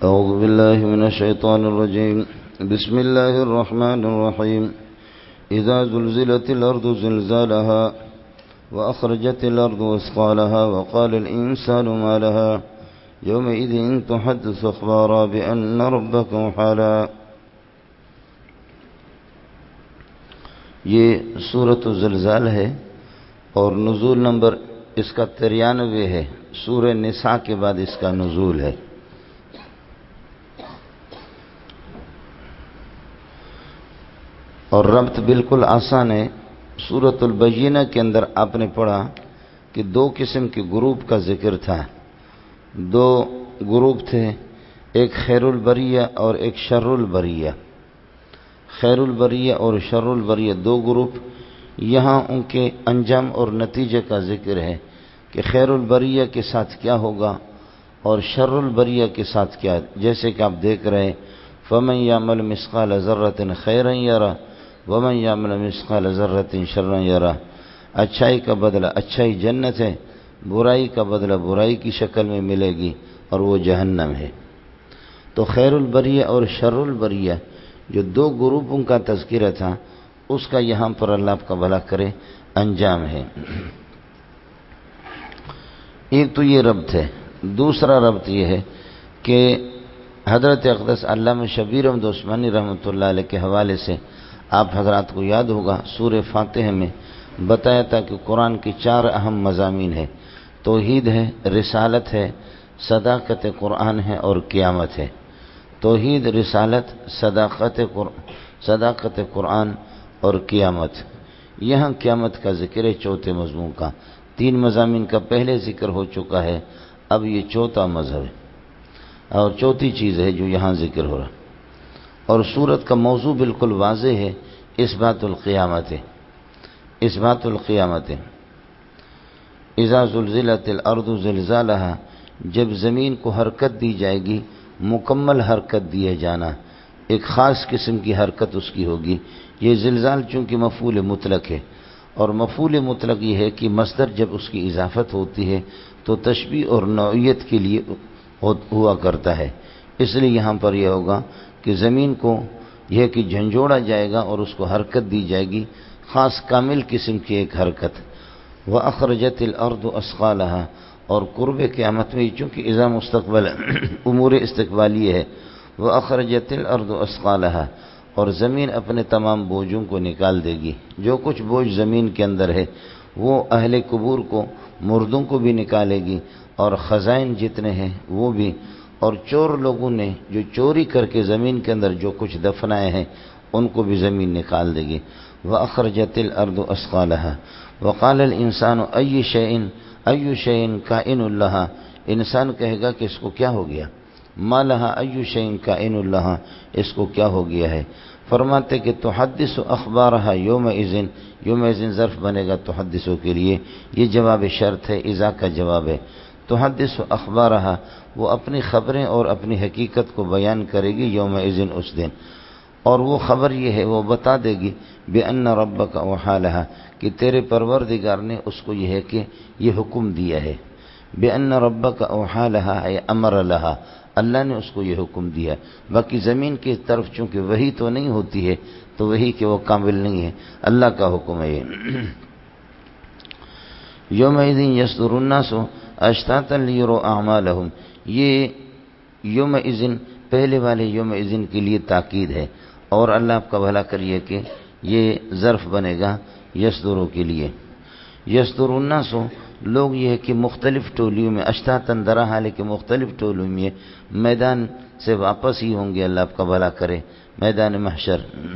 أعوذ بالله من الشيطان الرجيم. بسم الله الرحمن الرحيم. إذا زلزلت الأرض زلزالها وأخرجت الأرض أثقالها وقال الإنسان ما لها يومئذ تحدث أخبارا بأن ربكم حالا. یہ سورۃ الزلزال ہے اور نزول نمبر اس کا 93 ہے. سورہ نساء کے بعد اس کا نزول ہے. اور ربط بالکل آسان ہے. سورۃ البینہ کے اندر آپ نے پڑھا کہ 2 قسم کے گروپ کا ذکر تھا. 2 گروپ تھے، ایک خیر البریہ اور ایک شر البریہ. خیر البریہ اور شر البریہ 2 گروپ. یہاں ان کے انجام اور نتیجے کا ذکر ہے کہ خیر البریہ کے ساتھ کیا ہوگا اور شر البریہ کے ساتھ کیا. جیسے کہ آپ دیکھ رہے ہیں فَمَن يَعْمَلْ مِثْقَالَ ذَرَّةٍ خَيْرًا يَرَهُ وَمَن يَعْمَلْ مِثْقَالَ ذَرَّةٍ شَرًّا يَرَهُ. اچھائی کا بدلہ اچھائی جنت ہے، برائی کا بدلہ برائی کی شکل میں ملے گی اور وہ جہنم ہے. تو خیر البریہ اور شر البریہ جو 2 گروپوں کا تذکرہ تھا اس کا یہاں پر اللہ آپ کا بھلا کرے انجام ہے. ایک تو یہ ربط ہے. دوسرا ربط یہ ہے کہ حضرت اقدس علامہ شبیر احمد عثمانی رحمۃ اللہ علیہ کے حوالے سے آپ حضرات کو یاد ہوگا سورہ فاتحہ میں بتایا تھا کہ قرآن کی 4 اہم مضامین ہیں. توحید ہے، رسالت ہے، صداقت قرآن ہے اور قیامت ہے. توحید، رسالت، صداقت قرآن اور قیامت. یہاں قیامت کا ذکر ہے 4تھے مضمون کا. 3 مضامین کا پہلے ذکر ہو چکا ہے، اب یہ 4تھا مذہب ہے اور 4تھی چیز ہے جو یہاں ذکر ہو رہا. اور سورت کا موضوع بالکل واضح ہے، اثبات القیامت ہے. اثبات القیامت ہے. اذا زلزلت الارض زلزالها، جب زمین کو حرکت دی جائے گی، مکمل حرکت دیے جانا، ایک خاص قسم کی حرکت اس کی ہوگی. یہ زلزال چونکہ مفعول مطلق ہے اور مفعول مطلق یہ ہے کہ مصدر جب اس کی اضافت ہوتی ہے تو تشبیہ اور نوعیت کے لیے ہوا کرتا ہے. اس لیے یہاں پر یہ ہوگا کہ زمین کو یہ کہ جھنجھوڑا جائے گا اور اس کو حرکت دی جائے گی، خاص کامل قسم کی ایک حرکت. وَأَخْرَجَتِ الْأَرْضُ أَثْقَالَهَا، اور قرب قیامت میں چونکہ اذا مستقبل امور استقبالیہ ہے. وَأَخْرَجَتِ الْأَرْضُ أَثْقَالَهَا، اور زمین اپنے تمام بوجھوں کو نکال دے گی. جو کچھ بوجھ زمین کے اندر ہے وہ اہل قبور کو، مردوں کو بھی نکالے گی اور خزائن جتنے ہیں وہ بھی. اور چور لوگوں نے جو چوری کر کے زمین کے اندر جو کچھ دفنائے ہیں ان کو بھی زمین نکال دے گی. وَأَخْرَجَتِ الْأَرْضُ أَثْقَالَهَا وَقَالَ الْإِنسَانُ أَيُّ شَيْءٍ كَائِنٌ لَهَا، انسان کہے گا کہ اس کو کیا ہو گیا. مَا لَهَا أَيُّ شَيْءٍ كَائِنٌ لَهَا، اس کو کیا ہو گیا ہے. فرماتے کہ تحدث اخبارها یومئذ ظرف بنے گا تحدثوں کے لیے. یہ جواب شرط ہے، اذا کا جواب ہے. تحدث اخبارها، وہ اپنی خبریں اور اپنی حقیقت کو بیان کرے گی یومئذ اس دن. اور وہ خبر یہ ہے، وہ بتا دے گی بأن ربک اوحی لها، کہ تیرے پروردگار نے اس کو یہ ہے کہ یہ حکم دیا ہے. بأن ربک اوحی لها اے امر لها، اللہ نے اس کو یہ حکم دیا. باقی زمین کی طرف چونکہ وہی تو نہیں ہوتی ہے تو وہی کہ وہ کامل نہیں ہے، اللہ کا حکم ہے یہ. یومئذ یصدر الناس اشتاتا لیروا اعمالهم، یہ یومئذ پہلے والے یومئذ کے لیے تاکید ہے. اور اللہ آپ کا بھلا کریے کہ یہ ظرف بنے گا یصدروں کے لیے. یصدر الناس، لوگ یہ ہے کہ مختلف ٹولیوں میں، اشتاتن درا حال کے مختلف ٹولیوں میں میدان سے واپس ہی ہوں گے. اللہ آپ کا بھلا کرے، میدان محشر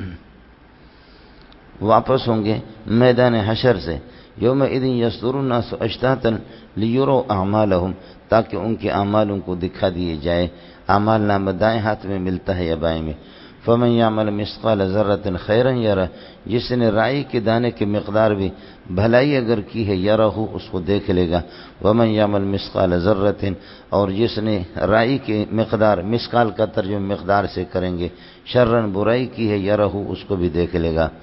واپس ہوں گے میدان حشر سے. یومئذ یصدر الناس اشتاتا لیروا اعمالهم، تاکہ ان کے اعمالوں کو دکھا دیے جائے. اعمال نامہ دائیں ہاتھ میں ملتا ہے یا بائیں میں. فمن یعمل مثقال ذرۃ خیرا یرہ، جس نے رائی کے دانے کی مقدار بھی بھلائی اگر کی ہے، یرہ اس کو دیکھ لے گا. ومن یعمل مثقال ذرۃ، اور جس نے رائی کی مقدار، مثقال کا ترجمہ مقدار سے کریں گے، شرن برائی کی ہے، یرہ اس کو بھی دیکھ لے گا.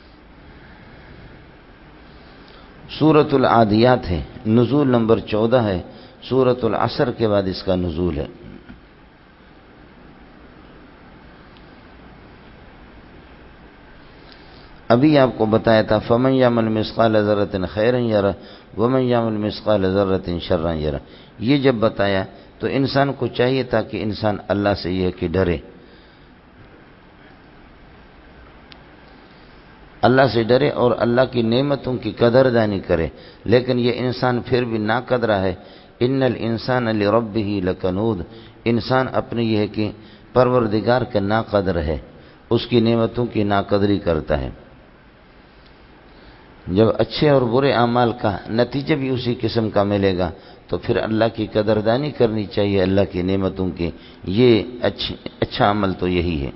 سورۃ العادیات ہے، نزول نمبر 14 ہے. سورۃ العصر کے بعد اس کا نزول ہے. ابھی آپ کو بتایا تھا فمن یعمل مثقال ذرۃ خیرا یرہ ومن یعمل مثقال ذرۃ شرا یرہ، یہ جب بتایا تو انسان کو چاہیے تھا کہ انسان اللہ سے یہ کہ ڈرے، اللہ سے ڈرے اور اللہ کی نعمتوں کی قدردانی کرے، لیکن یہ انسان پھر بھی ناقدرہ ہے۔ ان الانسان لربہ لکنود، انسان اپنے یہ کہ پروردگار کا ناقدر ہے، اس کی نعمتوں کی ناقدری کرتا ہے۔ جب اچھے اور برے اعمال کا نتیجہ بھی اسی قسم کا ملے گا تو پھر اللہ کی قدردانی کرنی چاہیے، اللہ کی نعمتوں کی، یہ اچھا عمل تو یہی ہے۔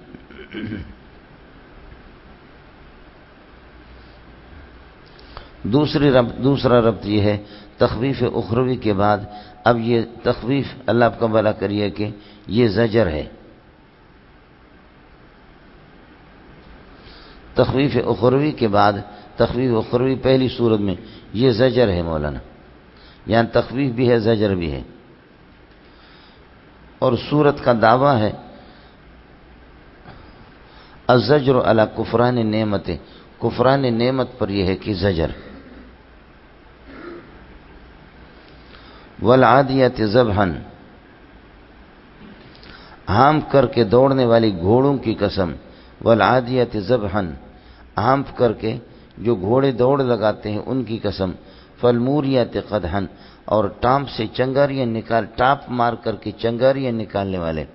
دوسرا ربط یہ ہے تخویف اخروی کے بعد اب یہ تخویف، اللہ آپ کا بھلا کریے کہ یہ زجر ہے۔ تخویف اخروی کے بعد، تخویف اخروی پہلی صورت میں یہ زجر ہے مولانا، یہاں تخویف بھی ہے زجر بھی ہے، اور صورت کا دعویٰ ہے الزجر علی کفران نعمت، کفران نعمت پر یہ ہے کہ زجر۔ والعادیات ذبحا، ہانپ کر کے دوڑنے والی گھوڑوں کی قسم، والعادیات ذبحا، ہانپ کر کے جو گھوڑے دوڑ لگاتے ہیں ان کی قسم، فالموریات قدحا، اور ٹانپ سے چنگاریاں ٹاپ مار کر کے چنگاریاں نکالنے والے،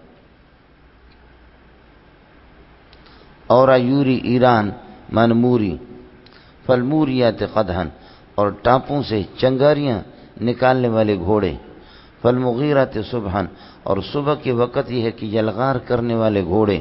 اور یوری ایران منموری، فالموریات قدحا، اور ٹاپوں سے چنگاریاں نکالنے والے گھوڑے، فالمغیرات صبحا، اور صبح کے وقت یہ ہے کہ یلغار کرنے والے گھوڑے،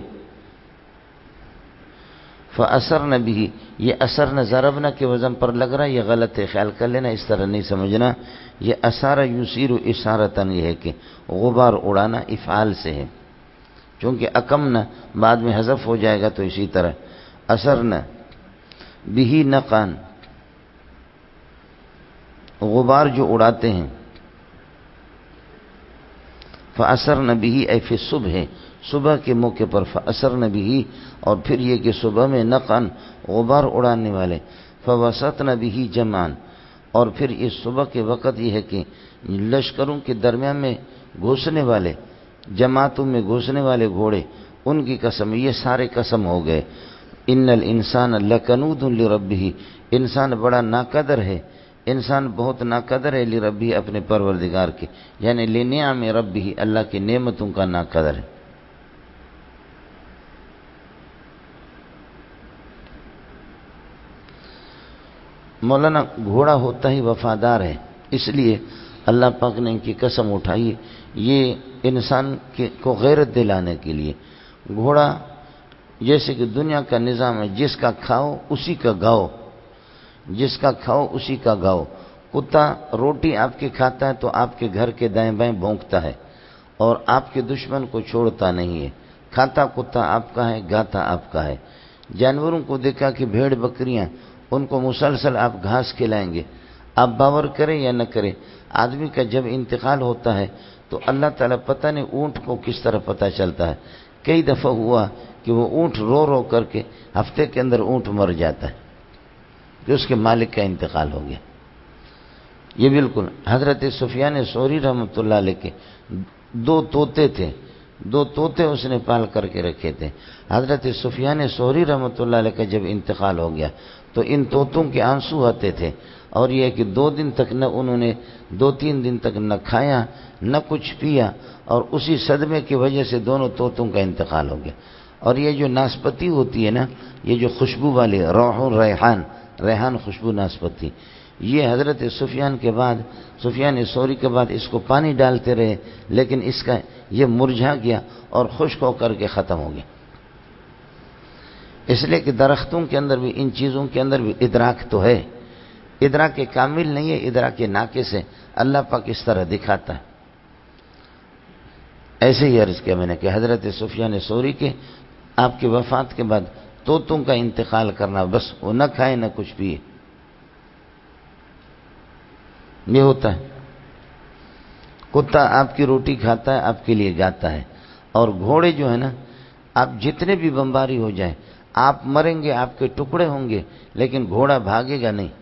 فَأَثَرْنَ بِهِ، یہ اثرن ضربنا کے وزن پر لگ رہا ہے، یہ غلط ہے، خیال کر لینا، اس طرح نہیں سمجھنا، یہ اثار یثیر اشارتاً، یہ ہے کہ غبار اڑانا افعال سے ہے، چونکہ اکمنا بعد میں حذف ہو جائے گا تو اسی طرح اثرن بِهِ نقان، غبار جو اڑاتے ہیں، فَأَثَرْنَ بِهِ اے فی الصبح، صبح کے موقع پر، فَأَثَرْنَ بِهِ، اور پھر یہ کہ صبح میں نقن غبار اڑانے والے، فَوَسَطْنَ بِهِ جمعاً، اور پھر اس صبح کے وقت یہ ہے کہ لشکروں کے درمیان میں گھسنے والے، جماعتوں میں گھسنے والے گھوڑے، ان کی قسم، یہ سارے قسم ہو گئے۔ ان الانسان لکنود لربہ، انسان بڑا ناقدر ہے، انسان بہت ناقدر ہے لربہ، اپنے پروردگار کے، یعنی لنعم ربہ، اللہ کی نعمتوں کا ناقدر ہے۔ مولانا گھوڑا ہوتا ہی وفادار ہے، اس لیے اللہ پاک نے ان کی قسم اٹھائی، یہ انسان کو غیرت دلانے کے لیے۔ گھوڑا جیسے کہ دنیا کا نظام ہے، جس کا کھاؤ اسی کا گاؤ، جس کا کھاؤ اسی کا گاؤ۔ کتا روٹی آپ کے کھاتا ہے تو آپ کے گھر کے دائیں بائیں بھونکتا ہے اور آپ کے دشمن کو چھوڑتا نہیں ہے، کھاتا کتا آپ کا ہے، گاتا آپ کا ہے۔ جانوروں کو دیکھا کہ بھیڑ بکریاں، ان کو مسلسل آپ گھاس کھلائیں گے، آپ باور کریں یا نہ کریں، آدمی کا جب انتقال ہوتا ہے تو اللہ تعالیٰ پتہ نہیں اونٹ کو کس طرح پتہ چلتا ہے، کئی دفعہ ہوا کہ وہ اونٹ رو رو کر کے ہفتے کے اندر اونٹ مر جاتا ہے کہ اس کے مالک کا انتقال ہو گیا۔ یہ بالکل حضرت سفیان ثوری رحمۃ اللہ علیہ کے دو طوطے تھے، دو طوطے اس نے پال کر کے رکھے تھے۔ حضرت سفیان ثوری رحمۃ اللہ علیہ کا جب انتقال ہو گیا تو ان طوطوں کے آنسو آتے تھے، اور یہ کہ 2 دن تک نہ انہوں نے 2-3 دن تک نہ کھایا نہ کچھ پیا، اور اسی صدمے کی وجہ سے دونوں طوطوں کا انتقال ہو گیا۔ اور یہ جو ناسپتی ہوتی ہے نا، یہ جو خوشبو والی روح ریحان، ریحان خوشبو ناسپتی، یہ حضرت سفیان کے بعد، سفیان ثوری کے بعد اس کو پانی ڈالتے رہے، لیکن اس کا یہ مرجھا گیا اور خشک ہو کر کے ختم ہو گیا۔ اس لیے کہ درختوں کے اندر بھی، ان چیزوں کے اندر بھی ادراک تو ہے، ادراک کامل نہیں ہے، ادراک ناقص ہے، اللہ پاک اس طرح دکھاتا ہے۔ ایسے ہی عرض کیا میں نے کہ حضرت سفیان ثوری کے آپ کی وفات کے بعد طوطوں کا انتقال کرنا، بس وہ نہ کھائے نہ کچھ پیے، یہ ہوتا ہے۔ کتا آپ کی روٹی کھاتا ہے، آپ کے لیے گاتا ہے، اور گھوڑے جو ہے نا، آپ جتنے بھی بمباری ہو جائیں، آپ مریں گے، آپ کے ٹکڑے ہوں گے، لیکن گھوڑا بھاگے گا نہیں۔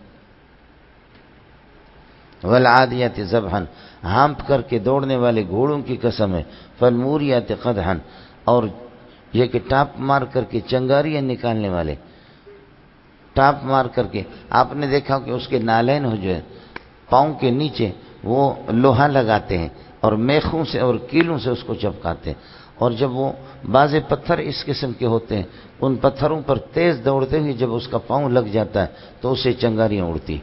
والعادیات ذبحا، ہانپ کر کے دوڑنے والے گھوڑوں کی قسم ہے۔ فالموریات قدحا، اور یہ کہ ٹاپ مار کر کے چنگاریاں نکالنے والے، ٹاپ مار کر کے، آپ نے دیکھا کہ اس کے نالین ہو جو ہے پاؤں کے نیچے وہ لوہا لگاتے ہیں اور میخوں سے اور کیلوں سے اس کو چپکاتے ہیں، اور جب وہ بعض پتھر اس قسم کے ہوتے ہیں، ان پتھروں پر تیز دوڑتے ہوئے جب اس کا پاؤں لگ جاتا ہے تو اسے چنگاریاں اڑتی۔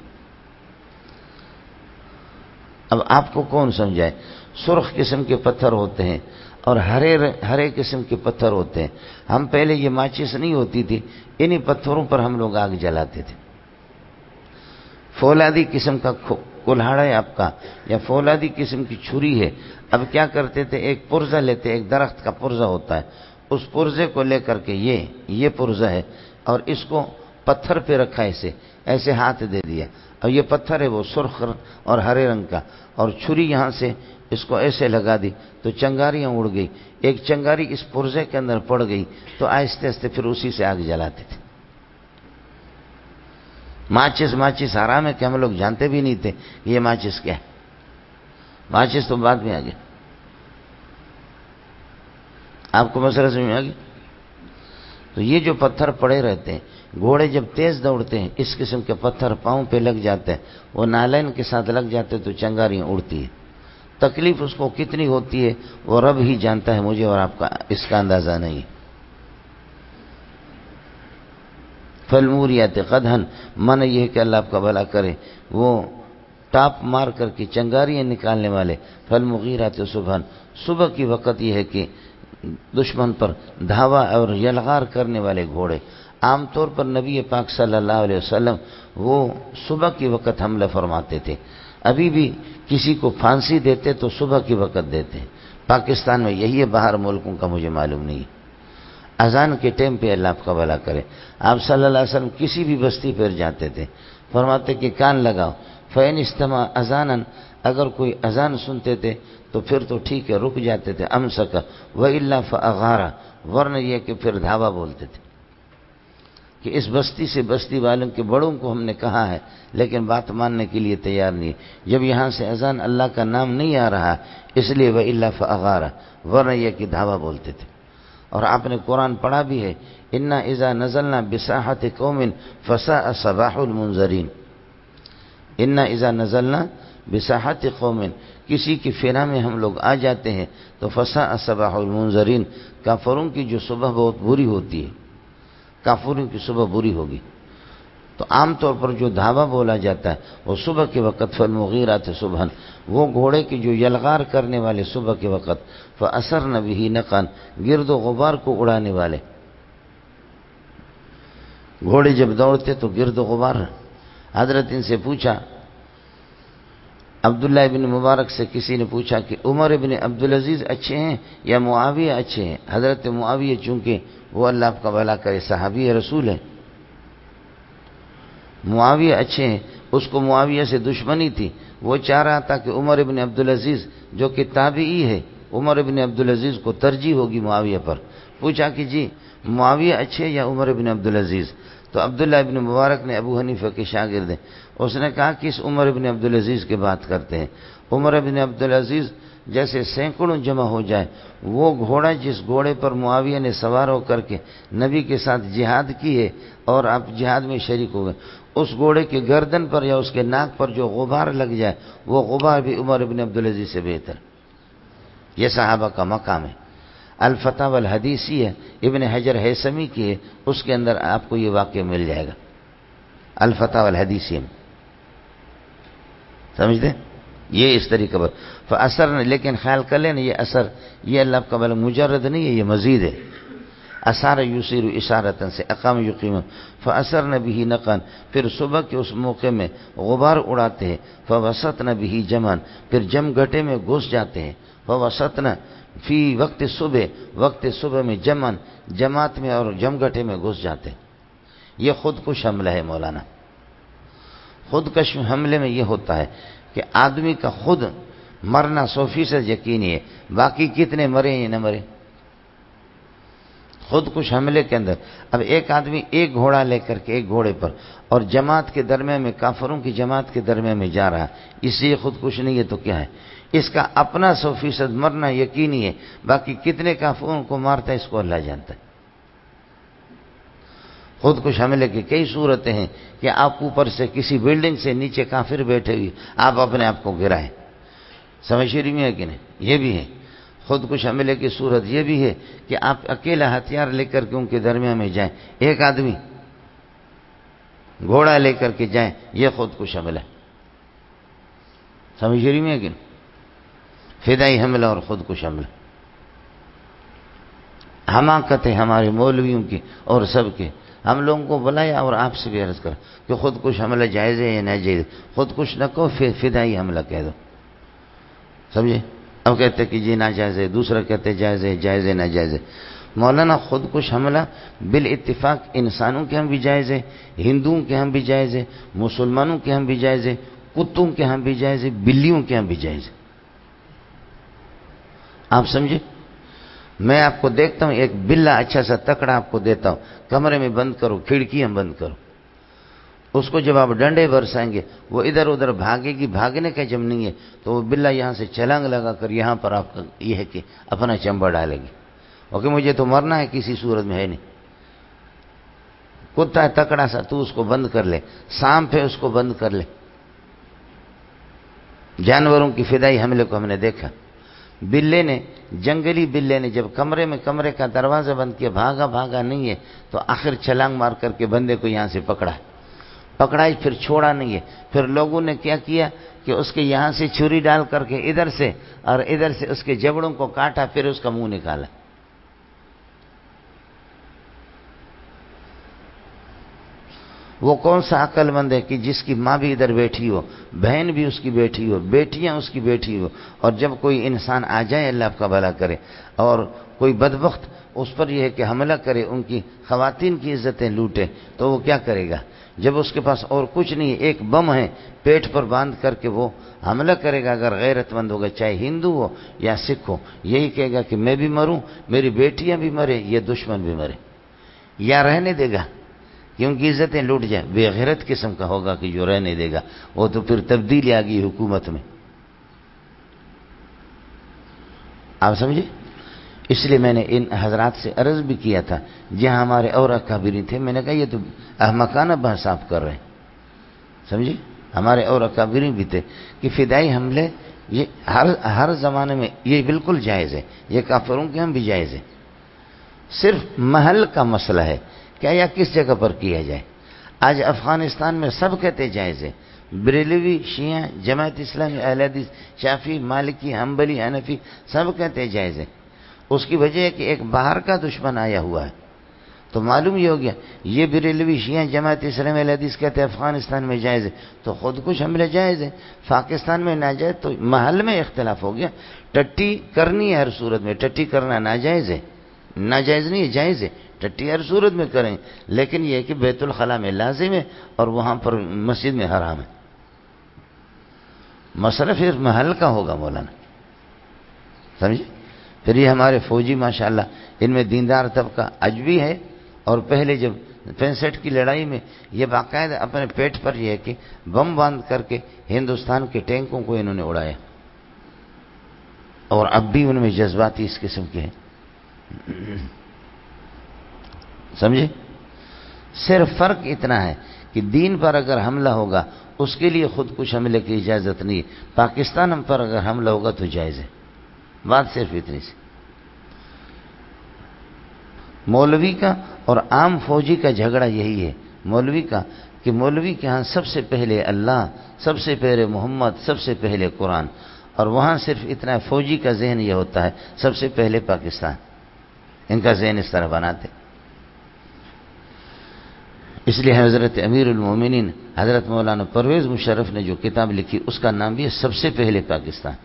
اب آپ کو کون سمجھائے؟ سرخ قسم کے پتھر ہوتے ہیں اور ہرے قسم کے پتھر ہوتے ہیں۔ ہم پہلے یہ ماچس نہیں ہوتی تھی، انہی پتھروں پر ہم لوگ آگ جلاتے تھے۔ فولادی قسم کا کلہاڑا ہے آپ کا، یا فولادی قسم کی چھری ہے۔ اب کیا کرتے تھے، ایک پرزہ لیتے، ایک درخت کا پرزہ ہوتا ہے، اس پرزے کو لے کر کے یہ پرزہ ہے، اور اس کو پتھر پہ رکھا، ایسے ہاتھ دے دیا، اور یہ پتھر ہے وہ سرخ اور ہرے رنگ کا، اور چھری یہاں سے اس کو ایسے لگا دی تو چنگاریاں اڑ گئی۔ ایک چنگاری اس پرزے کے اندر پڑ گئی تو آہستہ آہستہ پھر اسی سے آگ جلاتے تھے۔ ماچس حرام ہے کہ ہم لوگ جانتے بھی نہیں تھے یہ ماچس کیا ہے، ماچس تو بعد میں آ گیا۔ آپ کو مسئلہ سمجھ میں آ گیا؟ تو یہ جو پتھر پڑے رہتے ہیں، گھوڑے جب تیز دوڑتے ہیں اس قسم کے پتھر پاؤں پہ لگ جاتے ہیں، وہ نالین کے ساتھ لگ جاتے تو چنگاریاں اڑتی ہیں۔ تکلیف اس کو کتنی ہوتی ہے وہ رب ہی جانتا ہے، مجھے اور آپ کا اس کا اندازہ نہیں۔ فالموریات قدحا، من یہ ہے کہ اللہ آپ کا بھلا کرے، وہ ٹاپ مار کر کے چنگاریاں نکالنے والے۔ فالمغیرات صبحا، صبح کی وقت یہ ہے کہ دشمن پر دھاوا اور یلغار کرنے والے گھوڑے۔ عام طور پر نبی پاک صلی اللہ علیہ وسلم وہ صبح کی وقت حملہ فرماتے تھے۔ ابھی بھی کسی کو پھانسی دیتے تو صبح کی وقت دیتے ہیں، پاکستان میں یہی ہے، باہر ملکوں کا مجھے معلوم نہیں۔ اذان کے ٹائم پہ اللہ آپ کا بھلا کرے، آپ صلی اللہ علیہ وسلم کسی بھی بستی پر جاتے تھے، فرماتے کہ کان لگاؤ، فَإِنِ اسْتَمَعَ اذانًا، اگر کوئی اذان سنتے تھے تو پھر تو ٹھیک ہے، رک جاتے تھے، امسک وَإِلَّا فَأَغَارَ، ورنہ یہ کہ پھر دھاوا بولتے تھے کہ اس بستی سے بستی والوں کے بڑوں کو ہم نے کہا ہے لیکن بات ماننے کے لیے تیار نہیں، جب یہاں سے اذان اللہ کا نام نہیں آ رہا اس لیے وَإِلَّا فَأَغَارَ، ورنہ یہ کہ دھاوا بولتے تھے۔ اور آپ نے قرآن پڑھا بھی ہے، اِنَّا اِذَا نَزَلْنَا بِسَاحَةِ قَوْمٍ فَسَاءَ صَبَاحُ الْمُنذَرِينَ، اِنَّا اِذَا نَزَلْنَا بِسَاحَةِ قَوْمٍ، کسی کی فنا میں ہم لوگ آ جاتے ہیں تو فَسَاءَ صَبَاحُ الْمُنذَرِينَ، کافروں کی جو صبح بہت بری ہوتی ہے، کافروں کی صبح بری ہوگی۔ تو عام طور پر جو دھاوا بولا جاتا ہے وہ صبح کے وقت، فالمغیرات صبحا، وہ گھوڑے کی جو یلغار کرنے والے صبح کے وقت، فَأَثَرْنَ بِهِ نَقْعًا، گرد و غبار کو اڑانے والے۔ گھوڑے جب دوڑتے تو گرد و غبار۔ حضرت ان سے پوچھا، عبداللہ ابن مبارک سے کسی نے پوچھا کہ عمر ابن عبدالعزیز اچھے ہیں یا معاویہ اچھے ہیں؟ حضرت معاویہ چونکہ وہ اللہ آپ کا بھلا کرے صحابی رسول ہے، معاویہ اچھے ہیں، اس کو معاویہ سے دشمنی تھی، وہ چاہ رہا تھا کہ عمر ابن عبدالعزیز جو کہ تابعی ہے، عمر ابن عبدالعزیز کو ترجیح ہوگی معاویہ پر۔ پوچھا کہ جی معاویہ اچھے یا عمر ابن عبدالعزیز؟ تو عبداللہ ابن مبارک نے ابو حنیفہ کے شاگرد ہیں، اس نے کہا کہ اس عمر ابن عبدالعزیز کی بات کرتے ہیں۔ عمر ابن عبدالعزیز جیسے سینکڑوں جمع ہو جائے، وہ گھوڑا جس گھوڑے پر معاویہ نے سوار ہو کر کے نبی کے ساتھ جہاد کی ہے اور آپ جہاد میں شریک ہو گئے، اس گھوڑے کے گردن پر یا اس کے ناک پر جو غبار لگ جائے وہ غبار بھی عمر ابن عبدالعزیز سے بہتر۔ یہ صحابہ کا مقام ہے۔ الفتاوی الحدیثیہ ابن حجر ہیثمی کی ہے، اس کے اندر آپ کو یہ واقعہ مل جائے گا، الفتاوی الحدیثیہ میں، سمجھتے؟ یہ اس طریقے پر فاثر، لیکن خیال کر لینا یہ اثر یہ اللہ کا بل مجرد نہیں ہے، یہ مزید ہے۔ اثار یسیر اشارتن سے اقام یقیم، فاثرن به نقعا، پھر صبح کے اس موقع میں غبار اڑاتے ہیں، فوسطن به جمعا، پھر جم گھٹے میں گھس جاتے ہیں، فوسطن فی وقت صبح، وقت صبح میں جمعن، جماعت میں اور جم گھٹے میں گھس جاتے ہیں۔ یہ خودکش حملہ ہے مولانا۔ خودکش حملے میں یہ ہوتا ہے کہ آدمی کا خود مرنا 100% یقینی ہے، باقی کتنے مرے یا نہ مرے خودکش حملے کے اندر اب ایک آدمی ایک گھوڑا لے کر کے ایک گھوڑے پر اور جماعت کے درمیان میں کافروں کی جماعت کے درمیان میں جا رہا ہے، اس لیے خودکش نہیں ہے تو کیا ہے؟ اس کا اپنا 100% مرنا یقینی ہے، باقی کتنے کافروں کو مارتا ہے اس کو اللہ جانتا ہے۔ خودکش حملے کی کئی صورتیں ہیں کہ آپ اوپر سے کسی بلڈنگ سے نیچے کافر بیٹھے ہوئے آپ اپنے آپ کو گرائیں، سمجھ رہی میں ہے کہ نہیں؟ یہ بھی ہے خودکش حملے کی صورت، یہ بھی ہے کہ آپ اکیلا ہتھیار لے کر کے ان کے درمیان میں جائیں، ایک آدمی گھوڑا لے کر کے جائیں، یہ خودکش حملہ ہے، سمجھ رہی میں ہے کہ نہیں؟ فدائی حملہ اور خودکش حملہ، حماقت ہے ہمارے مولویوں کی اور سب کے۔ ہم لوگوں کو بلایا اور آپ سے بھی عرض کر کہ خودکش حملہ جائز ہے یا ناجائز، خودکش نہ کہو فدائی حملہ کہہ دو، سمجھے؟ اب کہتے کہ جی ناجائز ہے، دوسرا کہتے جائز ہے، جائز ہے ناجائز ہے۔ مولانا خودکش حملہ بالاتفاق انسانوں کے ہم بھی جائز ہے، ہندوؤں کے ہم بھی جائز ہے، مسلمانوں کے ہم بھی جائز ہے، کتوں کے ہم بھی جائز ہے، بلیوں کے ہم بھی جائز ہے، آپ سمجھے؟ میں آپ کو دیکھتا ہوں ایک بلا اچھا سا تکڑا آپ کو دیتا ہوں، کمرے میں بند کرو، کھڑکیاں بند کرو، اس کو جب آپ ڈنڈے برسائیں گے وہ ادھر ادھر بھاگے گی، بھاگنے کا جب نہیں ہے تو وہ بلا یہاں سے چھلانگ لگا کر یہاں پر آپ کا یہ ہے کہ اپنا چمبا ڈالے گی، اوکے مجھے تو مرنا ہے، کسی صورت میں ہے نہیں۔ کتا ہے تکڑا سا، تو اس کو بند کر لے، سانپ ہے اس کو بند کر لے۔ جانوروں کی فدائی حملے کو ہم نے دیکھا، بلے نے، جنگلی بلے نے جب کمرے کا دروازہ بند کیا، بھاگا نہیں ہے تو آخر چھلانگ مار کر کے بندے کو یہاں سے پکڑائی، پھر چھوڑا نہیں ہے، پھر لوگوں نے کیا کیا کہ اس کے یہاں سے چھری ڈال کر کے ادھر سے اور ادھر سے اس کے جبڑوں کو کاٹا، پھر اس کا منہ نکالا۔ وہ کون سا عقل مند ہے کہ جس کی ماں بھی ادھر بیٹھی ہو، بہن بھی اس کی بیٹھی ہو، بیٹیاں اس کی بیٹھی ہو، اور جب کوئی انسان آ جائے اللہ آپ کا بھلا کرے اور کوئی بدبخت اس پر یہ ہے کہ حملہ کرے، ان کی خواتین کی عزتیں لوٹے، تو وہ کیا کرے گا؟ جب اس کے پاس اور کچھ نہیں ہے، ایک بم ہے پیٹ پر باندھ کر کے وہ حملہ کرے گا، اگر غیرت مند ہوگا، چاہے ہندو ہو یا سکھ ہو، یہی کہے گا کہ میں بھی مروں، میری بیٹیاں بھی مرے، یہ دشمن بھی مرے، یا رہنے دے گا کیونکہ عزتیں لوٹ جائیں؟ بے غیرت قسم کا ہوگا کہ جو رہنے دے گا، وہ تو پھر تبدیلی آ گئی حکومت میں، آپ سمجھے؟ اس لیے میں نے ان حضرات سے عرض بھی کیا تھا جہاں ہمارے اور اکابرین تھے، میں نے کہا یہ تو احمقانہ بحث آپ کر رہے ہیں، سمجھے؟ ہمارے اور اکابرین بھی تھے کہ فدائی حملے یہ ہر زمانے میں یہ بالکل جائز ہے، یہ کافروں کے ہم بھی جائز ہے، صرف محل کا مسئلہ ہے کیا یا کس جگہ پر کیا جائے۔ آج افغانستان میں سب کہتے جائز ہے، بریلوی، شیعہ، جماعت اسلامی، اہل حدیث، شافعی، مالکی، حنبلی، حنفی، سب کہتے جائز ہے۔ اس کی وجہ ہے کہ ایک باہر کا دشمن آیا ہوا ہے، تو معلوم یہ ہو گیا یہ بریلوی، شیعہ، جماعت اسلامی، اہل حدیث کہتے ہیں افغانستان میں جائز ہے، تو خودکش حملے جائز ہے، پاکستان میں ناجائز، تو محل میں اختلاف ہو گیا۔ ٹٹی کرنی ہے ہر صورت میں، ٹٹی کرنا ناجائز ہے، ناجائز نہیں ہے، جائز ہے، ٹٹی ہر صورت میں کریں، لیکن یہ کہ بیت الخلاء میں لازم ہے اور وہاں پر مسجد میں حرام ہے۔ مسئلہ پھر محل کا ہوگا مولانا، سمجھے؟ پھر یہ ہمارے فوجی ماشاءاللہ ان میں دیندار طبقہ آج بھی ہے، اور پہلے جب 65 کی لڑائی میں یہ باقاعدہ اپنے پیٹ پر یہ ہے کہ بم باندھ کر کے ہندوستان کے ٹینکوں کو انہوں نے اڑایا، اور اب بھی ان میں جذباتی اس قسم کے ہیں، سمجھے؟ صرف فرق اتنا ہے کہ دین پر اگر حملہ ہوگا اس کے لیے خودکش حملے کی اجازت نہیں ہے، پاکستان پر اگر حملہ ہوگا تو جائز ہے، بات صرف اتنی سی۔ مولوی کا اور عام فوجی کا جھگڑا یہی ہے، مولوی کا کہ مولوی کے ہاں سب سے پہلے اللہ، سب سے پہلے محمد، سب سے پہلے قرآن، اور وہاں صرف اتنا فوجی کا ذہن یہ ہوتا ہے سب سے پہلے پاکستان، ان کا ذہن اس طرح بناتے۔ اس لیے حضرت امیر المومنین حضرت مولانا پرویز مشرف نے جو کتاب لکھی اس کا نام بھی ہے سب سے پہلے پاکستان،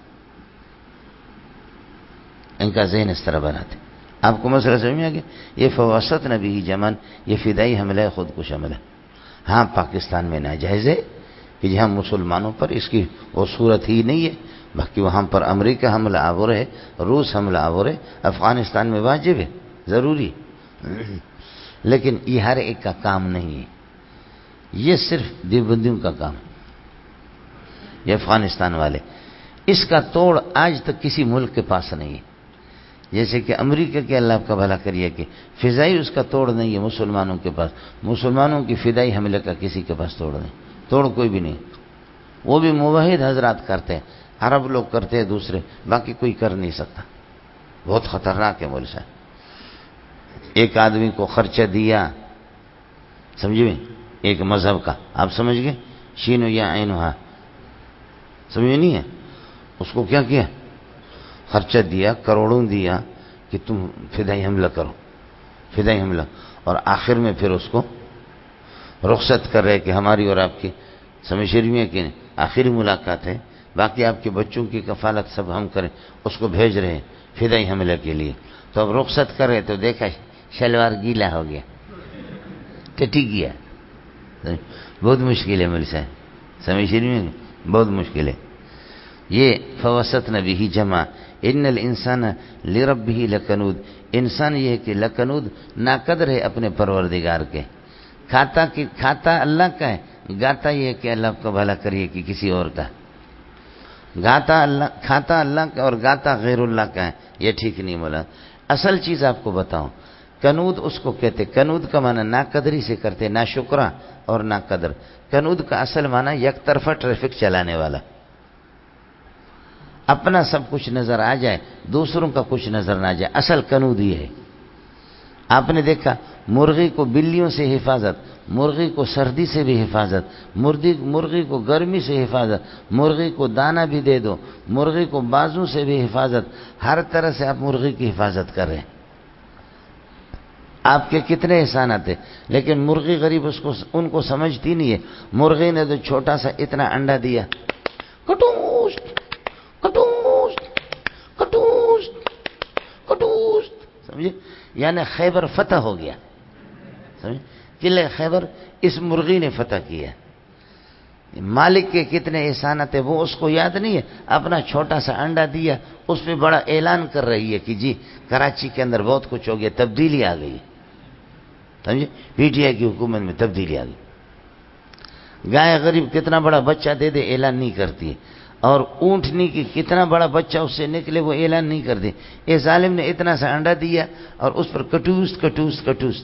ان کا ذہن اس طرح بناتے۔ آپ کو مسئلہ سمجھ میں آ گیا؟ یہ فواسط نبی جمن، یہ فدائی حملہ ہے، خودکش حملہ۔ ہاں پاکستان میں ناجائز ہے کہ جہاں مسلمانوں پر اس کی وہ صورت ہی نہیں ہے، باقی وہاں پر امریکہ حملہ آور ہے، روس حملہ آور ہے، افغانستان میں واجب ہے، ضروری، لیکن یہ ہر ایک کا کام نہیں ہے، یہ صرف دیوبندیوں کا کام ہے، یہ افغانستان والے، اس کا توڑ آج تک کسی ملک کے پاس نہیں ہے۔ جیسے کہ امریکہ کے اللہ کا بھلا کریے کہ فضائی اس کا توڑ نہیں ہے مسلمانوں کے پاس، مسلمانوں کی فضائی حملے کا کسی کے پاس توڑ نہیں، توڑ کوئی بھی نہیں، وہ بھی موحد حضرات کرتے ہیں، عرب لوگ کرتے ہیں دوسرے، باقی کوئی کر نہیں سکتا۔ بہت خطرناک ہے مول صاحب۔ ایک آدمی کو خرچہ دیا، سمجھے، ایک مذہب کا، آپ سمجھ گئے، شینو یا عین ہا، سمجھے نہیں ہے، اس کو کیا کیا، خرچہ دیا، کروڑوں دیا کہ تم فدائی حملہ کرو، فدائی حملہ، اور آخر میں پھر اس کو رخصت کر رہے کہ ہماری اور آپ کی سمجھ رہی ہے کہ آخری ملاقات ہے، باقی آپ کے بچوں کی کفالت سب ہم کریں، اس کو بھیج رہے ہیں فدائی حملے کے لیے، تو اب رخصت کر رہے تو دیکھا شلوار گیلا ہو گیا، ٹٹی گیا، بہت مشکل ہے مل صاحب، سمجھ رہی ہے، بہت مشکل ہے۔ یہ فوسطن بہ جمع ان الانسان لربہ لکنود، انسان یہ ہے کہ لکنود، ناقدر ہے اپنے پروردگار کے، کھاتا اللہ کا ہے، گاتا یہ ہے کہ اللہ کو بھلا کریے کہ کسی اور کا، کھاتا اللہ کا اور گاتا غیر اللہ کا ہے، یہ ٹھیک نہیں بولا۔ اصل چیز آپ کو بتاؤں، کنود اس کو کہتے، کنود کا معنی ناقدری سے کرتے، نا شکرہ اور نا قدر۔ کنود کا اصل معنی یک طرفہ ٹریفک چلانے والا، اپنا سب کچھ نظر آ جائے، دوسروں کا کچھ نظر نہ جائے، اصل کنود یہ ہے۔ آپ نے دیکھا مرغی کو بلیوں سے حفاظت، مرغی کو سردی سے بھی حفاظت، مرغی کو گرمی سے حفاظت، مرغی کو دانہ بھی دے دو، مرغی کو بازو سے بھی حفاظت، ہر طرح سے آپ مرغی کی حفاظت کر رہے ہیں۔ آپ کے کتنے احسانات ہیں، لیکن مرغی غریب ان کو سمجھتی نہیں ہے۔ مرغی نے تو چھوٹا سا اتنا انڈا دیا، کٹوست کٹوست کٹوست کٹوست، سمجھے، یعنی خیبر فتح ہو گیا، سمجھے، قلعہ خیبر اس مرغی نے فتح کیا۔ مالک کے کتنے احسانات ہیں وہ اس کو یاد نہیں ہے، اپنا چھوٹا سا انڈا دیا، اس پہ بڑا اعلان کر رہی ہے کہ جی کراچی کے اندر بہت کچھ ہو گیا، تبدیلی آ گئی، سمجھے، پی ٹی آئی کی حکومت میں تبدیلی آ گئی۔ گائے غریب کتنا بڑا بچہ دے دے اعلان نہیں کرتی ہے، اور اونٹنی کی کتنا بڑا بچہ اس سے نکلے وہ اعلان نہیں کرتے۔ اے ظالم نے اتنا سا انڈا دیا اور اس پر کٹوست کٹوست کٹوست،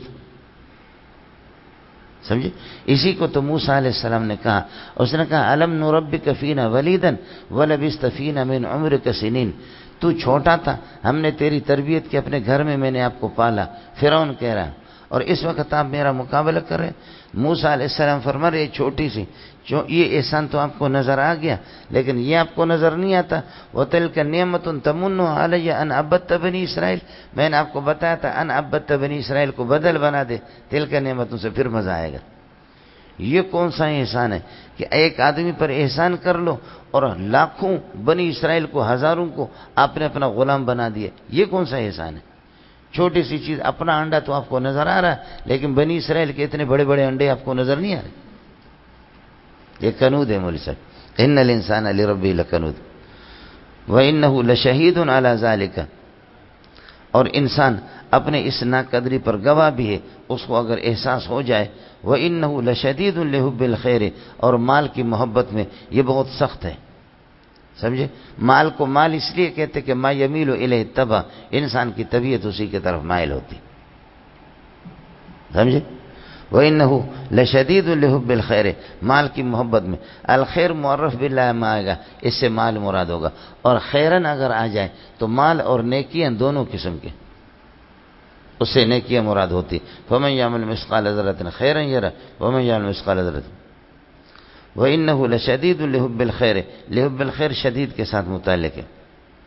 سمجھے۔ اسی کو تو موسیٰ علیہ السلام نے کہا، اس نے کہا الم نربک فینا ولیدا ولبثت فینا من عمرک سنین، تو چھوٹا تھا، ہم نے تیری تربیت کی، اپنے گھر میں نے آپ کو پالا، فرعون کہہ رہا، اور اس وقت آپ میرا مقابلہ کر رہے۔ موسیٰ علیہ السلام فرما رہے چھوٹی سی، یہ احسان تو آپ کو نظر آ گیا، لیکن یہ آپ کو نظر نہیں آتا، وَتِلْكَ نِعْمَةٌ تَمُنُّهَا عَلَيَّ أَنْ عَبَّدْتَ بَنِي اسرائیل، میں نے آپ کو بتایا تھا ان عبدت بنی اسرائیل کو بدل بنا دے، تلک نعمتوں سے پھر مزہ آئے گا۔ یہ کون سا احسان ہے کہ ایک آدمی پر احسان کر لو اور لاکھوں بنی اسرائیل کو، ہزاروں کو آپ نے اپنا غلام بنا دیا، یہ کون سا احسان ہے؟ چھوٹی سی چیز، اپنا انڈا تو آپ کو نظر آ رہا ہے، لیکن بنی اسرائیل کے اتنے بڑے بڑے انڈے آپ کو نظر نہیں آ رہے۔ یہ کنود ہے مولوی صاحب، ان الانسان لربہ لکنود وانہ لشہید علی ذلک، اور انسان اپنے اس ناقدری پر گواہ بھی ہے، اس کو اگر احساس ہو جائے، وانہ لشدید لحب الخیر، اور مال کی محبت میں یہ بہت سخت ہے، سمجھے۔ مال کو مال اس لیے کہتے کہ ما یمیل الیہ الطبع، انسان کی طبیعت اسی کی طرف مائل ہوتی، سمجھے۔ وَإِنَّهُ لَشَدِيدٌ لِحُبِّ الْخَيْرِ، مال کی محبت میں، الخیر معرف باللہ میں آئے گا، اس سے مال مراد ہوگا، اور خیرن اگر آ جائے تو مال اور نیکیاں دونوں قسم کے، اس سے نیکیاں مراد ہوتی۔ فَمَنْ يَعْمَلْ مِثْقَالَ ذَرَّةٍ خَيْرًا يَرَهُ وَمَنْ يَعْمَلْ مِثْقَالَ ذَرَّةٍ وَإِنَّهُ لَشَدِيدٌ لِحُبِّ الْخَيْرِ، لِحُبِّ الْخَيْر شدید کے ساتھ متعلق ہے۔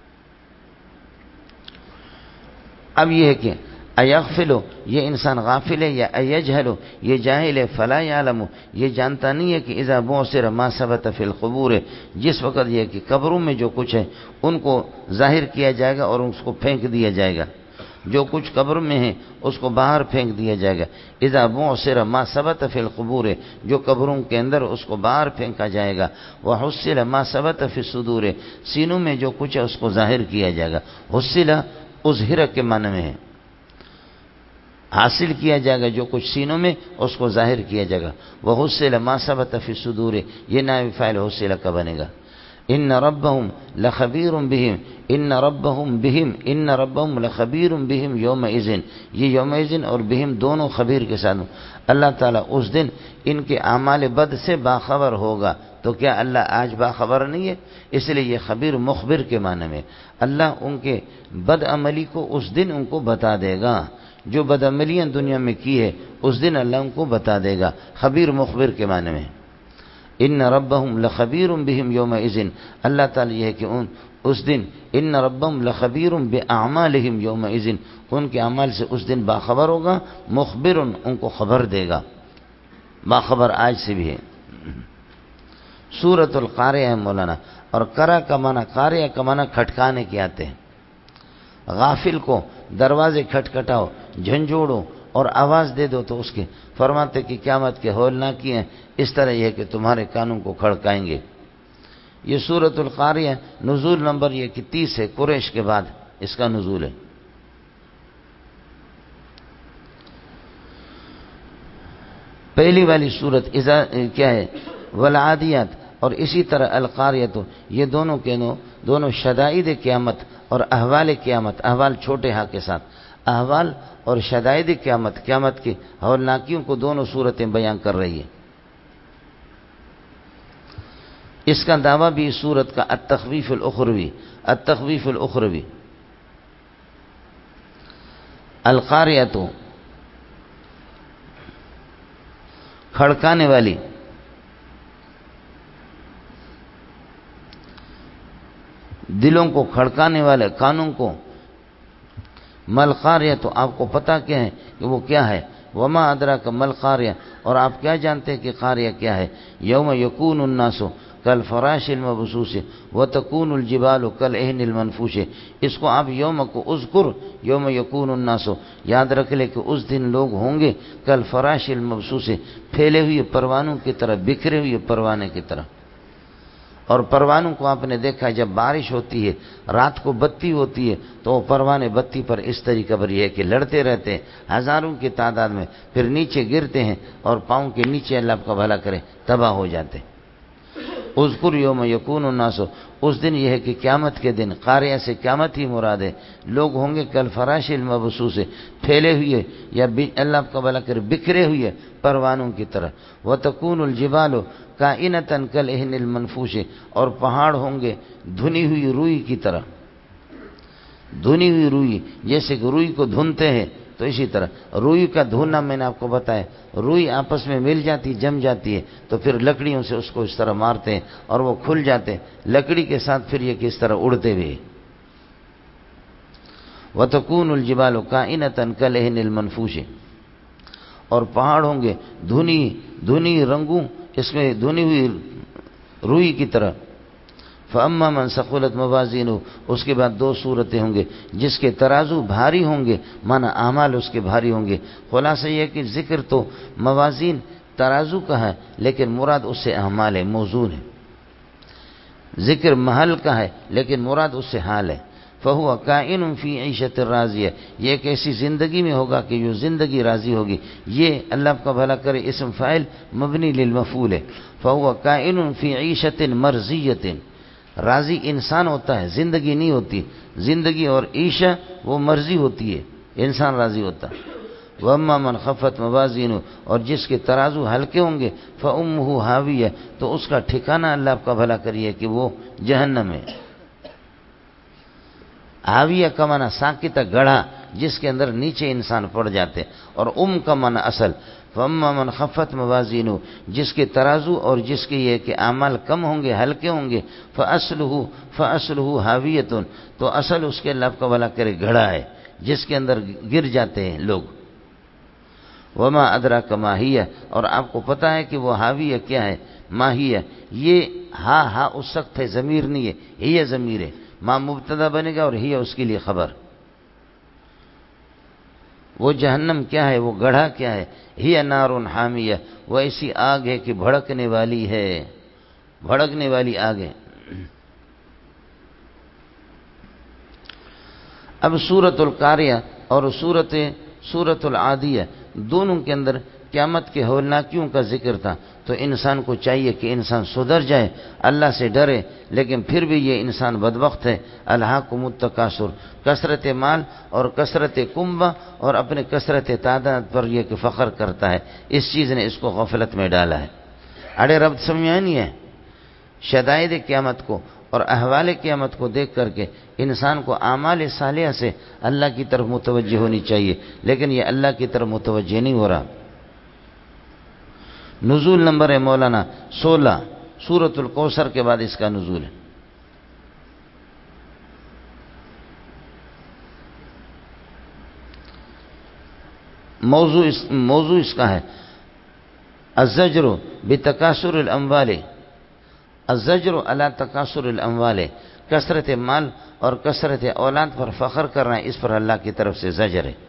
اب یہ ہے کہ ایغفلو، یہ انسان غافل ہے، یا ایجہلو، یہ جاہل ہے، فلا یعلم، یہ جانتا نہیں ہے کہ اذا بعثر ما ثبت فی القبور، جس وقت یہ کہ قبروں میں جو کچھ ہے ان کو ظاہر کیا جائے گا اور اس کو پھینک دیا جائے گا، جو کچھ قبر میں ہے اس کو باہر پھینک دیا جائے گا۔ اذا بعثر ما ثبت فی القبور، جو قبروں کے اندر اس کو باہر پھینکا جائے گا، وحصل ما ثبت فی الصدور، سینوں میں جو کچھ ہے اس کو ظاہر کیا جائے گا۔ حصل اظہر کے معنی میں ہے، حاصل کیا جائے گا جو کچھ سینوں میں اس کو ظاہر کیا جائے گا. وحصل ما ثبت فی الصدور، یہ نائب فاعل حصل کا بنے گا. ان ربهم لخبیر بهم، ان ربهم بهم، ان ربهم لخبیر بهم یومئذ، یہ یومئذ اور بهم دونوں خبیر کے ساتھ. اللہ تعالیٰ اس دن ان کے اعمال بد سے باخبر ہوگا. تو کیا اللہ آج باخبر نہیں ہے؟ اس لیے یہ خبیر مخبر کے معنی میں اللہ ان کے بد عملی کو اس دن ان کو بتا دے گا. جو بد عملیاں دنیا میں کی ہے اس دن اللہ ان کو بتا دے گا. خبیر مخبر کے معنی میں. ان ربهم لخبیر بهم یومئذ، اللہ تعالیٰ یہ ہے کہ اس دن ان ربهم لخبیر باعمالهم یومئذ، ان کے اعمال سے اس دن باخبر ہوگا. مخبر ان کو خبر دے گا، باخبر آج سے بھی ہے. سورۃ القاریہ ہے مولانا. اور کرا کا معنی، قاریہ کا معنی کھٹکانے کے آتے ہیں. غافل کو دروازے کھٹکھٹاؤ، جھنجھوڑو اور آواز دے دو تو اس کے فرماتے کہ قیامت کے ہولناکی ہیں، اس طرح یہ کہ تمہارے کانوں کو کھڑکائیں گے. یہ سورۃ القاریہ نزول نمبر یہ کہ 30 ہے، قریش کے بعد اس کا نزول ہے. پہلی والی سورت کیا ہے؟ والعادیات. اور اسی طرح القاریہ، تو یہ دونوں شدائد قیامت اور احوال قیامت، احوال چھوٹے ہاں کے ساتھ، احوال اور شدائد قیامت، قیامت کی ہولناکیوں کو دونوں صورتیں بیان کر رہی ہیں. اس کا دعویٰ بھی اس صورت کا التخویف الاخروی، التخویف الاخروی. القاریہ تو کھڑکانے والی، دلوں کو کھڑکانے والے، کانوں کو. مل قاریہ، تو آپ کو پتہ کیا ہے کہ وہ کیا ہے؟ وما ادراک مل قاریہ، اور آپ کیا جانتے ہیں کہ قاریہ کیا ہے؟ یوم یکون الناس کالفراش المبثوث وتکون الجبال کالعہن المنفوش. اس کو آپ یوم کو اذکر، یوم یکون الناس یاد رکھ لے کہ اس دن لوگ ہوں گے کالفراش المبثوث، پھیلے ہوئے پروانوں کی طرح، بکھرے ہوئے پروانے کی طرح. اور پروانوں کو آپ نے دیکھا جب بارش ہوتی ہے، رات کو بتی ہوتی ہے تو وہ پروانے بتی پر اس طریقہ پر یہ ہے کہ لڑتے رہتے ہیں ہزاروں کی تعداد میں، پھر نیچے گرتے ہیں اور پاؤں کے نیچے اللہ آپ کا بھلا کرے تباہ ہو جاتے ہیں. اذکر یوم یکون الناس، اس دن یہ ہے کہ قیامت کے دن، قاریہ سے قیامت ہی مراد ہے. لوگ ہوں گے کالفراش المبثوث، پھیلے ہوئے یا اللہ آپ کا بھلا کرے بکھرے ہوئے پروانوں کی طرح. وتکون الجبال کائنۃ کالعہن المنفوش، اور پہاڑ ہوں گے دھنی ہوئی روئی کی طرح. دھنی ہوئی روئی، جیسے کہ روئی کو دھنتے ہیں تو اسی طرح روئی کا دھونا میں نے آپ کو بتایا، روئی آپس میں مل جاتی، جم جاتی ہے تو پھر لکڑیوں سے اس کو اس طرح مارتے ہیں اور وہ کھل جاتے ہیں لکڑی کے ساتھ، پھر یہ کس طرح اڑتے ہوئے. وتکون الجبال کائنۃ کالعہن المنفوش، اور پہاڑ ہوں گے دھنی رنگوں، اس میں دھنی ہوئی روئی کی طرح. فاما من ثقلت موازینہ، اس کے بعد دو صورتیں ہوں گے جس کے ترازو بھاری ہوں گے، مانا اعمال اس کے بھاری ہوں گے. خلاصہ یہ کہ ذکر تو موازین ترازو کا ہے لیکن مراد اس سے اعمال ہے، موزون ہے. ذکر محل کا ہے لیکن مراد اس سے حال ہے. فہو کائن فی عیشۃ راضیہ، یہ ایک ایسی زندگی میں ہوگا کہ جو زندگی راضی ہوگی. یہ اللہ کا بھلا کرے اسم فاعل مبنی للمفعول ہے. فہو کائن فی عیشۃ مرضیۃ، راضی انسان ہوتا ہے، زندگی نہیں ہوتی. زندگی اور عیشہ وہ مرضی ہوتی ہے، انسان راضی ہوتا ہے. وَأَمَّا مَنْ خَفَّتْ مَوَازِينُهُ، اور جس کے ترازو ہلکے ہوں گے، فَأُمُّهُ هَاوِيَةٌ، تو اس کا ٹھکانہ اللہ آپ کا بھلا کریے کہ وہ جہنم ہے. ہاویہ کا معنی ساکتہ، گڑھا، جس کے اندر نیچے انسان پڑ جاتے. اور کا معنی اصل. فَأَمَّا مَنْ خَفَّتْ مَوَازِينُهُ، جس کے ترازو اور جس کے یہ کہ اعمال کم ہوں گے، ہلکے ہوں گے، فَأَصْلُهُ هَاوِيَةٌ، تو اصل اس کے اللہ آپ کا بھلا کرے گڑھا ہے جس کے اندر گر جاتے ہیں لوگ. وما ادراک ما ہی، اور آپ کو پتہ ہے کہ وہ ہاویہ کیا ہے. ما ہی، یہ ہا اس وقت ہے، ضمیر نہیں ہے، ہی ضمیر ہے. ما مبتدا بنے گا اور ہی اس کے لیے خبر. وہ جہنم کیا ہے، وہ گڑھا کیا ہے. ہی نار حامیہ، وہ ایسی آگ ہے کہ بھڑکنے والی ہے، بھڑکنے والی آگ ہے. اب سورۃ القاریہ اور سورۃ العادیہ، دونوں کے اندر قیامت کے ہولناکیوں کا ذکر تھا۔ تو انسان کو چاہیے کہ انسان سدھر جائے، اللہ سے ڈرے، لیکن پھر بھی یہ انسان بدبخت ہے۔ الہاکم التکاثر، کثرت مال اور کثرت کنبہ اور اپنے کثرت تعداد پر یہ کہ فخر کرتا ہے، اس چیز نے اس کو غفلت میں ڈالا ہے۔ اڑے رب سمجھ میں نہیں ہے؟ شدائد قیامت کو اور احوال قیامت کو دیکھ کر کے انسان کو اعمال صالحہ سے اللہ کی طرف متوجہ ہونی چاہیے، لیکن یہ اللہ کی طرف متوجہ نہیں ہو رہا۔ نزول نمبر ہے مولانا 16، سورۃ الکوثر کے بعد اس کا نزول ہے۔ موضوع اس کا ہے الزجر بتکاثر الاموال، الزجر علی تکاثر الاموال، کثرت مال اور کثرت اولاد پر فخر کرنا، اس پر اللہ کی طرف سے زجر ہے۔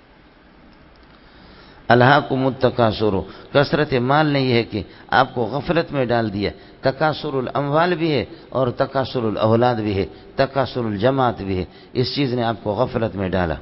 الہاکم التکاثر، کثرت مال نے یہ ہے کہ آپ کو غفلت میں ڈال دیا۔ تکاثر الاموال بھی ہے اور تکاثر الاولاد بھی ہے، تکاثر الجماعت بھی ہے، اس چیز نے آپ کو غفلت میں ڈالا۔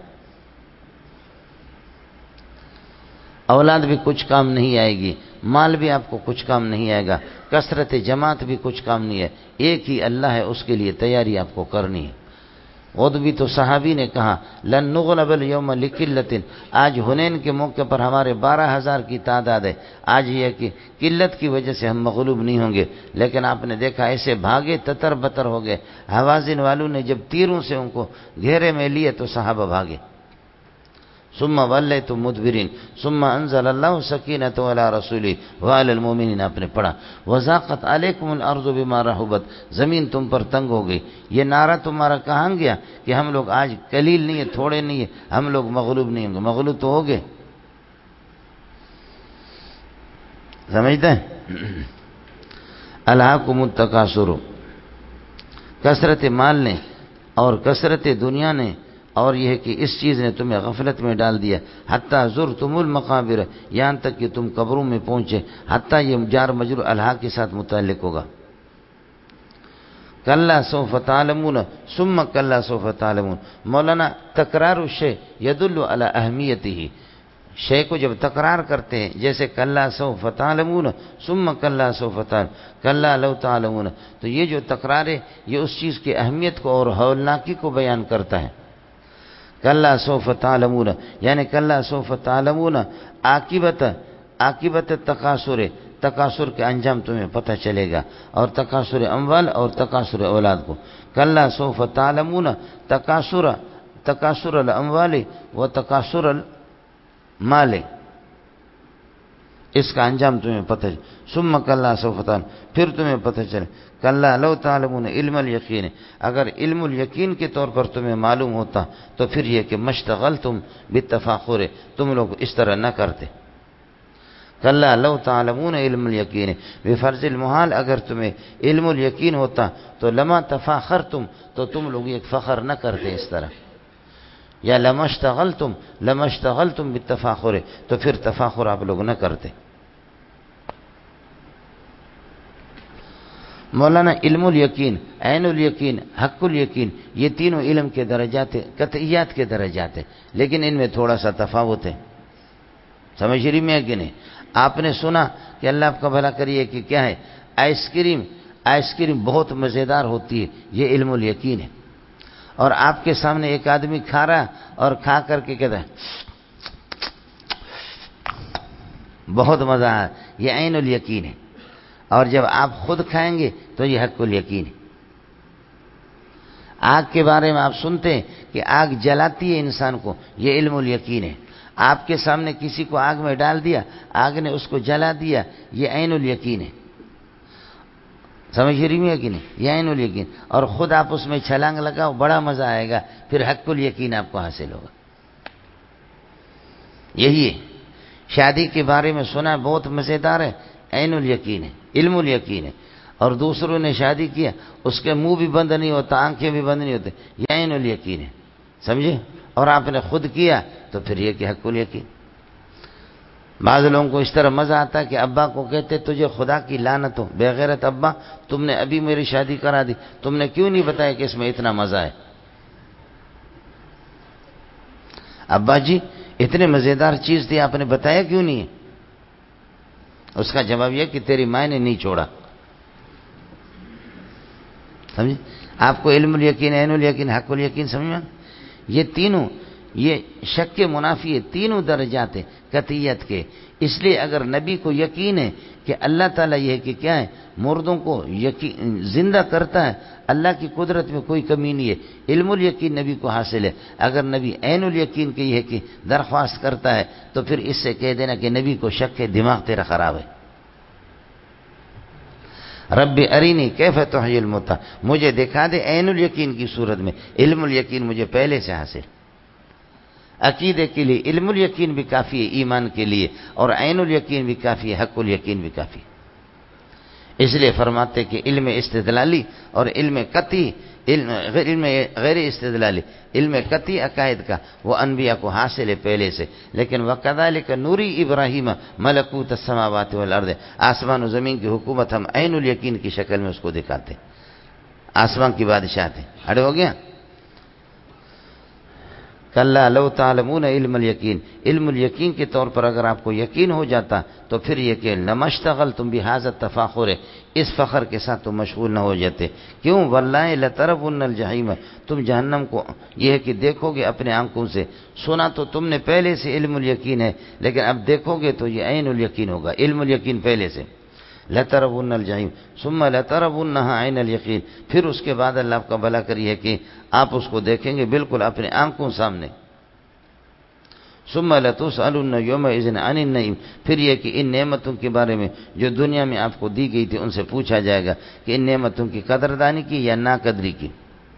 اولاد بھی کچھ کام نہیں آئے گی، مال بھی آپ کو کچھ کام نہیں آئے گا، کثرت جماعت بھی کچھ کام نہیں ہے، ایک ہی اللہ ہے، اس کے لیے تیاری آپ کو کرنی ہے۔ خود بھی تو صحابی نے کہا لن نغلب اليوم لقلۃ، آج حنین کے موقع پر ہمارے 12,000 کی تعداد ہے، آج یہ کہ قلت کی وجہ سے ہم مغلوب نہیں ہوں گے، لیکن آپ نے دیکھا ایسے بھاگے تتر بتر ہو گئے۔ حوازن والوں نے جب تیروں سے ان کو گھیرے میں لیے تو صحابہ بھاگے۔ ثم ولیتم مدبرین ثم انزل اللہ سکینۃ علی رسولہ وعلی المؤمنین، آپ نے پڑھا وضاقت علیکم الارض بما رحبت، زمین تم پر تنگ ہو گئی۔ یہ نعرہ تمہارا کہاں گیا کہ ہم لوگ آج قلیل نہیں ہے، تھوڑے نہیں ہے، ہم لوگ مغلوب نہیں ہوں گے؟ مغلوب تو ہو گئے، سمجھتے ہیں؟ الہاکم التکاثر، کثرت مال نے اور کثرت دنیا نے اور یہ ہے کہ اس چیز نے تمہیں غفلت میں ڈال دیا۔ حتیٰ زرتم المقابر، یہاں تک کہ تم قبروں میں پہنچے۔ حتیٰ یہ جار مجرور الہا کے ساتھ متعلق ہوگا۔ کلا سوف تعلمون ثم کلا سوف تعلمون، مولانا تکرار الشیء یدل علی اہمیتہ، شے کو جب تکرار کرتے ہیں جیسے کلا سوف تعلمون ثم کلا سوف تعلمون کلا لو تعلمون، تو یہ جو تکرار ہے یہ اس چیز کی اہمیت کو اور ہولناکی کو بیان کرتا ہے۔ کلا سوف تعلمون یعنی کلا سوف تعلمون عاقبت تکاثر، تکاثر کے انجام تمہیں پتہ چلے گا، اور تکاثر اموال اور تکاثر اولاد کو۔ کلا سوف تعلمون، تکاثر الاموال و تکاثر المال، اس کا انجام تمہیں پتہ چلے۔ ثم کلا سوف تعلمون، پھر تمہیں پتہ چلے۔ کلا لو تعلمون علم الیقین، اگر علم الیقین کے طور پر تمہیں معلوم ہوتا تو پھر یہ کہ مشتغلتم بالتفاخر، تم لوگ اس طرح نہ کرتے۔ کلا لو تعلمون علم الیقین، بفرض المحال اگر تمہیں علم الیقین ہوتا تو لما تفاخرتم، تو تم لوگ ایک فخر نہ کرتے اس طرح، یا لمشتغلتم بالتفاخر، تو پھر تفاخر آپ لوگ نہ کرتے۔ مولانا علم الیقین، عین الیقین، حق الیقین، یہ تینوں علم کے درجات، قطعیات کے درجات ہیں، لیکن ان میں تھوڑا سا تفاوت ہے۔ سمجھ رہی میں ہے کہ نہیں؟ آپ نے سنا کہ اللہ آپ کا بھلا کریے کہ کیا ہے، آئس کریم بہت مزیدار ہوتی ہے، یہ علم الیقین ہے۔ اور آپ کے سامنے ایک آدمی کھا رہا اور کھا کر کے کہتا ہے بہت مزہ آیا، یہ عین الیقین ہے۔ اور جب آپ خود کھائیں گے تو یہ حق الیقین ہے۔ آگ کے بارے میں آپ سنتے ہیں کہ آگ جلاتی ہے انسان کو، یہ علم الیقین ہے۔ آپ کے سامنے کسی کو آگ میں ڈال دیا، آگ نے اس کو جلا دیا، یہ عین الیقین ہے۔ سمجھ رہی ہے کہ نہیں؟ یہ عین الیقین، اور خود آپ اس میں چھلانگ لگاؤ، بڑا مزہ آئے گا، پھر حق الیقین آپ کو حاصل ہوگا۔ یہی ہے، شادی کے بارے میں سنا بہت مزیدار ہے، عین الیقین ہے، علم الیقین ہے۔ اور دوسروں نے شادی کیا، اس کے منہ بھی بند نہیں ہوتا، آنکھیں بھی بند نہیں ہوتے، یہ عین الیقین ہے، سمجھے؟ اور آپ نے خود کیا تو پھر یہ کہ حق الیقین۔ بعض لوگوں کو اس طرح مزہ آتا ہے کہ ابا کو کہتے تجھے خدا کی لعنت ہو، بے غیرت ابا، تم نے ابھی میری شادی کرا دی، تم نے کیوں نہیں بتایا کہ اس میں اتنا مزہ ہے؟ ابا جی اتنے مزیدار چیز تھی، آپ نے بتایا کیوں نہیں ہے؟ اس کا جواب یہ کہ تیری ماں نے نہیں چھوڑا. سمجھے؟ آپ کو علم الیقین، عین الیقین، حق الیقین سمجھ میں؟ یہ تینوں، یہ شک کے منافی ہے، تینوں درجات ہیں قطعیت کے. اس لیے اگر نبی کو یقین ہے کہ اللہ تعالیٰ یہ ہے کہ کیا ہے، مردوں کو زندہ کرتا ہے، اللہ کی قدرت میں کوئی کمی نہیں ہے، علم الیقین نبی کو حاصل ہے. اگر نبی عین الیقین کے یہ کہ درخواست کرتا ہے تو پھر اس سے کہہ دینا کہ نبی کو شک ہے، دماغ تیرا خراب ہے. رب ارینی کیف تحیی الموتی، مجھے دکھا دے عین الیقین کی صورت میں. علم الیقین مجھے پہلے سے حاصل. عقیدے کے لیے علم الیقین بھی کافی ہے، ایمان کے لیے، اور عین الیقین بھی کافی ہے، حق الیقین بھی کافی ہے. اس لیے فرماتے کہ علم استدلالی اور علم قطعی، علم غیر استدلالی، علم قطعی عقائد کا وہ انبیاء کو حاصل ہے پہلے سے. لیکن وَكَذَلِكَ نُورِي إِبْرَاهِيمَ مَلَكُوتَ السَّمَاوَاتِ وَالْأَرْضِ، آسمان و زمین کی حکومت ہم عین الیقین کی شکل میں اس کو دکھاتے، آسمان کی بادشاہت ہے. اڑے ہو گیا. کلا لو تعلمون علم الیقین، علم الیقین کے طور پر اگر آپ کو یقین ہو جاتا تو پھر یہ کہ لمشتغلتم بہذا التفاخر، اس فخر کے ساتھ تم مشغول نہ ہو جاتے. کیوں؟ واللہ لترون الجحیم، تم جہنم کو یہ ہے کہ دیکھو گے اپنے آنکھوں سے. سنا تو تم نے پہلے سے علم الیقین ہے، لیکن اب دیکھو گے تو یہ عین الیقین ہوگا، علم الیقین پہلے سے. لترون الجحیم ثم لترونها عین الیقین، پھر اس کے بعد اللہ آپ کا بھلا کریے کہ آپ اس کو دیکھیں گے بالکل اپنے آنکھوں سامنے. ثم لتسألن یومئذ عن النعیم، پھر یہ کہ ان نعمتوں کے بارے میں جو دنیا میں آپ کو دی گئی تھی ان سے پوچھا جائے گا کہ ان نعمتوں کی قدردانی کی یا ناقدری کی.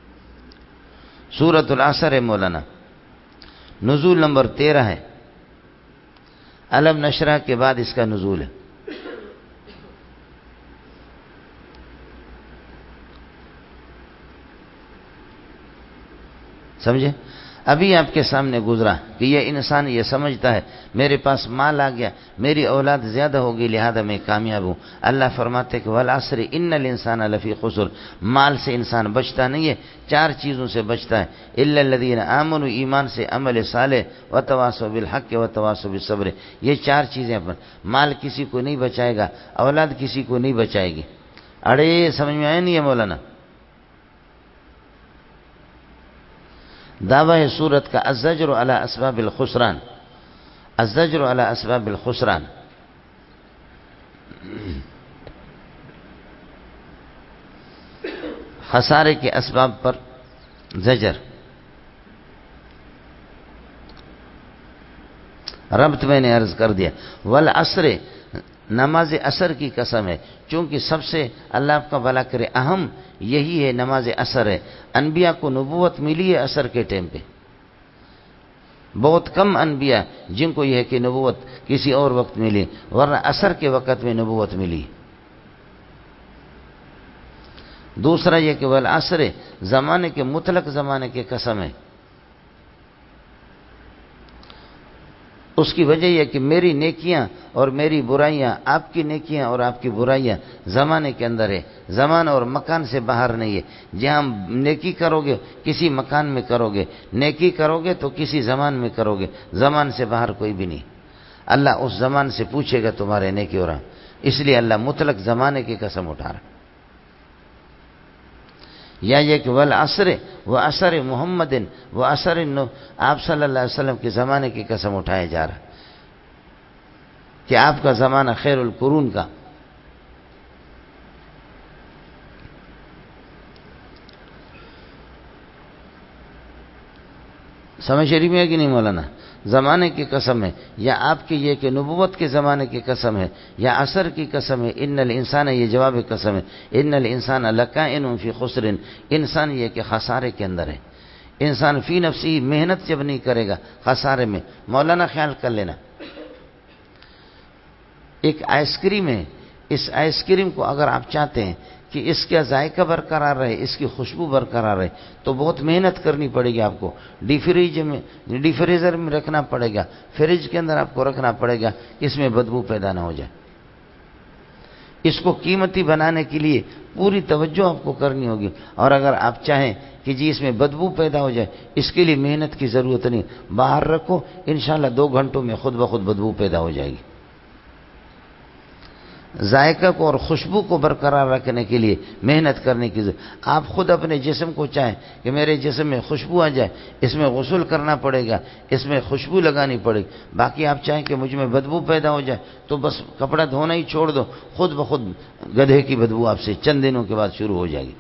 سورۃ العصر ہے مولانا، نزول نمبر 13 ہے. الم نشرح کے بعد اس کا نزول ہے. سمجھے؟ ابھی آپ کے سامنے گزرا کہ یہ انسان یہ سمجھتا ہے میرے پاس مال آ گیا، میری اولاد زیادہ ہوگی لہذا میں کامیاب ہوں. اللہ فرماتے کہ والعصر ان الانسان لفی خسر، مال سے انسان بچتا نہیں ہے، 4 چیزوں سے بچتا ہے. الا الذین آمنوا، ایمان سے، عمل صالح، وتواصوا بالحق وتواصوا بالصبر. یہ 4 چیزیں پر مال کسی کو نہیں بچائے گا، اولاد کسی کو نہیں بچائے گی. اڑے سمجھ میں آیا نہیں ہے مولانا؟ دعویٰ ہے سورت کا الزجر علی اسباب الخسران، الزجر علی اسباب الخسران. خسارے کے اسباب پر زجر. ربط میں نے عرض کر دیا. والعصر، نماز عصر کی قسم ہے، چونکہ سب سے اللہ آپ کا بھلا کرے اہم یہی ہے، نماز عصر ہے. انبیاء کو نبوت ملی ہے عصر کے ٹائم پہ، بہت کم انبیاء جن کو یہ ہے کہ نبوت کسی اور وقت ملی، ورنہ عصر کے وقت میں نبوت ملی. دوسرا یہ کہ والعصر، زمانے کے مطلق زمانے کی قسم ہے. اس کی وجہ یہ کہ میری نیکیاں اور میری برائیاں، آپ کی نیکیاں اور آپ کی برائیاں زمانے کے اندر ہے، زمان اور مکان سے باہر نہیں ہے. جہاں نیکی کرو گے کسی مکان میں کرو گے، نیکی کرو گے تو کسی زمان میں کرو گے، زمان سے باہر کوئی بھی نہیں. اللہ اس زمان سے پوچھے گا تمہارے نیکی اور اس لیے اللہ مطلق زمانے کی قسم اٹھا رہا. یا یہ کہ والعصر وعصر محمد وعصر آپ صلی اللہ علیہ وسلم کے زمانے کی قسم اٹھایا جا رہا کہ آپ کا زمانہ خیر القرون کا. سمجھ شریف میں ہے کہ نہیں مولانا؟ زمانے کی قسم ہے، یا آپ کی یہ کہ نبوت کے زمانے کی قسم ہے، یا عصر کی قسم ہے. ان الانسان، یہ جواب قسم ہے. ان الانسان لکائن فی خسر، انسان یہ کہ خسارے کے اندر ہے. انسان فی نفسی، محنت جب نہیں کرے گا خسارے میں. مولانا خیال کر لینا، ایک آئس کریم ہے، اس آئس کریم کو اگر آپ چاہتے ہیں کہ اس کا ذائقہ برقرار رہے، اس کی خوشبو برقرار رہے، تو بہت محنت کرنی پڑے گی آپ کو. ڈیفریزر میں رکھنا پڑے گا، فریج کے اندر آپ کو رکھنا پڑے گا کہ اس میں بدبو پیدا نہ ہو جائے. اس کو قیمتی بنانے کے لیے پوری توجہ آپ کو کرنی ہوگی. اور اگر آپ چاہیں کہ جی اس میں بدبو پیدا ہو جائے، اس کے لیے محنت کی ضرورت نہیں، باہر رکھو انشاءاللہ 2 گھنٹوں میں خود بخود بدبو پیدا ہو جائے گی۔ ذائقہ کو اور خوشبو کو برقرار رکھنے کے لیے محنت کرنے کی ضرورت۔ آپ خود اپنے جسم کو چاہیں کہ میرے جسم میں خوشبو آ جائے، اس میں غسل کرنا پڑے گا، اس میں خوشبو لگانی پڑے گی۔ باقی آپ چاہیں کہ مجھ میں بدبو پیدا ہو جائے تو بس کپڑا دھونا ہی چھوڑ دو، خود بخود گدھے کی بدبو آپ سے چند دنوں کے بعد شروع ہو جائے گی۔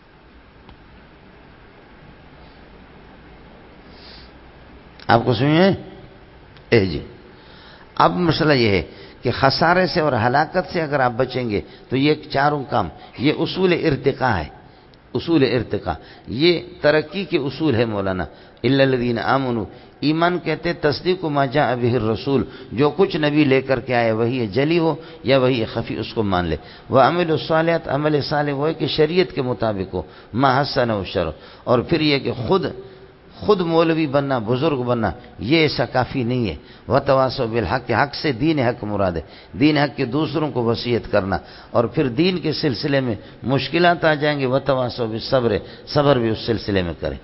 آپ کو سنیے جی، اب مسئلہ یہ ہے کہ خسارے سے اور ہلاکت سے اگر آپ بچیں گے تو یہ چاروں کام، یہ اصول ارتقاء ہے، اصول ارتقاء، یہ ترقی کے اصول ہے مولانا۔ الا الذین آمنوا، ایمان کہتے تصدیق ما جاء بہ الرسول، جو کچھ نبی لے کر کے آئے وہی جلی ہو یا وہی خفی اس کو مان لے، وعمل الصالحات، عمل صالح وہ ہے کہ شریعت کے مطابق ہو، ما حسن الشرع، اور پھر یہ کہ خود مولوی بننا، بزرگ بننا یہ ایسا کافی نہیں ہے۔ وتواصوا بالحق، حق سے دین حق مراد ہے، دین حق کے دوسروں کو وصیت کرنا، اور پھر دین کے سلسلے میں مشکلات آ جائیں گے، وتواصوا بالصبر، صبر بھی اس سلسلے میں کریں۔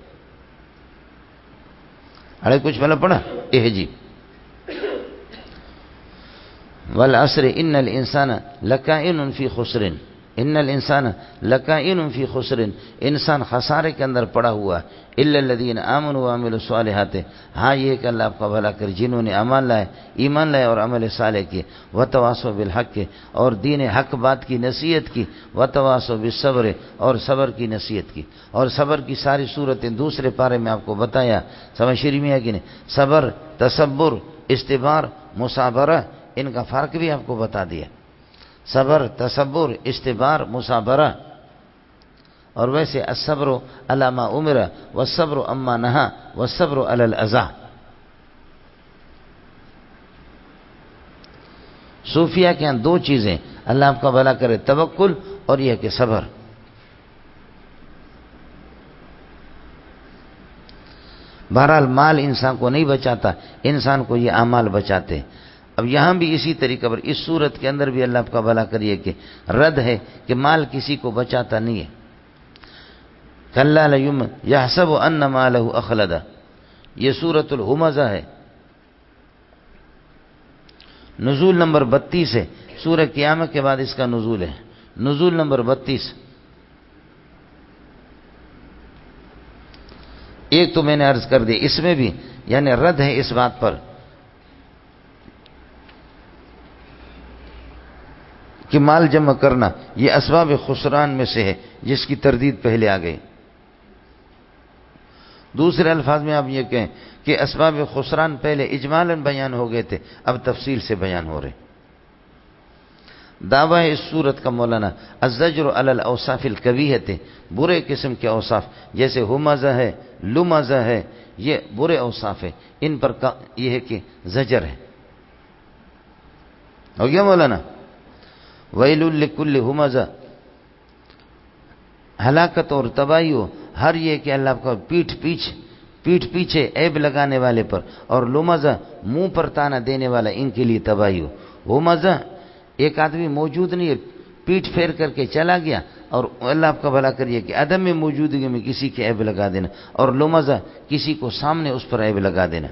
ارے کچھ مطلب پڑھا جی، والعصر ان الانسان لکائن فی خسر، ان الانسان لکائن فی خسر، انسان خسارے کے اندر پڑا ہوا ہے۔ الا الذین آمنوا وعملوا الصالحات، ہاں یہ کہ اللہ آپ کا بھلا کرے جنہوں نے ایمان لائے اور عمل صالح کیے، وتواصوا بالحق، اور دین حق بات کی نصیحت کی، وتواصوا بالصبر، اور صبر کی نصیحت کی۔ اور صبر کی ساری صورتیں دوسرے پارے میں آپ کو بتایا، سمجھ شریف میں ہے کہ نہیں؟ صبر، تصبر، استبار، مصابرہ، ان کا فرق بھی آپ کو بتا دیا۔ صبر، تصبر، استبار، مصابرہ۔ اور ویسے الصبر علی ما امر والصبر عما نہی والصبر علی الاذى۔ صوفیہ کے یہاں 2 چیزیں، اللہ آپ کا بھلا کرے، توکل اور یہ کہ صبر۔ بہرحال مال انسان کو نہیں بچاتا، انسان کو یہ اعمال بچاتے۔ اب یہاں بھی اسی طریقے پر اس صورت کے اندر بھی اللہ آپ کا بھلا کریے کہ رد ہے کہ مال کسی کو بچاتا نہیں ہے۔ کلا لیم یحسب ان مالہ اخلدہ، یہ سورۃ الہمزہ ہے، نزول نمبر 32 ہے، سورہ قیامت کے بعد اس کا نزول ہے، نزول نمبر 32۔ ایک تو میں نے عرض کر دی، اس میں بھی یعنی رد ہے اس بات پر کہ مال جمع کرنا یہ اسباب خسران میں سے ہے، جس کی تردید پہلے آ گئی۔ دوسرے الفاظ میں آپ یہ کہیں کہ اسباب خسران پہلے اجمالاً بیان ہو گئے تھے، اب تفصیل سے بیان ہو رہے۔ دعویٰ ہے اس صورت کا مولانا الزجر علی الاوصاف الکبیحۃ، برے قسم کے اوصاف جیسے ہمزہ ہے، لمزہ ہے، یہ برے اوصاف ہے، ان پر یہ ہے کہ زجر ہے۔ ہو گیا مولانا؟ ویل لکل ہمزہ، ہلاکت اور تباہی ہو ہر یہ کہ اللہ کا پیٹھ پیچھے عیب لگانے والے پر، اور لمزہ منہ پر تانا دینے والا، ان کے لیے تباہی ہو۔ ہمزہ ایک آدمی موجود نہیں ہے، پیٹھ پھیر کر کے چلا گیا، اور اللہ آپ کا بھلا کریے کہ عدم میں موجودگی میں کسی کے عیب لگا دینا، اور لمزہ کسی کو سامنے اس پر عیب لگا دینا۔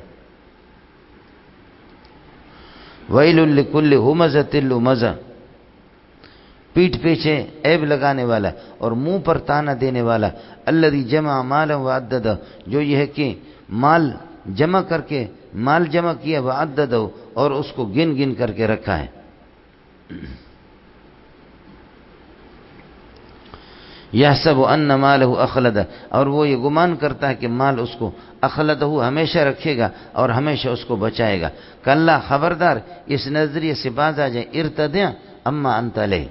ویل لکل ہمزۃ لمزہ، پیٹھ پیچھے عیب لگانے والا اور منہ پر تانا دینے والا، الذی جمع مالا وعددہ، جو یہ ہے کہ مال جمع کیا، وعددہ، اور اس کو گن کر کے رکھا ہے۔ یحسب ان مالہ اخلدہ، اور وہ یہ گمان کرتا ہے کہ مال اس کو اخلدہ ہمیشہ رکھے گا اور ہمیشہ اس کو بچائے گا۔ کلا، خبردار، اس نظریے سے باز آ جائے، ارتدع اما انت علیہ،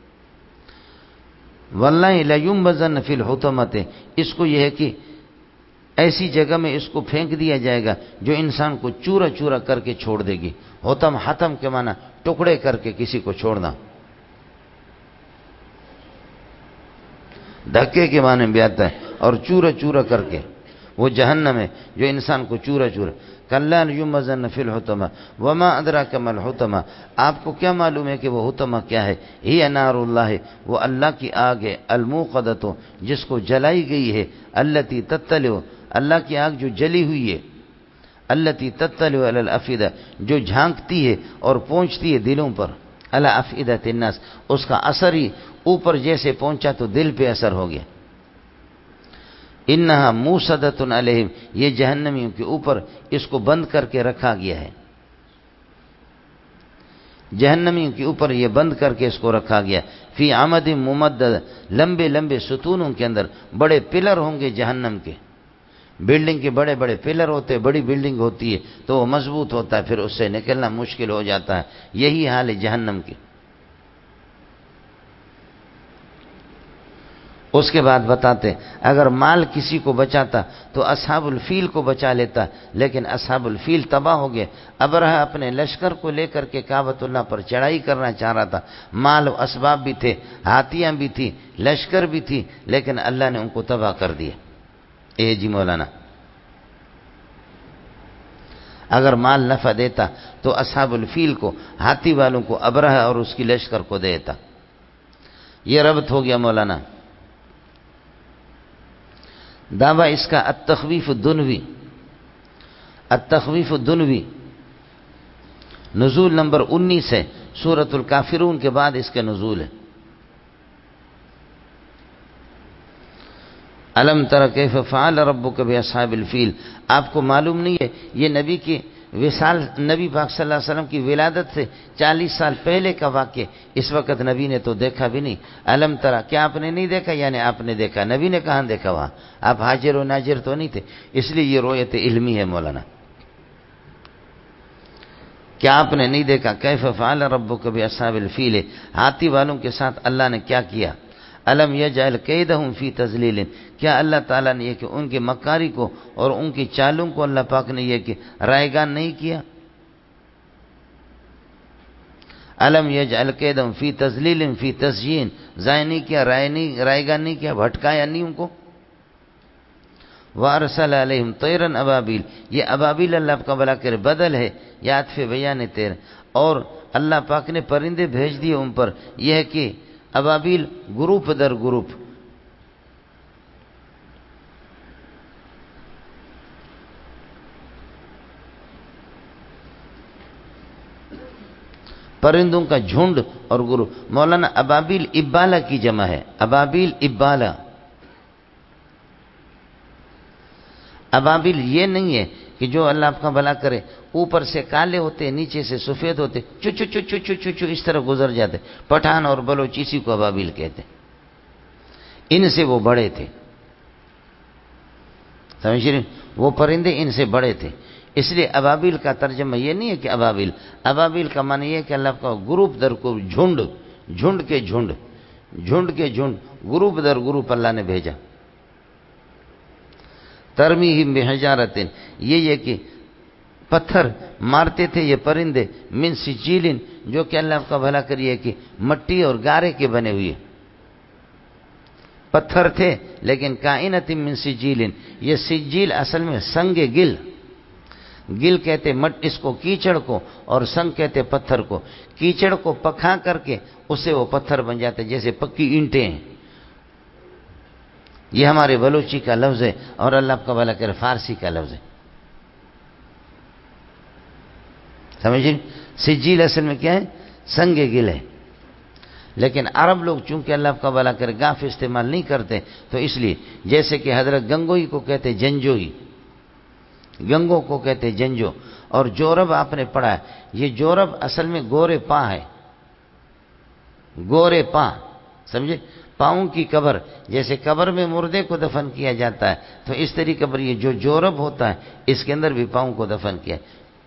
واللہ لینبذن فی الحطمۃ، اس کو یہ ہے کہ ایسی جگہ میں اس کو پھینک دیا جائے گا جو انسان کو چورا چورا کر کے چھوڑ دے گی۔ حطم کے معنی ٹکڑے کر کے کسی کو چھوڑنا، دھکے کے معنی بھی آتا ہے، اور چورا چورا کر کے وہ جہنم ہے جو انسان کو چورا چورا. کلا یمزن فی الحطمہ وما ادراک ما الحطمہ. آپ کو کیا معلوم ہے کہ وہ حطمہ کیا ہے؟ ہی نار اللہ، وہ اللہ کی آگ ہے، الموقدۃ، جس کو جلائی گئی ہے، التی تطلع، اللہ کی آگ جو جلی ہوئی ہے، التی تطلع علی الافئدہ، جو جھانکتی ہے اور پہنچتی ہے دلوں پر، علی افئدۃ الناس، اس کا اثر ہی اوپر جیسے پہنچا تو دل پہ اثر ہو گیا. انہا موصدۃ علیہم، یہ جہنمیوں کے اوپر اس کو بند کر کے رکھا گیا ہے، جہنمیوں کے اوپر یہ بند کر کے اس کو رکھا گیا. فی عمد ممدد، لمبے لمبے ستونوں کے اندر، بڑے پلر ہوں گے جہنم کے. بلڈنگ کے بڑے بڑے پلر ہوتے ہیں، بڑی بلڈنگ ہوتی ہے تو وہ مضبوط ہوتا ہے، پھر اس سے نکلنا مشکل ہو جاتا ہے. یہی حال ہے جہنم کی. اس کے بعد بتاتے اگر مال کسی کو بچاتا تو اصحاب الفیل کو بچا لیتا، لیکن اصحاب الفیل تباہ ہو گئے. ابرہہ اپنے لشکر کو لے کر کے کعبۃ اللہ پر چڑھائی کرنا چاہ رہا تھا، مال و اسباب بھی تھے، ہاتھیاں بھی تھی، لشکر بھی تھی، لیکن اللہ نے ان کو تباہ کر دیا. اے جی مولانا، اگر مال نفع دیتا تو اصحاب الفیل کو، ہاتھی والوں کو، ابرہہ اور اس کی لشکر کو دیتا. یہ ربط ہو گیا مولانا. دعویٰ اس کا التخویف الدنوی، التخویف الدنوی نزول نمبر 19 ہے، سورۃ الکافرون کے بعد اس کے نزول ہے. الم تر کیف فعل ربک باصحاب الفیل. آپ کو معلوم نہیں ہے یہ نبی کی وصال، نبی پاک صلی اللہ علیہ وسلم کی ولادت سے 40 سال پہلے کا واقعہ. اس وقت نبی نے تو دیکھا بھی نہیں. الم ترا، کیا آپ نے نہیں دیکھا؟ یعنی آپ نے دیکھا، نبی نے کہاں دیکھا؟ وہاں آپ حاضر و ناظر تو نہیں تھے، اس لیے یہ رؤیت علمی ہے مولانا. کیا آپ نے نہیں دیکھا؟ کیف فعل ربک باصحاب الفیل، ہاتھی والوں کے ساتھ اللہ نے کیا کیا. الم یجعل کیدہم فی تضلیل، کیا اللہ تعالیٰ نے یہ کہ ان کے مکاری کو اور ان کی چالوں کو اللہ پاک نے یہ کہ رائیگان نہیں کیا. الم یجعل کیدہم فی تضلیل فی تزیین، ضائع نہیں کیا، رائیگان نہیں کیا، بھٹکایا نہیں ان کو. وارسل علیہم طیرا ابابیل، یہ ابابیل اللہ کا بلا کر بدل ہے یا عطف بیان تیر، اور اللہ پاک نے پرندے بھیج دیے ان پر. یہ ہے کہ ابابیل گروپ در گروپ، پرندوں کا جھنڈ اور گروپ. مولانا ابابیل ابالہ کی جمع ہے، ابابیل ابالہ. ابابیل یہ نہیں ہے کہ جو اللہ آپ کا بھلا کرے اوپر سے کالے ہوتے نیچے سے سفید ہوتے، چو چو چو چو چو چو چو اس طرح گزر جاتے. پٹھان اور بلوچ اسی کو ابابیل کہتے. ان سے وہ بڑے تھے، سمجھ رہے؟ وہ پرندے ان سے بڑے تھے، اس لیے ابابیل کا ترجمہ یہ نہیں ہے کہ ابابیل. ابابیل کا معنی یہ ہے کہ اللہ کا گروپ در گروپ، جھنڈ، جھنڈ کے جھنڈ، جھنڈ کے جھنڈ، گروپ در گروپ اللہ نے بھیجا. ترمیہم بحجارۃ، یہ کہ پتھر مارتے تھے یہ پرندے، من سجیل، جو کہ اللہ کا بھلا کریے کہ مٹی اور گارے کے بنے ہوئے پتھر تھے، لیکن کائنۃ من سجیل. یہ سجیل اصل میں سنگ گل، گل کہتے اس کو کیچڑ کو، اور سنگ کہتے پتھر کو. کیچڑ کو پکھا کر کے اس سے وہ پتھر بن جاتے جیسے پکی اینٹیں ہیں. یہ ہمارے بلوچی کا لفظ ہے اور اللہ کا بھلا کرے فارسی کا لفظ ہے. سمجھیں؟ سجیل اصل میں کیا ہے؟ سنگ گل ہے. لیکن عرب لوگ چونکہ اللہ کا بھلا کرے گاف استعمال نہیں کرتے، تو اس لیے جیسے کہ حضرت گنگوئی کو کہتے جنجوئی، گنگو کو کہتے جنجو. اور جورب آپ نے پڑھا ہے، یہ جورب اصل میں گورے پاں ہے، گورے پاں. سمجھے؟ پاؤں کی قبر، جیسے قبر میں مردے کو دفن کیا جاتا ہے تو اس طریقے پر یہ جو جورب ہوتا ہے اس کے اندر بھی پاؤں کو دفن کیا.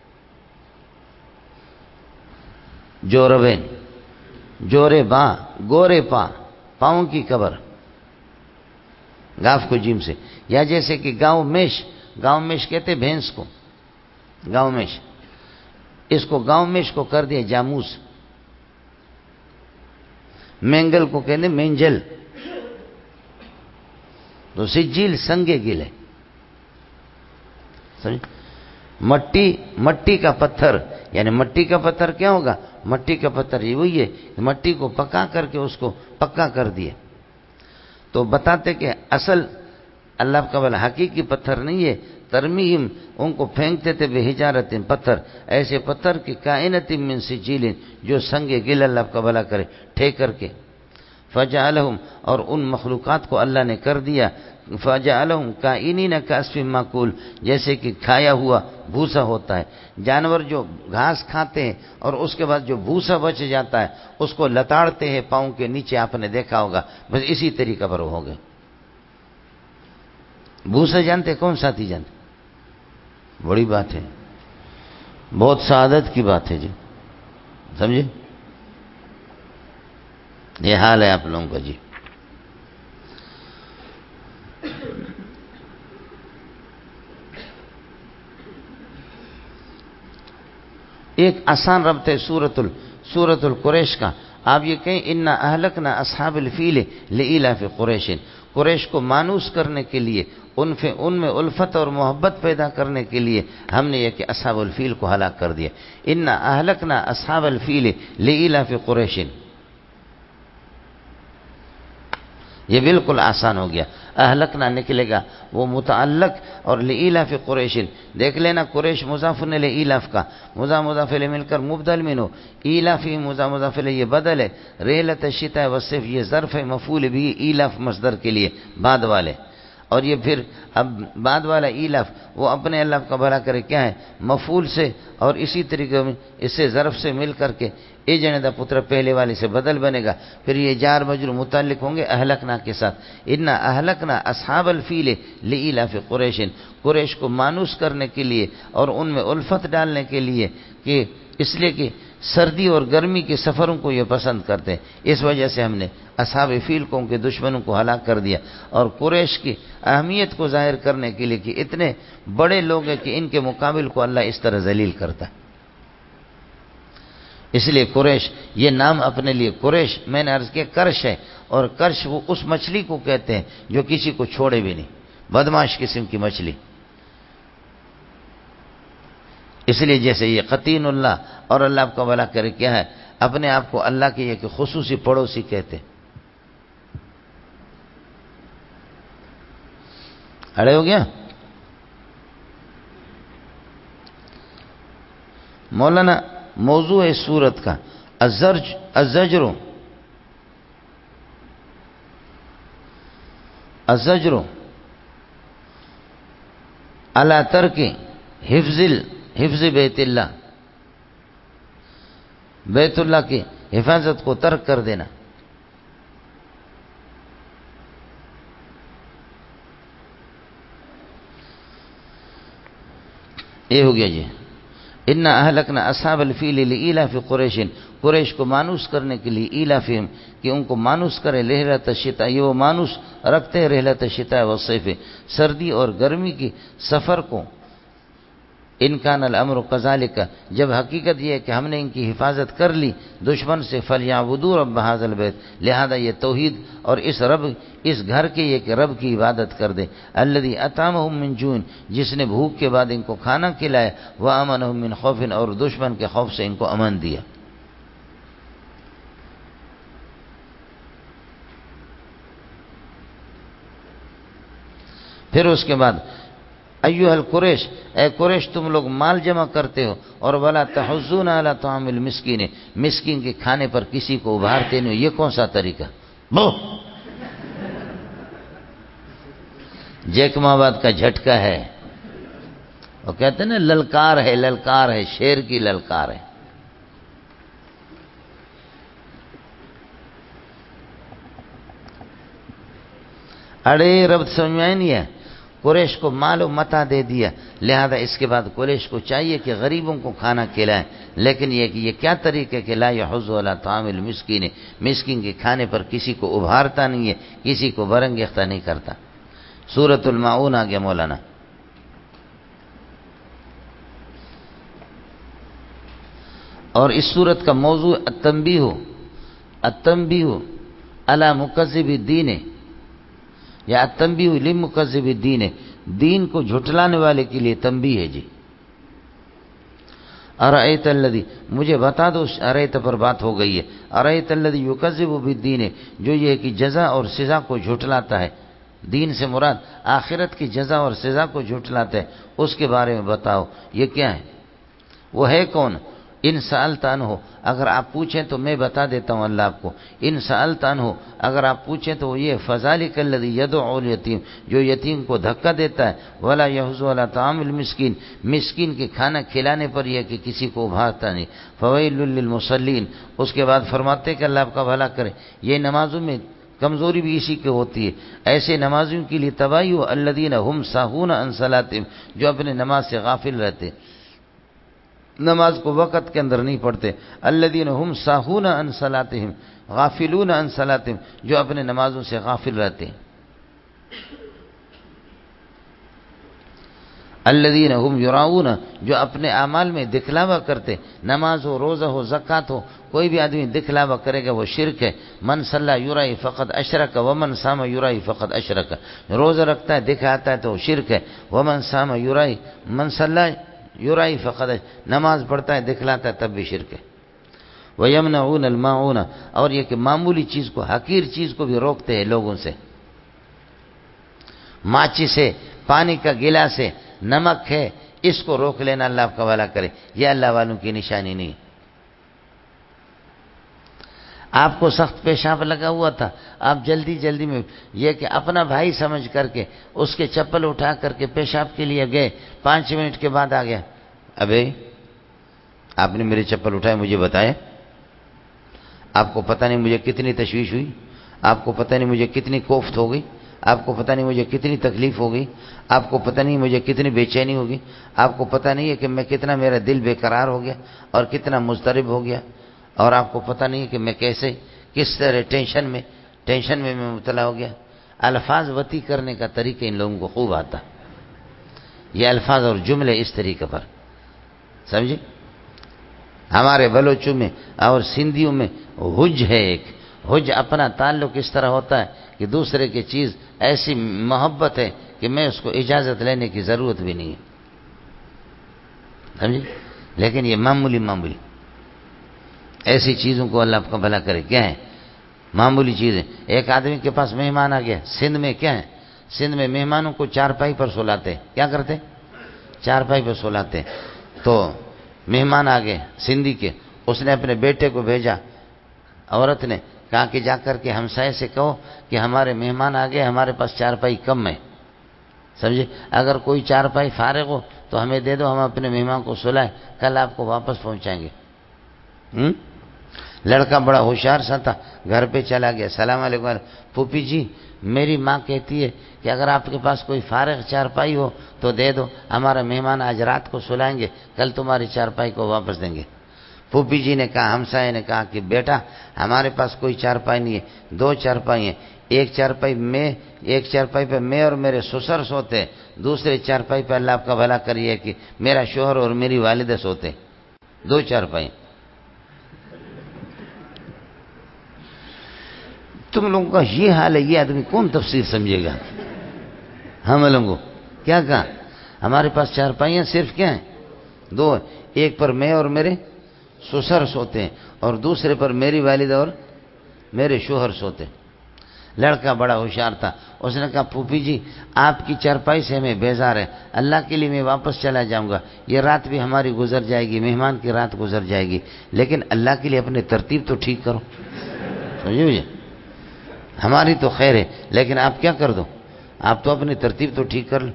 جوربین، جورے باں، گورے پاں، پاؤں کی قبر، گاف کو جیم سے. یا جیسے کہ گاؤں میش، گاؤں میش کہتے بھینس کو، گاؤں میش. اس کو گاؤں میش کو کر دیا جاموس. مینگل کو کہتے مینجل. تو سجیل سنگ گل ہے. سمجھ؟ مٹی کا پتھر، یعنی مٹی کا پتھر کیا ہوگا؟ مٹی کا پتھر یہ وہی ہے کہ مٹی کو پکا کر کے اس کو پکا کر دیا. تو بتاتے کہ اصل اللہ کا بلا حقیقی پتھر نہیں ہے. ترمیہم ان کو پھینکتے تھے بے حجارت پتھر، ایسے پتھر کی کائنت من سجیل جو سنگ گل اللہ کا بلا کرے ٹھیک کر کے. فجعلہم اور ان مخلوقات کو اللہ نے کر دیا فجعلہم کائنین کاسف معقول جیسے کہ کھایا ہوا بھوسا ہوتا ہے. جانور جو گھاس کھاتے ہیں اور اس کے بعد جو بھوسا بچ جاتا ہے اس کو لتاڑتے ہیں پاؤں کے نیچے، آپ نے دیکھا ہوگا، بس اسی طریقہ پر ہو گئے. بھوسا جانتے کون ساتھی جانتے؟ بڑی بات ہے، بہت سعادت کی بات ہے جی، سمجھے؟ یہ حال ہے آپ لوگوں کا جی. ایک آسان ربط ہے سورۃ القریش کا. آپ یہ کہیں انا اہلکنا اصحاب الفیل لإیلاف قریش، قریش کو مانوس کرنے کے لیے، ان میں الفت اور محبت پیدا کرنے کے لیے ہم نے یہ کہ اصحاب الفیل کو ہلاک کر دیا. انا اہلکنا اصحاب الفیل لإیلاف قریش، یہ بالکل آسان ہو گیا. اہلکنا نکلے گا وہ متعلق اور لإیلاف قریش، دیکھ لینا قریش مضاف لإیلاف کا، مضاف الیہ مل کر مبدل منو، ایلافی مضاف الیہ یہ بدل ہے. رحلت الشتاء والصيف یہ ظرف ہے مفعول بھی ایلاف مصدر کے لیے بعد والے. اور یہ پھر اب بعد والا ایلاف وہ اپنے اللہ کا بھلا کرے کیا ہے؟ مفعول سے، اور اسی طریقے میں اس سے ظرف سے مل کر کے ایجن دا پتر پہلے والے سے بدل بنے گا. پھر یہ جار مجرور متعلق ہوں گے اہلکنا کے ساتھ. انا اہلکنا اصحاب الفیل لإیلاف قریش، قریش کو مانوس کرنے کے لیے اور ان میں الفت ڈالنے کے لیے، کہ اس لیے کہ سردی اور گرمی کے سفروں کو یہ پسند کرتے ہیں، اس وجہ سے ہم نے اصحاب فیل کو ان کے دشمنوں کو ہلاک کر دیا. اور قریش کی اہمیت کو ظاہر کرنے کے لیے کہ اتنے بڑے لوگ ہیں کہ ان کے مقابل کو اللہ اس طرح ذلیل کرتا ہے، اس لیے قریش یہ نام اپنے لیے. قریش میں نے عرض کیا کرش ہے، اور کرش وہ اس مچھلی کو کہتے ہیں جو کسی کو چھوڑے بھی نہیں، بدماش قسم کی مچھلی. اس لیے جیسے یہ قطین اللہ اور اللہ آپ کا بھلا کرے کیا ہے، اپنے آپ کو اللہ کے یہ کہ خصوصی پڑوسی کہتے. اڑے ہو گیا مولانا. موضوع اس سورت کا الزجر علی ترک حفظ بیت اللہ، بیت اللہ کی حفاظت کو ترک کر دینا. یہ ہو گیا جی. انا اہلکنا اصحاب الفیل لإیلاف قریش، قریش کو مانوس کرنے کے لیے، ایلافہم کہ ان کو مانوس کرے، رحلت الشتاء یہ وہ مانوس رکھتے ہیں رحلت الشتاء والصیف سردی اور گرمی کی سفر کو. ان کان الامر کذالک جب حقیقت یہ ہے کہ ہم نے ان کی حفاظت کر لی دشمن سے، فلیعبدوا رب ھذا البیت لہذا یہ توحید اور اس گھر کے یہ کہ رب کی عبادت کر دے. الذی اطعمهم من جوع جس نے بھوک کے بعد ان کو کھانا کھلایا، وامنهم من خوف اور دشمن کے خوف سے ان کو امن دیا. پھر اس کے بعد ایھا القریش اے قریش تم لوگ مال جمع کرتے ہو اور ولا تحضون علی طعام المسکین مسکین کے کھانے پر کسی کو ابھارتے نہیں. یہ کون سا طریقہ؟ جیکم آباد کا جھٹکا ہے. وہ کہتے ہیں نا للکار ہے شیر کی للکار ہے. اڑے رب سمجھ میں نہیں ہے. قریش کو مال و متا دے دیا، لہذا اس کے بعد قریش کو چاہیے کہ غریبوں کو کھانا کھلائیں، لیکن یہ کیا طریقہ ہے کہ لا یحض علی طعام المسکین مسکین کے کھانے پر کسی کو ابھارتا نہیں ہے، کسی کو برانگیختہ نہیں کرتا. سورۃ الماعون آ گیا مولانا. اور اس سورت کا موضوع التنبیہ علی مکذب الدین یا تنبیہ للمکذب الدین ہے، دین کو جھٹلانے والے کے لیے تنبیہ ہے جی۔ ارأیت الذی، مجھے بتا دو، ارأیت پر بات ہو گئی ہے، ارأیت الذی یکذب بالدین، جو یہ کہ جزا اور سزا کو جھٹلاتا ہے، دین سے مراد آخرت کی جزا اور سزا کو جھٹلاتا ہے، اس کے بارے میں بتاؤ یہ کیا ہے؟ وہ ہے کون؟ ان سألت عنہ، اگر آپ پوچھیں تو میں بتا دیتا ہوں اللہ آپ کو، ان سألت عنہ، اگر آپ پوچھیں تو وہ یہ فذلک الذی یدعو الیتیم، جو یتیم کو دھکا دیتا ہے، ولا یحض علی طعام المسکین، مسکین کے کھانا کھلانے پر یہ کہ کسی کو ابھارتا نہیں، فویل للمصلین، اس کے بعد فرماتے کہ اللہ آپ کا بھلا کرے، یہ نمازوں میں کمزوری بھی اسی کی ہوتی ہے، ایسے نمازیوں کے لیے تباہی ہو، الذین هم ساہون عن صلاتهم، جو اپنے نماز سے غافل رہتے، نماز کو وقت کے اندر نہیں پڑھتے، الذین هم ساہون عن صلاتهم، غافلون عن صلاتهم، جو اپنے نمازوں سے غافل رہتے ہیں، الذین هم یراؤون، جو اپنے اعمال میں دکھلاوا کرتے، نماز ہو، روزہ ہو، زکوٰۃ ہو، کوئی بھی آدمی دکھلاوا کرے گا وہ شرک ہے، من صلی یرائی فقط اشرک ومن صام یرائی فقط اشرک، روزہ رکھتا ہے دکھاتا ہے تو شرک ہے، ومن صام یرائی، من صلی یرائی فقط، نماز پڑھتا ہے دکھلاتا ہے تب بھی شرک ہے، ویمنعون الماعون، اور یہ کہ معمولی چیز کو، حقیر چیز کو بھی روکتے ہیں لوگوں سے، ماچی سے، پانی کا گلاس ہے، نمک ہے، اس کو روک لینا، اللہ آپ کا بھلا کرے، یہ اللہ والوں کی نشانی نہیں۔ آپ کو سخت پیشاب لگا ہوا تھا، آپ جلدی جلدی میں یہ کہ اپنا بھائی سمجھ کر کے اس کے چپل اٹھا کر کے پیشاب کے لیے گئے، 5 منٹ کے بعد آ گیا، ابے آپ نے میرے چپل اٹھائے مجھے بتائے، آپ کو پتہ نہیں مجھے کتنی تشویش ہوئی، آپ کو پتہ نہیں مجھے کتنی کوفت ہو گئی، آپ کو پتہ نہیں مجھے کتنی تکلیف ہو گئی، آپ کو پتہ نہیں مجھے کتنی بے چینی ہوگی، آپ کو پتہ نہیں ہے کہ میں کتنا، میرا دل بے قرار ہو گیا اور کتنا مضطرب ہو گیا، اور آپ کو پتہ نہیں ہے کہ میں کیسے، کس طرح ٹینشن میں مبتلا ہو گیا۔ الفاظ وطی کرنے کا طریقہ ان لوگوں کو خوب آتا، یہ الفاظ اور جملے اس طریقے پر، سمجھے؟ ہمارے بلوچوں میں اور سندھیوں میں حج ہے ایک، حج اپنا تعلق اس طرح ہوتا ہے کہ دوسرے کی چیز ایسی محبت ہے کہ میں اس کو اجازت لینے کی ضرورت بھی نہیں ہے، سمجھے؟ لیکن یہ معمولی ایسی چیزوں کو اللہ آپ کا بھلا کرے، کیا ہے؟ معمولی چیزیں۔ ایک آدمی کے پاس مہمان آ گیا، سندھ میں کیا ہے، سندھ میں مہمانوں کو چارپائی پر سلاتے، کیا کرتے؟ چارپائی پر سلاتے، تو مہمان آ گئے سندھی کے، اس نے اپنے بیٹے کو بھیجا، عورت نے کہا کہ جا کر کے ہمسائے سے کہو کہ ہمارے مہمان آ گئے، ہمارے پاس چارپائی کم ہے، سمجھے؟ اگر کوئی چارپائی فارغ ہو تو ہمیں دے دو، ہم اپنے مہمان کو سلائیں، کل آپ کو واپس پہنچائیں گے۔ لڑکا بڑا ہوشیار سا تھا، گھر پہ چلا گیا، سلام علیکم، پھوپھی جی میری ماں کہتی ہے کہ اگر آپ کے پاس کوئی فارغ چارپائی ہو تو دے دو، ہمارا مہمان آج رات کو سلائیں گے، کل تمہاری چارپائی کو واپس دیں گے۔ پھوپھی جی نے کہا، ہمسائے نے کہا کہ بیٹا ہمارے پاس کوئی چارپائی نہیں ہے، 2 چارپائی ہیں، ایک چارپائی پہ میں اور میرے سسر سوتے، دوسرے چارپائی پہ اللہ آپ کا بھلا کریے کہ میرا شوہر اور میری والدہ سوتے، 2 چارپائی۔ تم لوگوں کا یہ حال ہے، یہ آدمی کون تفسیر سمجھے گا؟ ہم لوگوں کیا کہا؟ ہمارے پاس چارپائیاں صرف کیا ہیں؟ 2 ہیں، ایک پر میں اور میرے سسر سوتے ہیں اور دوسرے پر میری والدہ اور میرے شوہر سوتے۔ لڑکا بڑا ہوشیار تھا، اس نے کہا پھوپھی جی آپ کی چارپائی سے ہمیں بیزار ہے، اللہ کے لیے میں واپس چلا جاؤں گا، یہ رات بھی ہماری گزر جائے گی، مہمان کی رات گزر جائے گی، لیکن اللہ کے لیے اپنی ترتیب تو ٹھیک کرو، سمجھے مجھے؟ ہماری تو خیر ہے لیکن آپ کیا کر دو، آپ تو اپنی ترتیب تو ٹھیک کر لو،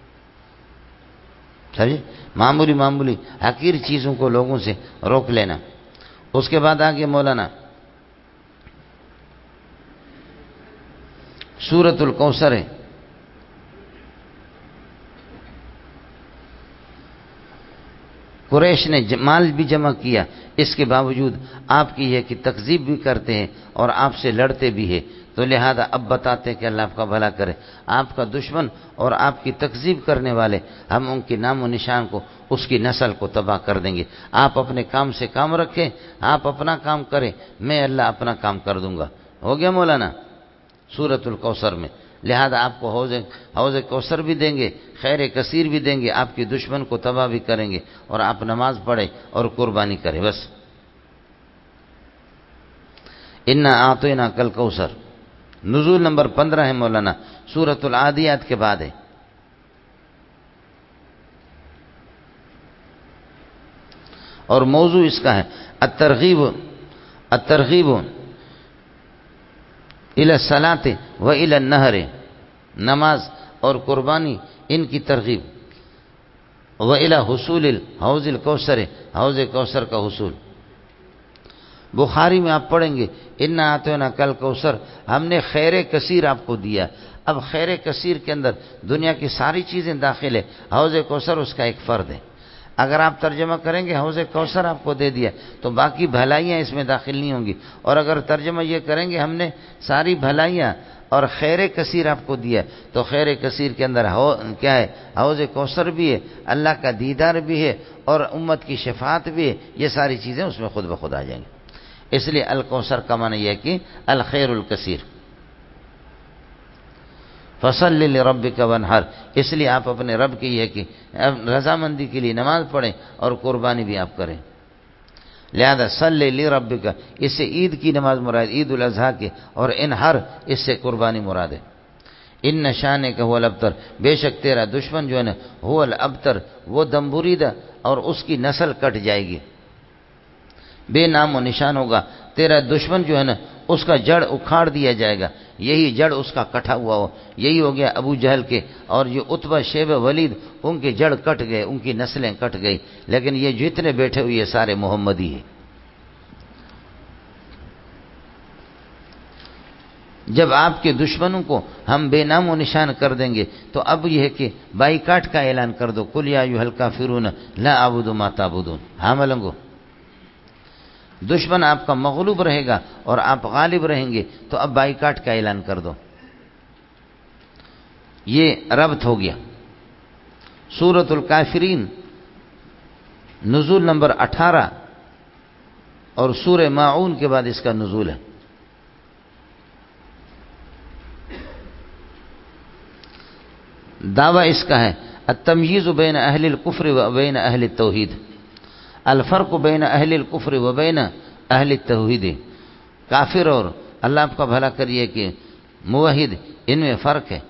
سمجھے؟ معمولی حقیر چیزوں کو لوگوں سے روک لینا۔ اس کے بعد آگے مولانا سورۃ الکوثر ہے، قریش نے مال بھی جمع کیا، اس کے باوجود آپ کی یہ کہ تکذیب بھی کرتے ہیں اور آپ سے لڑتے بھی ہیں، تو لہذا اب بتاتے ہیں کہ اللہ آپ کا بھلا کرے، آپ کا دشمن اور آپ کی تکذیب کرنے والے، ہم ان کے نام و نشان کو، اس کی نسل کو تباہ کر دیں گے۔ آپ اپنے کام سے کام رکھیں، آپ اپنا کام کریں، میں اللہ اپنا کام کر دوں گا۔ ہو گیا مولانا؟ سورۃ الکوثر میں لہذا آپ کو حوض کوثر بھی دیں گے، خیر کثیر بھی دیں گے، آپ کے دشمن کو تباہ بھی کریں گے، اور آپ نماز پڑھیں اور قربانی کریں بس۔ انا اعطیناک الکوثر، نزول نمبر 15 ہے مولانا، سورۃ العادیات کے بعد ہے۔ اور موضوع اس کا ہے الترغیب الی الصلاۃ و الی النہر، نماز اور قربانی ان کی ترغیب، و الی حصول حوض الکوثر، حوض کوثر کا حصول۔ بخاری میں آپ پڑھیں گے انا اعطیناک الکوثر، ہم نے خیر کثیر آپ کو دیا۔ اب خیر کثیر کے اندر دنیا کی ساری چیزیں داخل ہے، حوض کوثر اس کا ایک فرد ہے۔ اگر آپ ترجمہ کریں گے حوض کوثر آپ کو دے دیا تو باقی بھلائیاں اس میں داخل نہیں ہوں گی، اور اگر ترجمہ یہ کریں گے ہم نے ساری بھلائیاں اور خیر کثیر آپ کو دیا، تو خیر کثیر کے اندر کیا ہے؟ حوض کوثر بھی ہے، اللہ کا دیدار بھی ہے، اور امت کی شفاعت بھی ہے۔ یہ ساری چیزیں اس میں خود بخود آ جائیں گی۔ اس لیے الکوثر کا معنی یہ ہے کہ الخیر الکثیر۔ فصل لربک وانحر، اس لیے آپ اپنے رب کی یہ کہ رضامندی کے لیے نماز پڑھیں اور قربانی بھی آپ کریں۔ لہذا صلی لربک، اس سے عید کی نماز مراد، عید الاضحیٰ کی، اور انحر اس سے قربانی مراد ہے۔ ان شانک هو الابتر، بے شک تیرا دشمن جو ہے نا، هو الابتر، وہ دم بریدہ، اور اس کی نسل کٹ جائے گی، بے نام و نشان ہوگا۔ تیرا دشمن جو ہے نا اس کا جڑ اکھاڑ دیا جائے گا، یہی جڑ اس کا کٹا ہوا ہو۔ یہی ہو گیا ابو جہل کے اور یہ عتبہ شیبہ ولید، ان کے جڑ کٹ گئے، ان کی نسلیں کٹ گئی، لیکن یہ جتنے بیٹھے ہوئے یہ سارے محمدی ہیں۔ جب آپ کے دشمنوں کو ہم بے نام و نشان کر دیں گے تو اب یہ ہے کہ بائیکاٹ کا اعلان کر دو، قل یا ایھا الکافرون لا اعبد ما تعبدون۔ ہاں ملنگو، دشمن آپ کا مغلوب رہے گا اور آپ غالب رہیں گے، تو اب بائیکاٹ کا اعلان کر دو۔ یہ ربط ہو گیا۔ سورۃ الکافرین نزول نمبر 18 اور سورہ ماعون کے بعد اس کا نزول ہے۔ دعویٰ اس کا ہے التمییز بین اہل الکفر و بین اہل التوحید، الفرق بین اہل الکفر و بین اہل التوحید، کافر اور اللہ آپ کا بھلا کریے کہ موحد، ان میں فرق ہے۔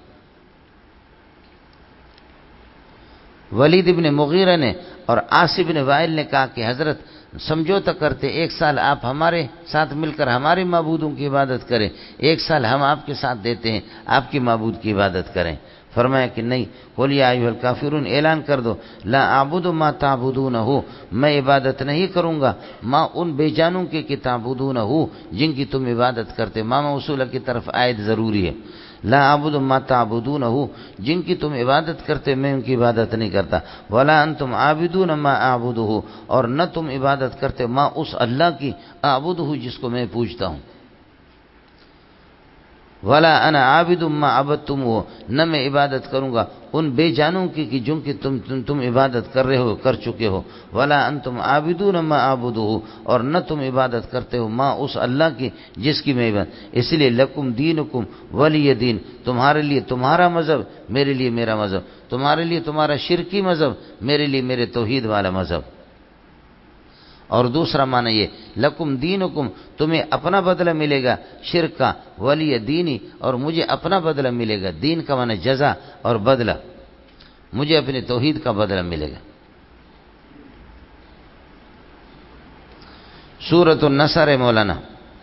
ولید ابن مغیرہ نے اور عاص بن وائل نے کہا کہ حضرت سمجھوتا کرتے، ایک سال آپ ہمارے ساتھ مل کر ہمارے معبودوں کی عبادت کریں، ایک سال ہم آپ کے ساتھ دیتے ہیں آپ کے معبود کی عبادت کریں۔ فرمایا کہ نہیں، قل یا ایھا الکافرون، اعلان کر دو لا اعبد ما تعبدونہ، میں عبادت نہیں کروں گا ما ان بے جانوں کے کہ تعبدونہ، جن کی تم عبادت کرتے۔ ما موصولہ کی طرف عائد ضروری ہے۔ لا اعبد ما تعبدونہ، جن کی تم عبادت کرتے میں ان کی عبادت نہیں کرتا۔ ولا انتم عابدون ما اعبدہ، اور نہ تم عبادت کرتے ما اس اللہ کی اعبدہ جس کو میں پوجتا ہوں۔ ولا انا عابد ما عبدتم، نہ میں عبادت کروں گا ان بے جانوں کی کہ جن کی تم عبادت کر رہے ہو، کر چکے ہو۔ ولا انتم عابدون ما اعبدہ، اور نہ تم عبادت کرتے ہو ما اس اللہ کی جس کی میں عبادت۔ اس لیے لکم دینکم ولی دین، تمہارے لیے تمہارا مذہب، میرے لیے میرا مذہب، تمہارے لیے تمہارا شرکی مذہب، میرے لیے میرے توحید والا مذہب۔ اور دوسرا معنی یہ لکم دینکم، تمہیں اپنا بدلہ ملے گا شرک کا، ولی دینی، اور مجھے اپنا بدلہ ملے گا۔ دین کا معنی جزا اور بدلہ، مجھے اپنے توحید کا بدلہ ملے گا۔ سورۃ النصر ہے مولانا،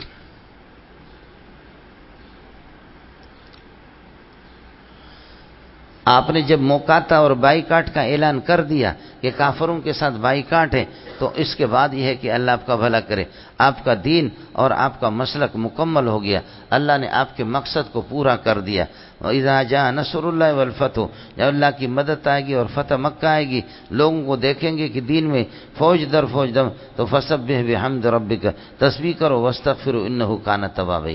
آپ نے جب موقاتہ اور بائیکاٹ کا اعلان کر دیا کہ کافروں کے ساتھ بائیکاٹ ہے، تو اس کے بعد یہ ہے کہ اللہ آپ کا بھلا کرے، آپ کا دین اور آپ کا مسلک مکمل ہو گیا، اللہ نے آپ کے مقصد کو پورا کر دیا۔ وَإِذَا جَاءَ نَصْرُ اللَّهِ وَالْفَتْحُ، جب اللہ کی مدد آئے گی اور فتح مکہ آئے گی، لوگوں کو دیکھیں گے کہ دین میں فوج در فوج دم، تو فَسَبِّحْ بِحَمْدِ رَبِّكَ، تسبیح کرو وَاسْتَغْفِرْهُ إِنَّهُ كَانَ تَوَّابًا۔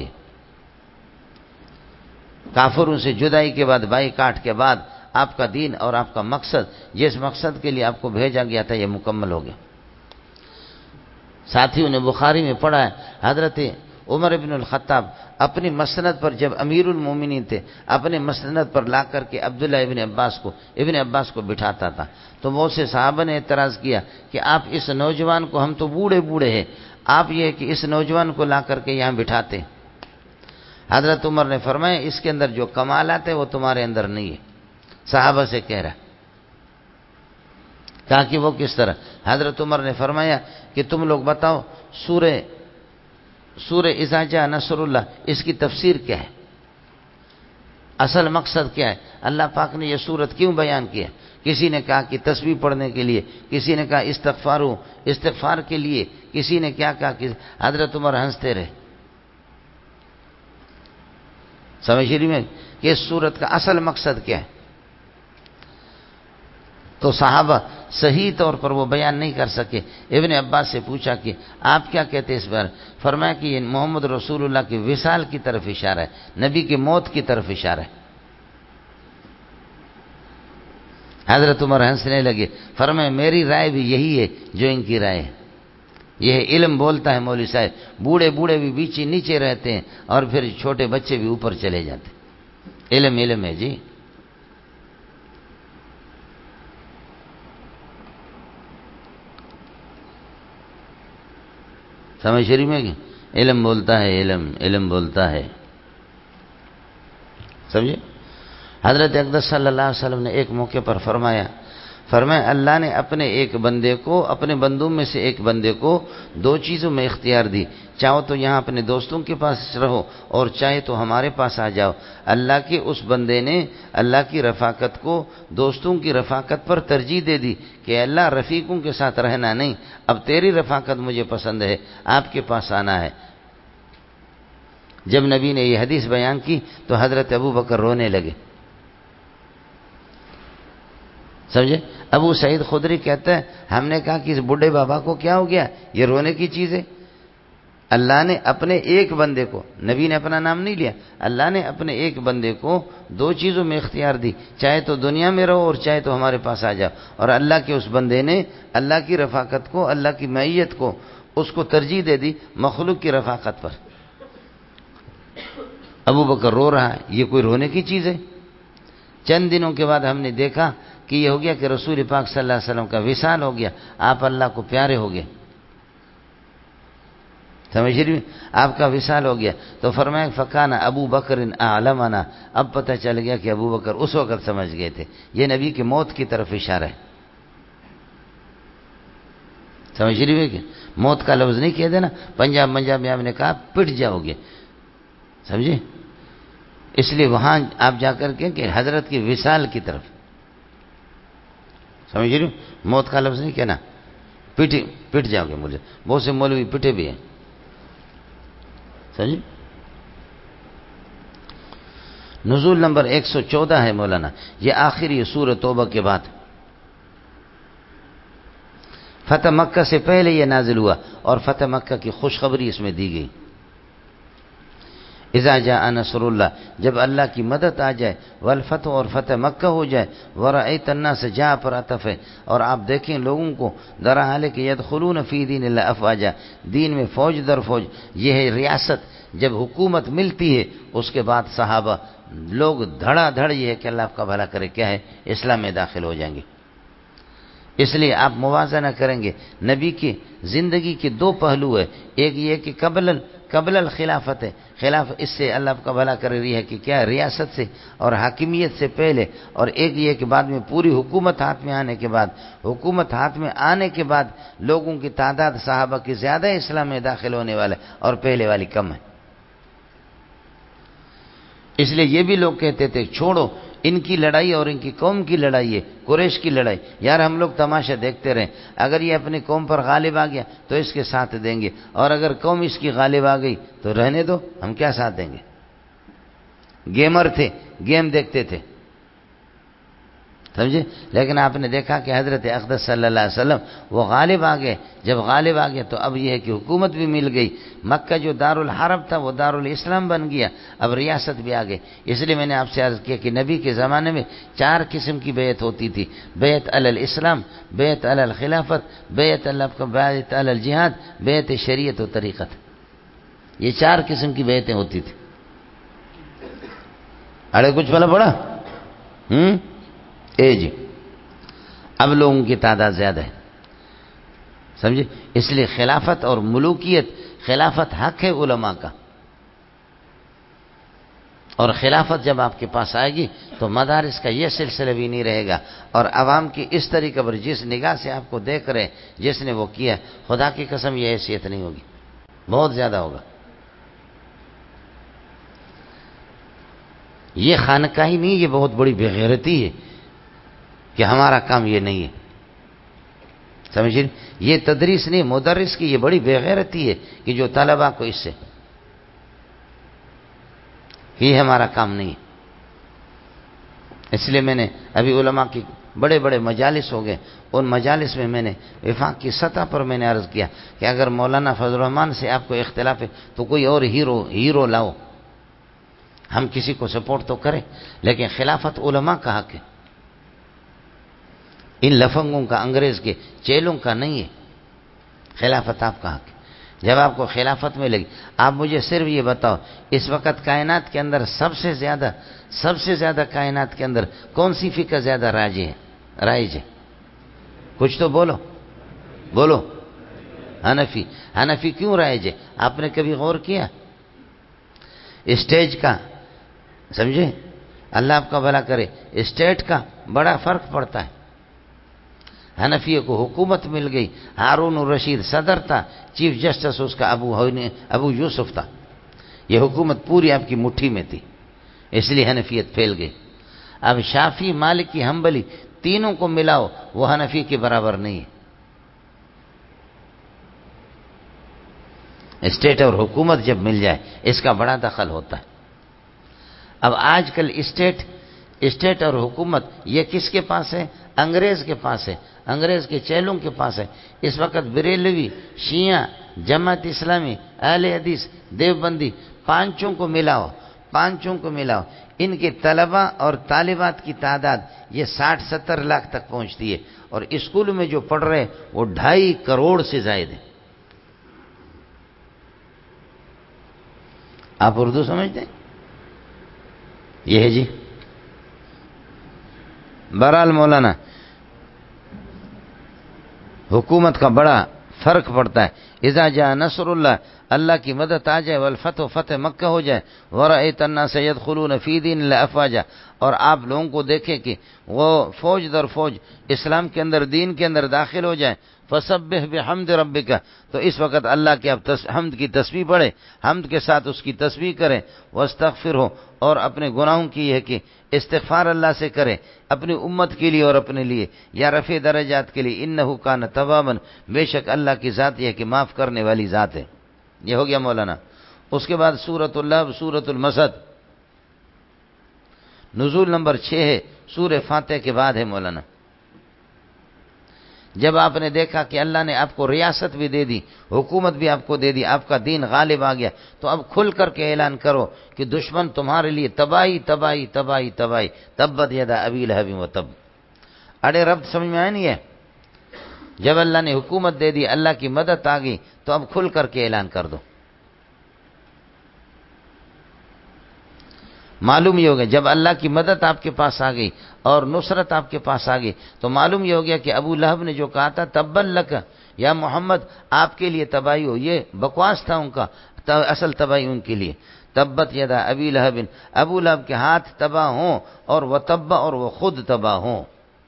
کافروں سے جدائی کے بعد، بائیکاٹ کے بعد، آپ کا دین اور آپ کا مقصد، جس مقصد کے لیے آپ کو بھیجا گیا تھا، یہ مکمل ہو گیا۔ ساتھیوں نے بخاری میں پڑھا ہے حضرت عمر ابن الخطاب اپنی مسند پر جب امیر المومنین تھے اپنے مسند پر لا کر کے عبداللہ ابن عباس کو بٹھاتا تھا، تو بہت سے صحابہ نے اعتراض کیا کہ آپ اس نوجوان کو، ہم تو بوڑھے بوڑھے ہیں، آپ یہ کہ اس نوجوان کو لا کر کے یہاں بٹھاتے. حضرت عمر نے فرمایا اس کے اندر جو کمالات ہے وہ تمہارے اندر نہیں ہے. صحابہ سے کہہ رہا، کہا کہ وہ کس طرح؟ حضرت عمر نے فرمایا کہ تم لوگ بتاؤ سورہ اذا جاء نصر اللہ اس کی تفسیر کیا ہے، اصل مقصد کیا ہے، اللہ پاک نے یہ سورت کیوں بیان کیا؟ کسی نے کہا کہ تسبیح پڑھنے کے لیے، کسی نے کہا استغفار کے لیے، کسی نے کیا کہا کہ حضرت عمر ہنستے رہے. سمجھ رہی میں کہ اس سورت کا اصل مقصد کیا ہے؟ تو صحابہ صحیح طور پر وہ بیان نہیں کر سکے. ابن عباس سے پوچھا کہ آپ کیا کہتے ہیں اس بار؟ فرمایا کہ یہ محمد رسول اللہ کی وصال کی طرف اشارہ ہے، نبی کی موت کی طرف اشارہ ہے. حضرت عمر ہنسنے لگے، فرمایا میری رائے بھی یہی ہے جو ان کی رائے ہے. یہ علم بولتا ہے مولوی صاحب، بوڑھے بوڑھے بھی بیچ نیچے رہتے ہیں اور پھر چھوٹے بچے بھی اوپر چلے جاتے. علم ہے جی. سمجھ شریف میں کہ علم بولتا ہے، علم بولتا ہے. سمجھے؟ حضرت اقدس صلی اللہ علیہ وسلم نے ایک موقع پر فرمایا اللہ نے اپنے بندوں میں سے ایک بندے کو دو چیزوں میں اختیار دی، چاہو تو یہاں اپنے دوستوں کے پاس رہو اور چاہے تو ہمارے پاس آ جاؤ. اللہ کے اس بندے نے اللہ کی رفاقت کو دوستوں کی رفاقت پر ترجیح دے دی کہ اللہ رفیقوں کے ساتھ رہنا نہیں، اب تیری رفاقت مجھے پسند ہے، آپ کے پاس آنا ہے. جب نبی نے یہ حدیث بیان کی تو حضرت ابو بکر رونے لگے. سمجھے؟ ابو سعید خدری کہتا ہے ہم نے کہا کہ اس بڈھے بابا کو کیا ہو گیا، یہ رونے کی چیز ہے. اللہ نے اپنے ایک بندے کو، نبی نے اپنا نام نہیں لیا، اللہ نے اپنے ایک بندے کو دو چیزوں میں اختیار دی، چاہے تو دنیا میں رہو اور چاہے تو ہمارے پاس آ جاؤ. اور اللہ کے اس بندے نے اللہ کی رفاقت کو، اللہ کی معیت کو، اس کو ترجیح دے دی مخلوق کی رفاقت پر. ابو بکر رو رہا ہے، یہ کوئی رونے کی چیز ہے؟ چند دنوں کے بعد ہم نے دیکھا کہ یہ ہو گیا کہ رسول پاک صلی اللہ علیہ وسلم کا وصال ہو گیا، آپ اللہ کو پیارے ہو گئے. سمجھ رہی؟ آپ کا وصال ہو گیا تو فرمایا فکان ابو بکر اعلمنا، اب پتہ چل گیا کہ ابو بکر اس وقت سمجھ گئے تھے یہ نبی کی موت کی طرف اشارہ ہے. سمجھ رہی ہے کہ موت کا لفظ نہیں کہہ دینا. پنجاب میں آپ نے کہا پٹ جاؤ گے، سمجھے؟ اس لیے وہاں آپ جا کر کے کہ حضرت کی وصال کی طرف. سمجھ رہی ہو؟ موت کا لفظ نہیں کہنا، پٹ جاؤ گے. مجھے بہت سے مولوی پٹے بھی ہیں. سمجھے؟ نزول نمبر 114 ہے مولانا، یہ آخری سورۃ توبہ کے بعد. فتح مکہ سے پہلے یہ نازل ہوا اور فتح مکہ کی خوشخبری اس میں دی گئی. اذا جاء نصر اللہ، جب اللہ کی مدد آ جائے، والفتح اور فتح مکہ ہو جائے، ورأیت الناس جاء پر عطف ہے، اور آپ دیکھیں لوگوں کو در حال کہ یدخلون فی دین اللہ افواجا، دین میں فوج در فوج. یہ ہے ریاست، جب حکومت ملتی ہے اس کے بعد صحابہ لوگ دھڑا دھڑ یہ ہے کہ اللہ آپ کا بھلا کرے کیا ہے اسلام میں داخل ہو جائیں گے. اس لیے آپ موازنہ کریں گے نبی کی زندگی کے دو پہلو ہے. ایک یہ کہ قبل الخلافت ہے، خلاف اس سے اللہ آپ کا بھلا کر رہی ہے کہ کیا ریاست سے اور حاکمیت سے پہلے، اور ایک یہ کہ بعد میں پوری حکومت ہاتھ میں آنے کے بعد. حکومت ہاتھ میں آنے کے بعد لوگوں کی تعداد صحابہ کی زیادہ اسلام میں داخل ہونے والے اور پہلے والی کم ہے. اس لیے یہ بھی لوگ کہتے تھے چھوڑو ان کی لڑائی اور ان کی قوم کی لڑائی ہے، قریش کی لڑائی، یار ہم لوگ تماشا دیکھتے رہیں، اگر یہ اپنی قوم پر غالب آ گیا تو اس کے ساتھ دیں گے، اور اگر قوم اس کی غالب آ گئی تو رہنے دو، ہم کیا ساتھ دیں گے. گیمر تھے، گیم دیکھتے تھے. سمجھے؟ لیکن آپ نے دیکھا کہ حضرت اقدس صلی اللہ علیہ وسلم وہ غالب آ گئے. جب غالب آ گئے تو اب یہ ہے کہ حکومت بھی مل گئی. مکہ جو دارالحرب تھا وہ دارالاسلام بن گیا، اب ریاست بھی آ گئی. اس لیے میں نے آپ سے عرض کیا کہ نبی کے زمانے میں 4 قسم کی بیعت ہوتی تھی: بیعت علی الاسلام، بیعت علی الخلافت، بیعت علی الجہاد، بیعت شریعت و طریقت. یہ 4 قسم کی بیعتیں ہوتی تھی. اڑے کچھ بلا پڑا جی. اب لوگوں کی تعداد زیادہ ہے، سمجھے؟ اس لیے خلافت اور ملوکیت، خلافت حق ہے علماء کا، اور خلافت جب آپ کے پاس آئے گی تو مدارس کا یہ سلسلہ بھی نہیں رہے گا، اور عوام کی اس طریقے پر جس نگاہ سے آپ کو دیکھ رہے جس نے وہ کیا، خدا کی قسم یہ حیثیت نہیں ہوگی، بہت زیادہ ہوگا. یہ خانقاہی نہیں، یہ بہت بڑی بےغیرتی ہے کہ ہمارا کام یہ نہیں ہے، سمجھیں؟ یہ تدریس نہیں، مدرس کی یہ بڑی بےغیرتی ہے کہ جو طلباء کو اس سے، یہ ہمارا کام نہیں ہے. اس لیے میں نے ابھی علماء کی بڑے بڑے مجالس ہو گئے، ان مجالس میں نے وفاق کی سطح پر میں نے عرض کیا کہ اگر مولانا فضل الرحمان سے آپ کو اختلاف ہے تو کوئی اور ہیرو لاؤ، ہم کسی کو سپورٹ تو کریں، لیکن خلافت علماء کا حق ہے، ان لفنگوں کا، انگریز کے چیلوں کا نہیں ہے. خلافت آپ کا حق ہے. جب آپ کو خلافت ملے گی، آپ مجھے صرف یہ بتاؤ اس وقت کائنات کے اندر سب سے زیادہ کائنات کے اندر کون سی فکر زیادہ رائج ہے؟ کچھ تو بولو. حنفی کیوں رائج ہے؟ آپ نے کبھی غور کیا؟ اسٹیج کا، سمجھے؟ اللہ آپ کا بھلا کرے، اسٹیٹ کا بڑا فرق پڑتا ہے. حنفیہ کو حکومت مل گئی، ہارون الرشید صدر تھا، چیف جسٹس اس کا ابو یوسف تھا، یہ حکومت پوری آپ کی مٹھی میں تھی، اس لیے حنفیت پھیل گئی. اب شافعی، مالکی، حنبلی تینوں کو ملاؤ، وہ حنفی کے برابر نہیں ہے. اسٹیٹ اور حکومت جب مل جائے اس کا بڑا دخل ہوتا ہے. اب آج کل اسٹیٹ اور حکومت یہ کس کے پاس ہے؟ انگریز کے پاس ہے، انگریز کے چیلوں کے پاس ہے. اس وقت بریلوی، شیعہ، جماعت اسلامی، اہل حدیث، دیوبندی، پانچوں کو ملاؤ، ان کے طلباء اور طالبات کی تعداد یہ 60-70 لاکھ تک پہنچتی ہے، اور اسکول میں جو پڑھ رہے وہ 2.5 کروڑ سے زائد ہیں. آپ اردو سمجھتے ہیں؟ یہ ہے جی. بہرحال مولانا، حکومت کا بڑا فرق پڑتا ہے. اذا جاء نصر اللہ کی مدد آ جائے، والفتح، فتح مکہ ہو جائے، ورأیت الناس يدخلون فی دین اللہ افواجا، اور آپ لوگوں کو دیکھیں کہ وہ فوج در فوج اسلام کے اندر، دین کے اندر داخل ہو جائیں، فسبح بحمد ربک، تو اس وقت اللہ کے آپ حمد کی تسبیح پڑھیں، حمد کے ساتھ اس کی تسبیح کریں، واستغفرہ، اور اپنے گناہوں کی ہے کہ استغفار اللہ سے کریں، اپنی امت کے لیے اور اپنے لیے، یا رفع درجات کے لیے. انہ کان توابا، بے شک اللہ کی ذات یہ ہے کہ معاف کرنے والی ذات ہے. یہ ہو گیا مولانا. اس کے بعد سورۃ اللہب، سورۃ المسد، نزول نمبر 6 ہے، سورہ فاتح کے بعد ہے مولانا. جب آپ نے دیکھا کہ اللہ نے آپ کو ریاست بھی دے دی، حکومت بھی آپ کو دے دی، آپ کا دین غالب آ گیا، تو اب کھل کر کے اعلان کرو کہ دشمن تمہارے لیے تباہی تباہی تباہی تباہی. تبت یدا ابی لہب وتب. اڑے رب سمجھ میں آیا نہیں ہے؟ جب اللہ نے حکومت دے دی، اللہ کی مدد آ گئی، تو اب کھل کر کے اعلان کر دو. معلوم یہ ہو گیا جب اللہ کی مدد آپ کے پاس آ گئی اور نصرت آپ کے پاس آ گئی، تو معلوم یہ ہو گیا کہ ابو لہب نے جو کہا تھا تبن لک یا محمد، آپ کے لیے تباہی ہو، یہ بکواس تھا ان کا، اصل تباہی ان کے لیے. تبت یدا ابی لہب، ابو لہب کے ہاتھ تباہ ہوں، اور وہ تبا، اور وہ خود تباہ ہوں.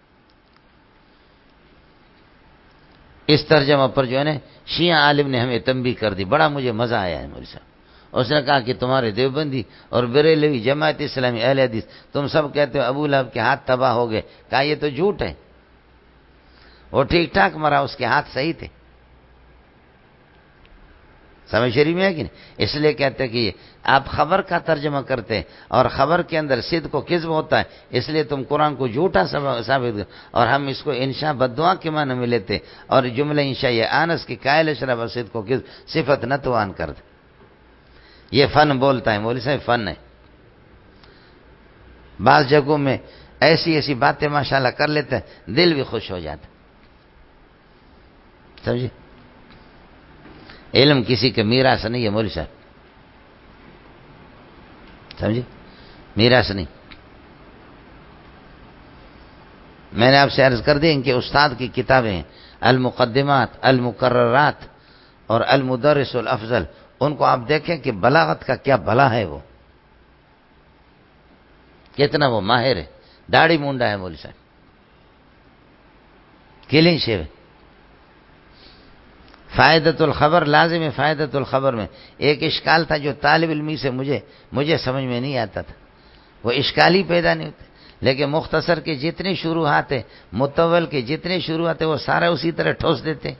اس ترجمہ پر جو ہے نا شیعہ عالم نے ہمیں تنبیہ کر دی، بڑا مجھے مزہ آیا ہے مولوی صاحب. اس نے کہا کہ تمہارے دیوبندی اور بریلوی، جماعت اسلامی، اہل حدیث، تم سب کہتے ہو ابو لہب کے ہاتھ تباہ ہو گئے. کہا یہ تو جھوٹ ہے، وہ ٹھیک ٹھاک مرا، اس کے ہاتھ صحیح تھے. سمجھ شریف میں ہے کہ نہیں؟ اس لیے کہتے ہیں کہ آپ خبر کا ترجمہ کرتے ہیں، اور خبر کے اندر صدق و کذب ہوتا ہے، اس لیے تم قرآن کو جھوٹا ثابت کر، اور ہم اس کو انشاء بددعا کے معنی میں لیتے، اور جملہ انشاء یہ آنس کی قائل اشرف اور صدق و کذب صفت نتوان کرتے. یہ فن بولتا ہے مولوی صاحب، فن ہے. بعض جگہوں میں ایسی باتیں ماشاءاللہ کر لیتے ہیں، دل بھی خوش ہو جاتا. سمجھے؟ علم کسی کے میراث نہیں ہے مولوی صاحب. سمجھے؟ میراث نہیں. میں نے آپ سے عرض کر دی ان کے استاد کی کتابیں ہیں المقدمات، المقررات اور المدرس الافضل. ان کو آپ دیکھیں کہ بلاغت کا کیا بلا ہے، وہ کتنا وہ ماہر ہے. داڑھی مونڈا ہے مولوی صاحب، کلین شیو ہے. فائدۃ الخبر لازم ہے. فائدۃ الخبر میں ایک اشکال تھا جو طالب علمی سے مجھے سمجھ میں نہیں آتا تھا. وہ اشکال ہی پیدا نہیں ہوتے، لیکن مختصر کے جتنے شروحات ہیں، مطول کے جتنے شروحات ہیں، وہ سارے اسی طرح ٹھوس دیتے.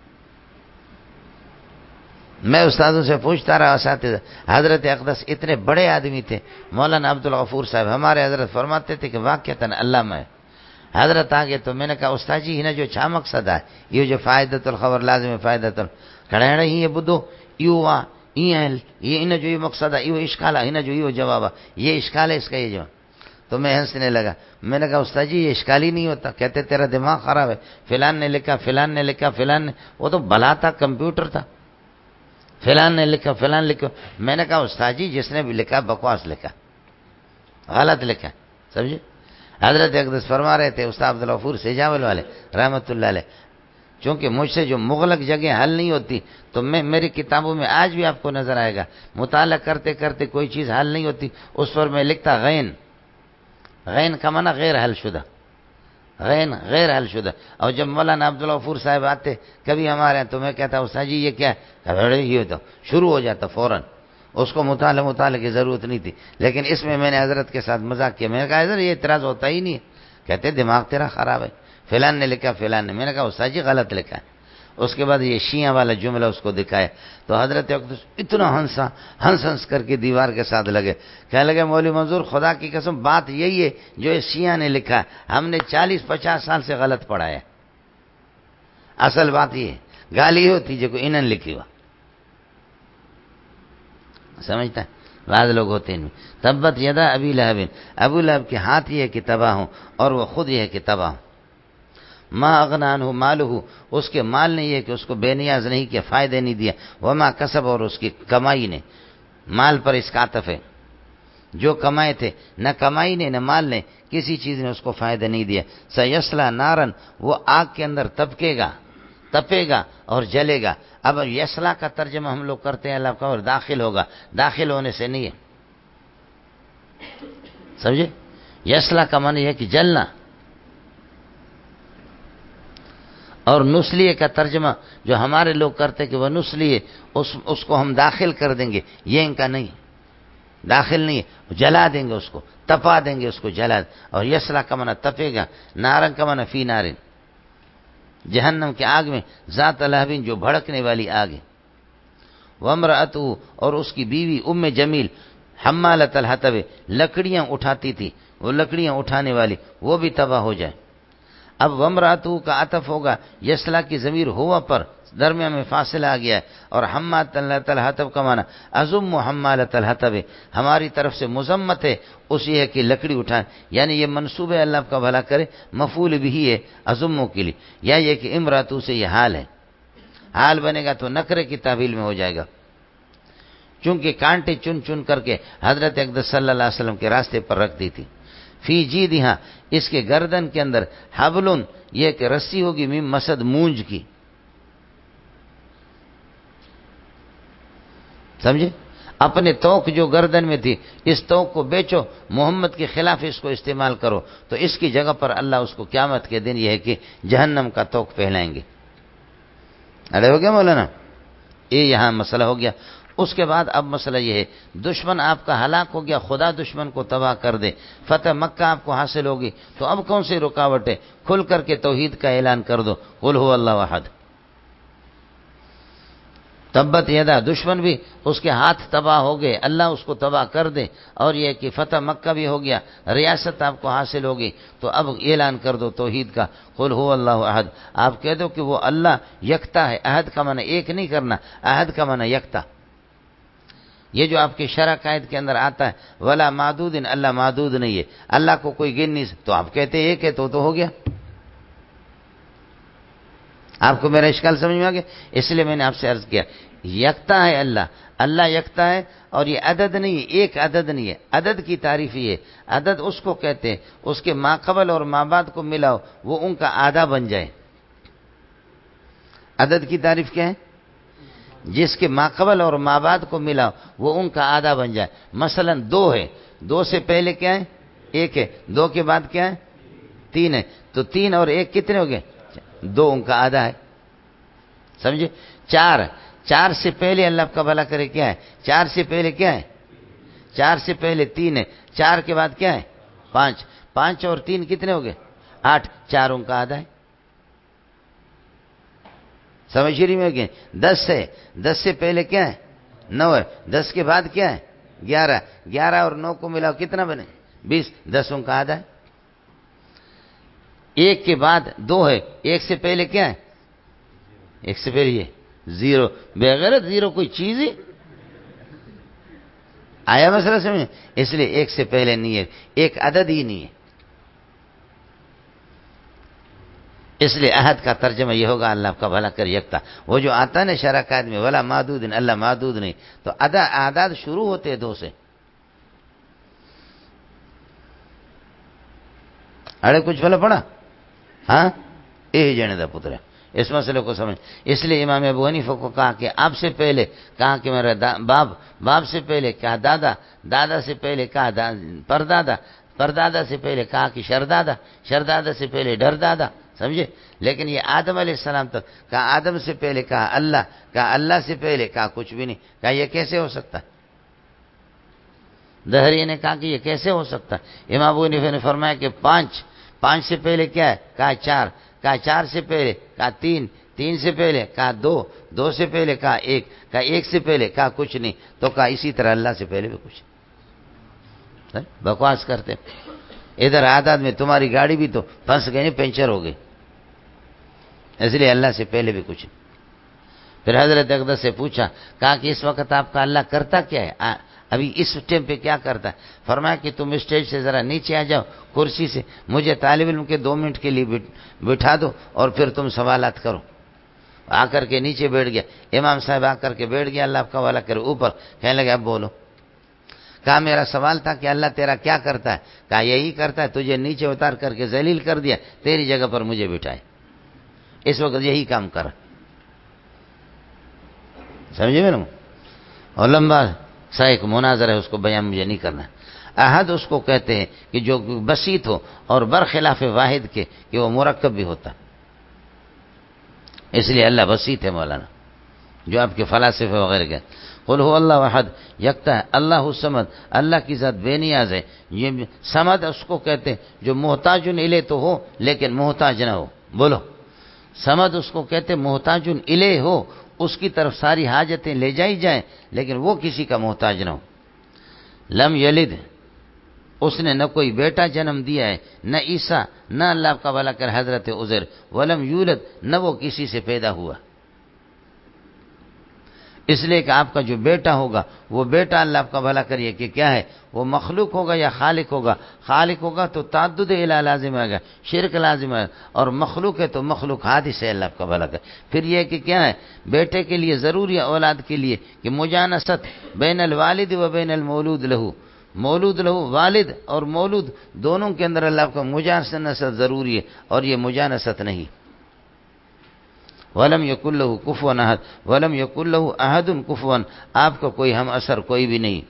میں استادوں سے پوچھتا رہا، اساتذہ. حضرت اقدس اتنے بڑے آدمی تھے، مولانا عبد الغفور صاحب ہمارے حضرت فرماتے تھے کہ واقعتاً علامہ ہے. حضرت آگے تو میں نے کہا استاد جی ہن جو چھا مقصد ہے یہ جو فائدۃ الخبر لازم فائدۃ کھڑے ہی بدھو یو وا یہ ان جو یہ مقصد ہے یہ اشکال ہے، ان جو یہ جواب ہے، یہ اشکال ہے اس کا یہ جواب. تو میں ہنسنے لگا. میں نے کہا استاد جی یہ اشکال ہی نہیں ہوتا. کہتے تیرا دماغ خراب ہے، فلان نے لکھا، فلان نے لکھا، فلان نے، وہ تو بھلا تھا، کمپیوٹر تھا. فلان نے لکھا، فلان لکھو. میں نے کہا استاد جی جس نے بھی لکھا بکواس لکھا، غلط لکھا. سمجھے؟ حضرت اقدس فرما رہے تھے استاد عبد الغفور سیجاول والے رحمۃ اللہ علیہ، چونکہ مجھ سے جو مغلق جگہ حل نہیں ہوتی تو میری کتابوں میں آج بھی آپ کو نظر آئے گا، مطالعہ کرتے کرتے کوئی چیز حل نہیں ہوتی اس پر میں لکھتا غین. غین کا معنی غیر حل شدہ، غین غیر حل شدہ. اور جب مولانا عبد الغفور صاحب آتے کبھی ہمارے یہاں تو میں کہتا استاد جی یہ کیا ہے، یہ تو شروع ہو جاتا فوراً. اس کو مطالعے کی ضرورت نہیں تھی، لیکن اس میں میں نے حضرت کے ساتھ مذاق کیا. میں نے کہا حضرت یہ اعتراض ہوتا ہی نہیں ہے. کہتے دماغ تیرا خراب ہے، فلان نے لکھا، فلان نے. میں نے کہا استاد جی غلط لکھا ہے. اس کے بعد یہ شیعہ والا جملہ اس کو دکھایا تو حضرت اتنا ہنس کر کے دیوار کے ساتھ لگے. کہنے لگے مولوی منظور خدا کی قسم بات یہی ہے جو اس شیعہ نے لکھا، ہم نے 40-50 سال سے غلط پڑھا ہے. اصل بات یہ ہے گالی ہوتی جو کوئی انہوں نے لکھی ہوا. سمجھتا ہے؟ بعض لوگ ہوتے ہیں تبت یدا ابی لہب، ابو لہب کے ہاتھ یہ ہے کہ تباہ ہوں اور وہ خود یہ ہے کہ تباہ ہوں. ما اغنا عنہ مالہ، اس کے مال نے یہ کہ اس کو بے نیاز نہیں کیا، فائدے نہیں دیا. وما کسب، اور اس کی کمائی نے، مال پر اس کا عطف ہے، جو کمائے تھے نہ کمائی نے نہ مال نے کسی چیز نے اس کو فائدہ نہیں دیا. سیصلی نارن، وہ آگ کے اندر تپے گا اور جلے گا. اب یسلا کا ترجمہ ہم لوگ کرتے ہیں اللہ کا اور داخل ہوگا، داخل ہونے سے نہیں ہے. سمجھے؟ یسلا کا معنی ہے کہ جلنا. اور نسلیے کا ترجمہ جو ہمارے لوگ کرتے کہ وہ نسلیے اس کو ہم داخل کر دیں گے، یہ ان کا نہیں، داخل نہیں ہے، جلا دیں گے اس کو، تپا دیں گے اس کو، جلا. اور یسلا کا معنی تپے گا، نارن کا معنی فی نارن، جہنم کی آگ میں، ذات لہب جو بھڑکنے والی آگ ہے. وامرأتہ، اور اس کی بیوی ام جمیل، حمالۃ الحطب، لکڑیاں اٹھاتی تھی، وہ لکڑیاں اٹھانے والی، وہ بھی تباہ ہو جائے. اب وامرأتہ کا عطف ہوگا یسلا کی ضمیر ہوا پر، درمیان میں فاصلہ آ گیا ہے. اور حمالۃ الحطب کا معنی ازم حمالۃ الحطب، ہماری طرف سے مذمت ہے اس یہ ہے کہ لکڑی اٹھائیں، یعنی یہ منصوب ہے اللہ کا بھلا کرے، مفعول بھی ہے ازموں کے لیے، یا یہ کہ امراتو سے یہ حال ہے. حال بنے گا تو نکرے کی تعبیل میں ہو جائے گا، چونکہ کانٹے چن چن کر کے حضرت اقدس صلی اللہ علیہ وسلم کے راستے پر رکھ دی تھی. فی جیدہا، اس کے گردن کے اندر، حبلن، یہ کہ رسی ہوگی، من مسد، مونج کی. سمجھے؟ اپنے توق جو گردن میں تھی اس توق کو بیچو، محمد کے خلاف اس کو استعمال کرو تو اس کی جگہ پر اللہ اس کو قیامت کے دن یہ ہے کہ جہنم کا توق پہنائیں گے. ارے ہو گیا مولانا، یہ یہاں مسئلہ ہو گیا. اس کے بعد اب مسئلہ یہ ہے دشمن آپ کا ہلاک ہو گیا، خدا دشمن کو تباہ کر دے، فتح مکہ آپ کو حاصل ہوگی، تو اب کون سی رکاوٹ ہے؟ کھل کر کے توحید کا اعلان کر دو، قل هو اللہ احد. تبت یدا، دشمن بھی اس کے ہاتھ تباہ ہو گئے، اللہ اس کو تباہ کر دے. اور یہ کہ فتح مکہ بھی ہو گیا، ریاست آپ کو حاصل ہوگی، تو اب اعلان کر دو توحید کا، قل هو اللہ احد. آپ کہہ دو کہ وہ اللہ یکتا ہے. احد کا معنی ایک نہیں کرنا، احد کا معنی یکتا. یہ جو آپ کے شرع قائد کے اندر آتا ہے ولا معدود، اللہ معدود نہیں ہے، اللہ کو کوئی گن نہیں، تو آپ کہتے ہیں ایک ہے تو ہو گیا. آپ کو میرا اشکال سمجھ میں آ گیا؟ اس لیے میں نے آپ سے عرض کیا یکتا ہے اللہ، اللہ یکتا ہے، اور یہ عدد نہیں ہے، ایک عدد نہیں ہے۔ عدد کی تعریف یہ ہے، عدد اس کو کہتے ہیں اس کے ماقبل اور مابعد کو ملاؤ وہ ان کا آدھا بن جائے۔ عدد کی تعریف کیا ہے؟ جس کے ماقبل اور مابعد کو ملاؤ وہ ان کا آدھا بن جائے۔ مثلا 2 ہے، 2 سے پہلے کیا ہے؟ 1 ہے، 2 کے بعد کیا ہے؟ 3 ہے، تو 3 اور 1 کتنے ہو گئے؟ 2 ان کا آدھا ہے، سمجھے؟ 4 سے پہلے اللہ کا بھلا کرے کیا ہے؟ 4 سے پہلے کیا ہے؟ 4 سے پہلے 3 ہے، 4 کے بعد کیا ہے؟ 5 اور 3 کتنے ہو گئے؟ 8، 4 ان کا آدھا ہے، سمجھ رہی میں کہ 10 ہے، 10 سے پہلے کیا ہے؟ 9 ہے، 10 کے بعد کیا ہے؟ 11 اور 9 کو ملاؤ کتنا بنے؟ 20، 10 ان کا آدھا ہے۔ 1 کے بعد 2 ہے، 1 سے پہلے کیا ہے؟ 1 سے پہلے یہ 0، بغیر 0 کوئی چیز ہی آیا مسئلہ سمجھے؟ اس لیے 1 سے پہلے نہیں ہے، ایک عدد ہی نہیں ہے۔ اس لیے احد کا ترجمہ یہ ہوگا اللہ کا بھلا کر یکتا۔ وہ جو آتا ہے نا شرکات میں ولا معدود، اللہ معدود نہیں، تو اعداد شروع ہوتے ہیں 2 سے۔ اڑے کچھ بھلا پڑا؟ ہاں، یہی جنے دا پتر ہے، اس مسئلے کو سمجھ۔ اس لیے امام ابو حنیفہ کو کہا کہ اب سے پہلے کہا کہ میرا باپ سے پہلے کہا دادا سے پہلے کہا پردادا سے پہلے کہا کہ شردادا سے پہلے ڈردادا، سمجھے؟ لیکن یہ آدم علیہ السلام تک کہا، آدم سے پہلے کہا اللہ سے پہلے کہا کچھ بھی نہیں۔ کہا یہ کیسے ہو سکتا ہے؟ دہری نے کہا کہ یہ کیسے ہو سکتا ہے؟ امام ابو حنیفہ نے فرمایا کہ 5 سے پہلے کیا ہے؟ کہا 4، کہا 4 سے پہلے کہا 3 سے پہلے کہا 2 سے پہلے کہا 1، کہا 1 سے پہلے کہا کچھ نہیں، تو کہا اسی طرح اللہ سے پہلے بھی کچھ نہیں۔ بکواس کرتے ادھر آداد میں تمہاری گاڑی بھی تو پھنس گئی نہیں، پنچر ہو گئی، اس لیے اللہ سے پہلے بھی کچھ نہیں۔ پھر حضرت اقدس سے پوچھا، کہا کہ اس وقت آپ کا اللہ کرتا کیا ہے؟ ابھی اس ٹائم پہ کیا کرتا ہے؟ فرمایا کہ تم اسٹیج سے ذرا نیچے آ جاؤ کرسی سے، مجھے طالب علم کے 2 منٹ کے لیے بٹھا دو اور پھر تم سوالات کرو۔ آ کر کے نیچے بیٹھ گیا، امام صاحب آ کر کے بیٹھ گیا، اللہ آپ کا والا کرے اوپر، کہنے لگا اب بولو۔ کہا میرا سوال تھا کہ اللہ تیرا کیا کرتا ہے؟ کہا یہی کرتا ہے، تجھے نیچے اتار کر کے ذلیل کر دیا، تیری جگہ پر مجھے بٹھائے، اس وقت یہی کام کر، سمجھے میرے؟ اور لمبا سا ایک مناظر ہے، اس کو بیان مجھے نہیں کرنا۔ احد اس کو کہتے ہیں کہ جو بسیط ہو، اور برخلاف واحد کے کہ وہ مرکب بھی ہوتا، اس لیے اللہ بسیط ہے مولانا، جو آپ کے فلاسفے وغیرہ کے۔ قل هو اللہ احد، یکتا ہے، اللہ الصمد، اللہ کی ذات بے نیاز ہے۔ یہ صمد اس کو کہتے ہیں جو محتاج الیہ تو ہو لیکن محتاج نہ ہو، بولو صمد اس کو کہتے ہیں محتاج الیہ ہو، اس کی طرف ساری حاجتیں لے جائی جائیں لیکن وہ کسی کا محتاج نہ ہو۔ لم یلد، اس نے نہ کوئی بیٹا جنم دیا ہے، نہ عیسیٰ، نہ اللہ کا بھلا کر حضرت عزیر، ولم یولد، نہ وہ کسی سے پیدا ہوا۔ اس لیے کہ آپ کا جو بیٹا ہوگا وہ بیٹا اللہ آپ کا بھلا کریے کہ کیا ہے، وہ مخلوق ہوگا یا خالق ہوگا؟ خالق ہوگا تو تعدد الہ لازم آئے گا، شرک لازم آئے گا، اور مخلوق ہے تو مخلوق حادث ہے، اللہ آپ کا بھلا کرے۔ پھر یہ کہ کیا ہے، بیٹے کے لیے ضروری ہے اولاد کے لیے کہ مجانست بین الوالد و بین المولود لہو، مولود لہو والد اور مولود دونوں کے اندر اللہ کا مجانست ضروری ہے، اور یہ مجانست نہیں۔ ولم یکن لہ کفوا احد، ولم یکن لہ احد کفوا، آپ کا کوئی ہم اثر کوئی بھی نہیں۔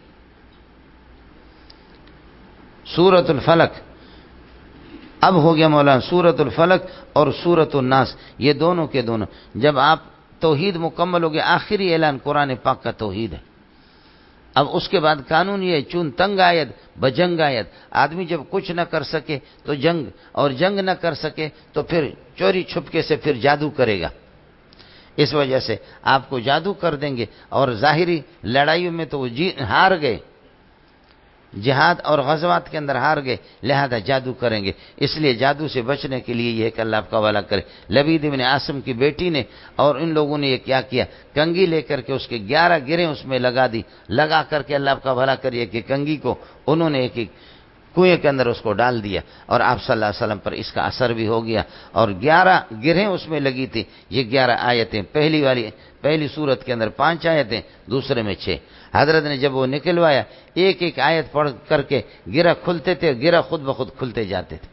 سورۃ الفلق اب ہو گیا مولانا، سورۃ الفلق اور سورۃ الناس، یہ دونوں کے دونوں جب آپ توحید مکمل ہو گیا، آخری اعلان قرآن پاک کا توحید ہے۔ اب اس کے بعد قانون یہ چون تنگ آیت بجنگ آیت، آدمی جب کچھ نہ کر سکے تو جنگ، اور جنگ نہ کر سکے تو پھر چوری چھپکے سے پھر جادو کرے گا۔ اس وجہ سے آپ کو جادو کر دیں گے، اور ظاہری لڑائیوں میں تو وہ ہار گئے، جہاد اور غزوات کے اندر ہار گئے، لہذا جادو کریں گے۔ اس لیے جادو سے بچنے کے لیے یہ کہ اللہ آپ کا والا کرے۔ لبید ابن عاصم کی بیٹی نے اور ان لوگوں نے یہ کیا کیا، کنگھی لے کر کے اس کے 11 گریں اس میں لگا دی، لگا کر کے اللہ آپ کا بھلا کریے کہ کنگھی کو انہوں نے ایک کنویں کے اندر اس کو ڈال دیا، اور آپ صلی اللہ علیہ وسلم پر اس کا اثر بھی ہو گیا، اور 11 گرہیں اس میں لگی تھی۔ یہ 11 آیتیں، پہلی سورت کے اندر 5 آیتیں، دوسرے میں 6۔ حضرت نے جب وہ نکلوایا، ایک ایک آیت پڑھ کر کے گرہ کھلتے تھے، گرہ خود بخود کھلتے جاتے تھے۔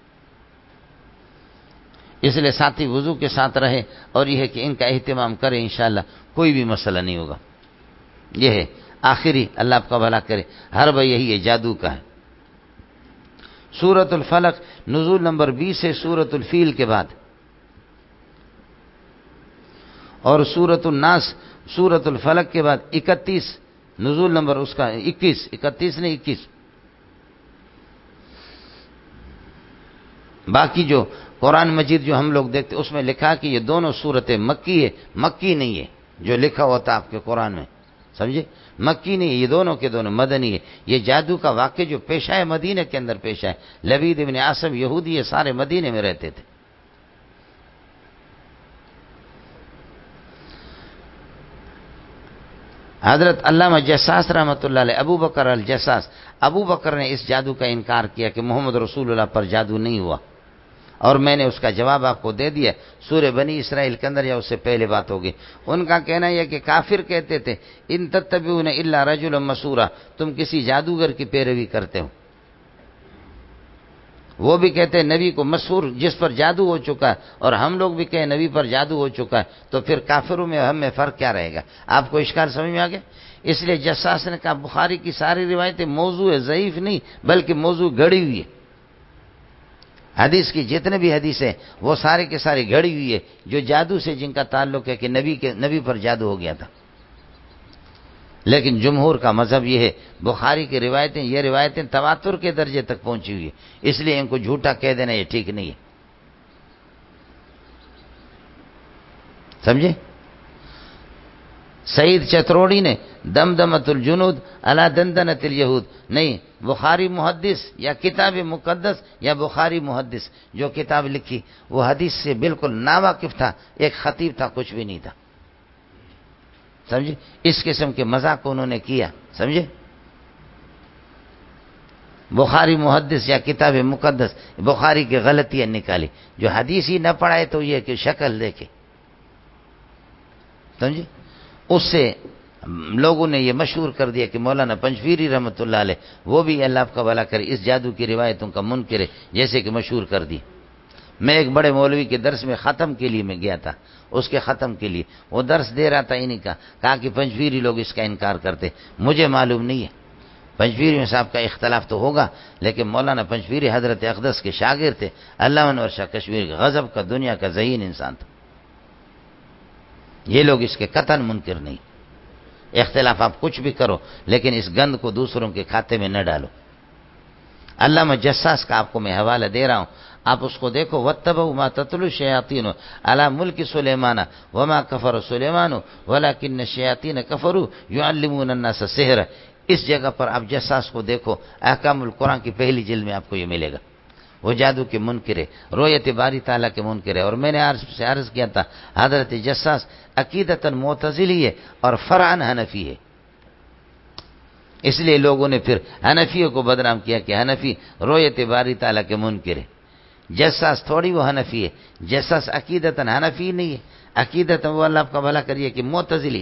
اس لیے ساتھی وضو کے ساتھ رہے، اور یہ ہے کہ ان کا اہتمام کریں، انشاءاللہ کوئی بھی مسئلہ نہیں ہوگا۔ یہ ہے آخری، اللہ آپ کا بھلا کرے، ہر بھائی یہی ہے، جادو کا ہے۔ سورۃ الفلق نزول نمبر 20 ہے سورۃ الفیل کے بعد، اور سورۃ الناس سورۃ الفلق کے بعد 31، نزول نمبر اس کا 31 نہیں 21۔ باقی جو قرآن مجید جو ہم لوگ دیکھتے اس میں لکھا کہ یہ دونوں صورتیں مکی ہے، مکی نہیں ہے جو لکھا ہوتا آپ کے قرآن میں، سمجھے؟ مکی نہیں ہے، یہ دونوں کے دونوں مدنی ہے۔ یہ جادو کا واقعہ جو پیش ہے مدینہ کے اندر پیش ہے، لبید ابن عاصم یہودی، یہ سارے مدینے میں رہتے تھے۔ حضرت علامہ جساس رحمۃ اللہ علیہ، ابو بکر الجساس، ابو بکر نے اس جادو کا انکار کیا کہ محمد رسول اللہ پر جادو نہیں ہوا، اور میں نے اس کا جواب آپ کو دے دیا سورہ بنی اسرائیل کے اندر، یا اس سے پہلے بات ہوگی۔ ان کا کہنا یہ کہ کافر کہتے تھے ان تتبعون الا رجلا مسورا، تم کسی جادوگر کی پیروی کرتے ہو۔ وہ بھی کہتے ہیں نبی کو مسحور، جس پر جادو ہو چکا ہے، اور ہم لوگ بھی کہیں نبی پر جادو ہو چکا ہے، تو پھر کافروں میں ہم میں فرق کیا رہے گا؟ آپ کو اشکال سمجھ میں آ گیا؟ اس لیے جساس نے کہا بخاری کی ساری روایتیں موضوع ہے، ضعیف نہیں بلکہ موضوع گھڑی ہوئی ہے۔ حدیث کی جتنے بھی حدیث ہیں وہ سارے کے سارے گھڑی ہوئی ہے، جو جادو سے جن کا تعلق ہے کہ نبی پر جادو ہو گیا تھا۔ لیکن جمہور کا مذہب یہ ہے، بخاری کی روایتیں، یہ روایتیں تواتر کے درجے تک پہنچی ہوئی ہے، اس لیے ان کو جھوٹا کہہ دینا یہ ٹھیک نہیں ہے، سمجھے؟ سعید چتروڑی نے دمدمۃ الجنود علی دندنۃ الیہود، نہیں، بخاری محدث یا کتاب مقدس یا بخاری محدث جو کتاب لکھی وہ حدیث سے بالکل ناواقف تھا، ایک خطیب تھا، کچھ بھی نہیں تھا، سمجھے؟ اس قسم کے مذاق انہوں نے کیا، سمجھے؟ بخاری محدث یا کتاب مقدس، بخاری کی غلطیاں نکالی، جو حدیث ہی نہ پڑھائے تو یہ کہ شکل دیکھے، سمجھے؟ اس سے لوگوں نے یہ مشہور کر دیا کہ مولانا پنجویری رحمۃ اللہ علیہ، وہ بھی اللہ آپ کا بھلا کرے، اس جادو کی روایتوں کا منکر ہے، جیسے کہ مشہور کر دی۔ میں ایک بڑے مولوی کے درس میں ختم کے لیے میں گیا تھا، اس کے ختم کے لیے وہ درس دے رہا تھا، انہیں کہا کہ پنجویری لوگ اس کا انکار کرتے، مجھے معلوم نہیں ہے، پنجویری میں صاحب کا اختلاف تو ہوگا، لیکن مولانا پنجویری حضرت اقدس کے شاگرد تھے، علامہ انور شاہ کشمیری، غضب کا دنیا کا ذہین انسان تھا، یہ لوگ اس کے قطعاً منکر نہیں۔ اختلاف آپ کچھ بھی کرو، لیکن اس گند کو دوسروں کے کھاتے میں نہ ڈالو۔ علامہ جساس کا آپ کو میں حوالہ دے رہا ہوں، آپ اس کو دیکھو، وَاتَّبَعُوا مَا تَتْلُو الشَّيَاطِينُ عَلَىٰ مُلْكِ سُلَيْمَانَ وَمَا كَفَرَ سُلَيْمَانُ وَلَٰكِنَّ الشَّيَاطِينَ كَفَرُوا يُعَلِّمُونَ النَّاسَ السِّحْرَ۔ اس جگہ پر آپ جساس کو دیکھو، احکام القرآن کی پہلی جلد میں آپ کو یہ ملے گا، وہ جادو کے منکر ہے، رؤیت باری تعالیٰ کے منکر ہے۔ اور میں نے عرض کیا تھا حضرت جساس عقیدتاً معتزلی ہے اور فرعاً حنفی ہے، اس لیے لوگوں نے پھر حنفیوں کو بدنام کیا کہ حنفی رؤیت باری تعالیٰ کے منکر ہے۔ جساس تھوڑی وہ حنفی ہے، جساس عقیدتاً حنفی نہیں ہے، عقیدتاً وہ اللہ آپ کا بھلا کریے کہ معتزلی،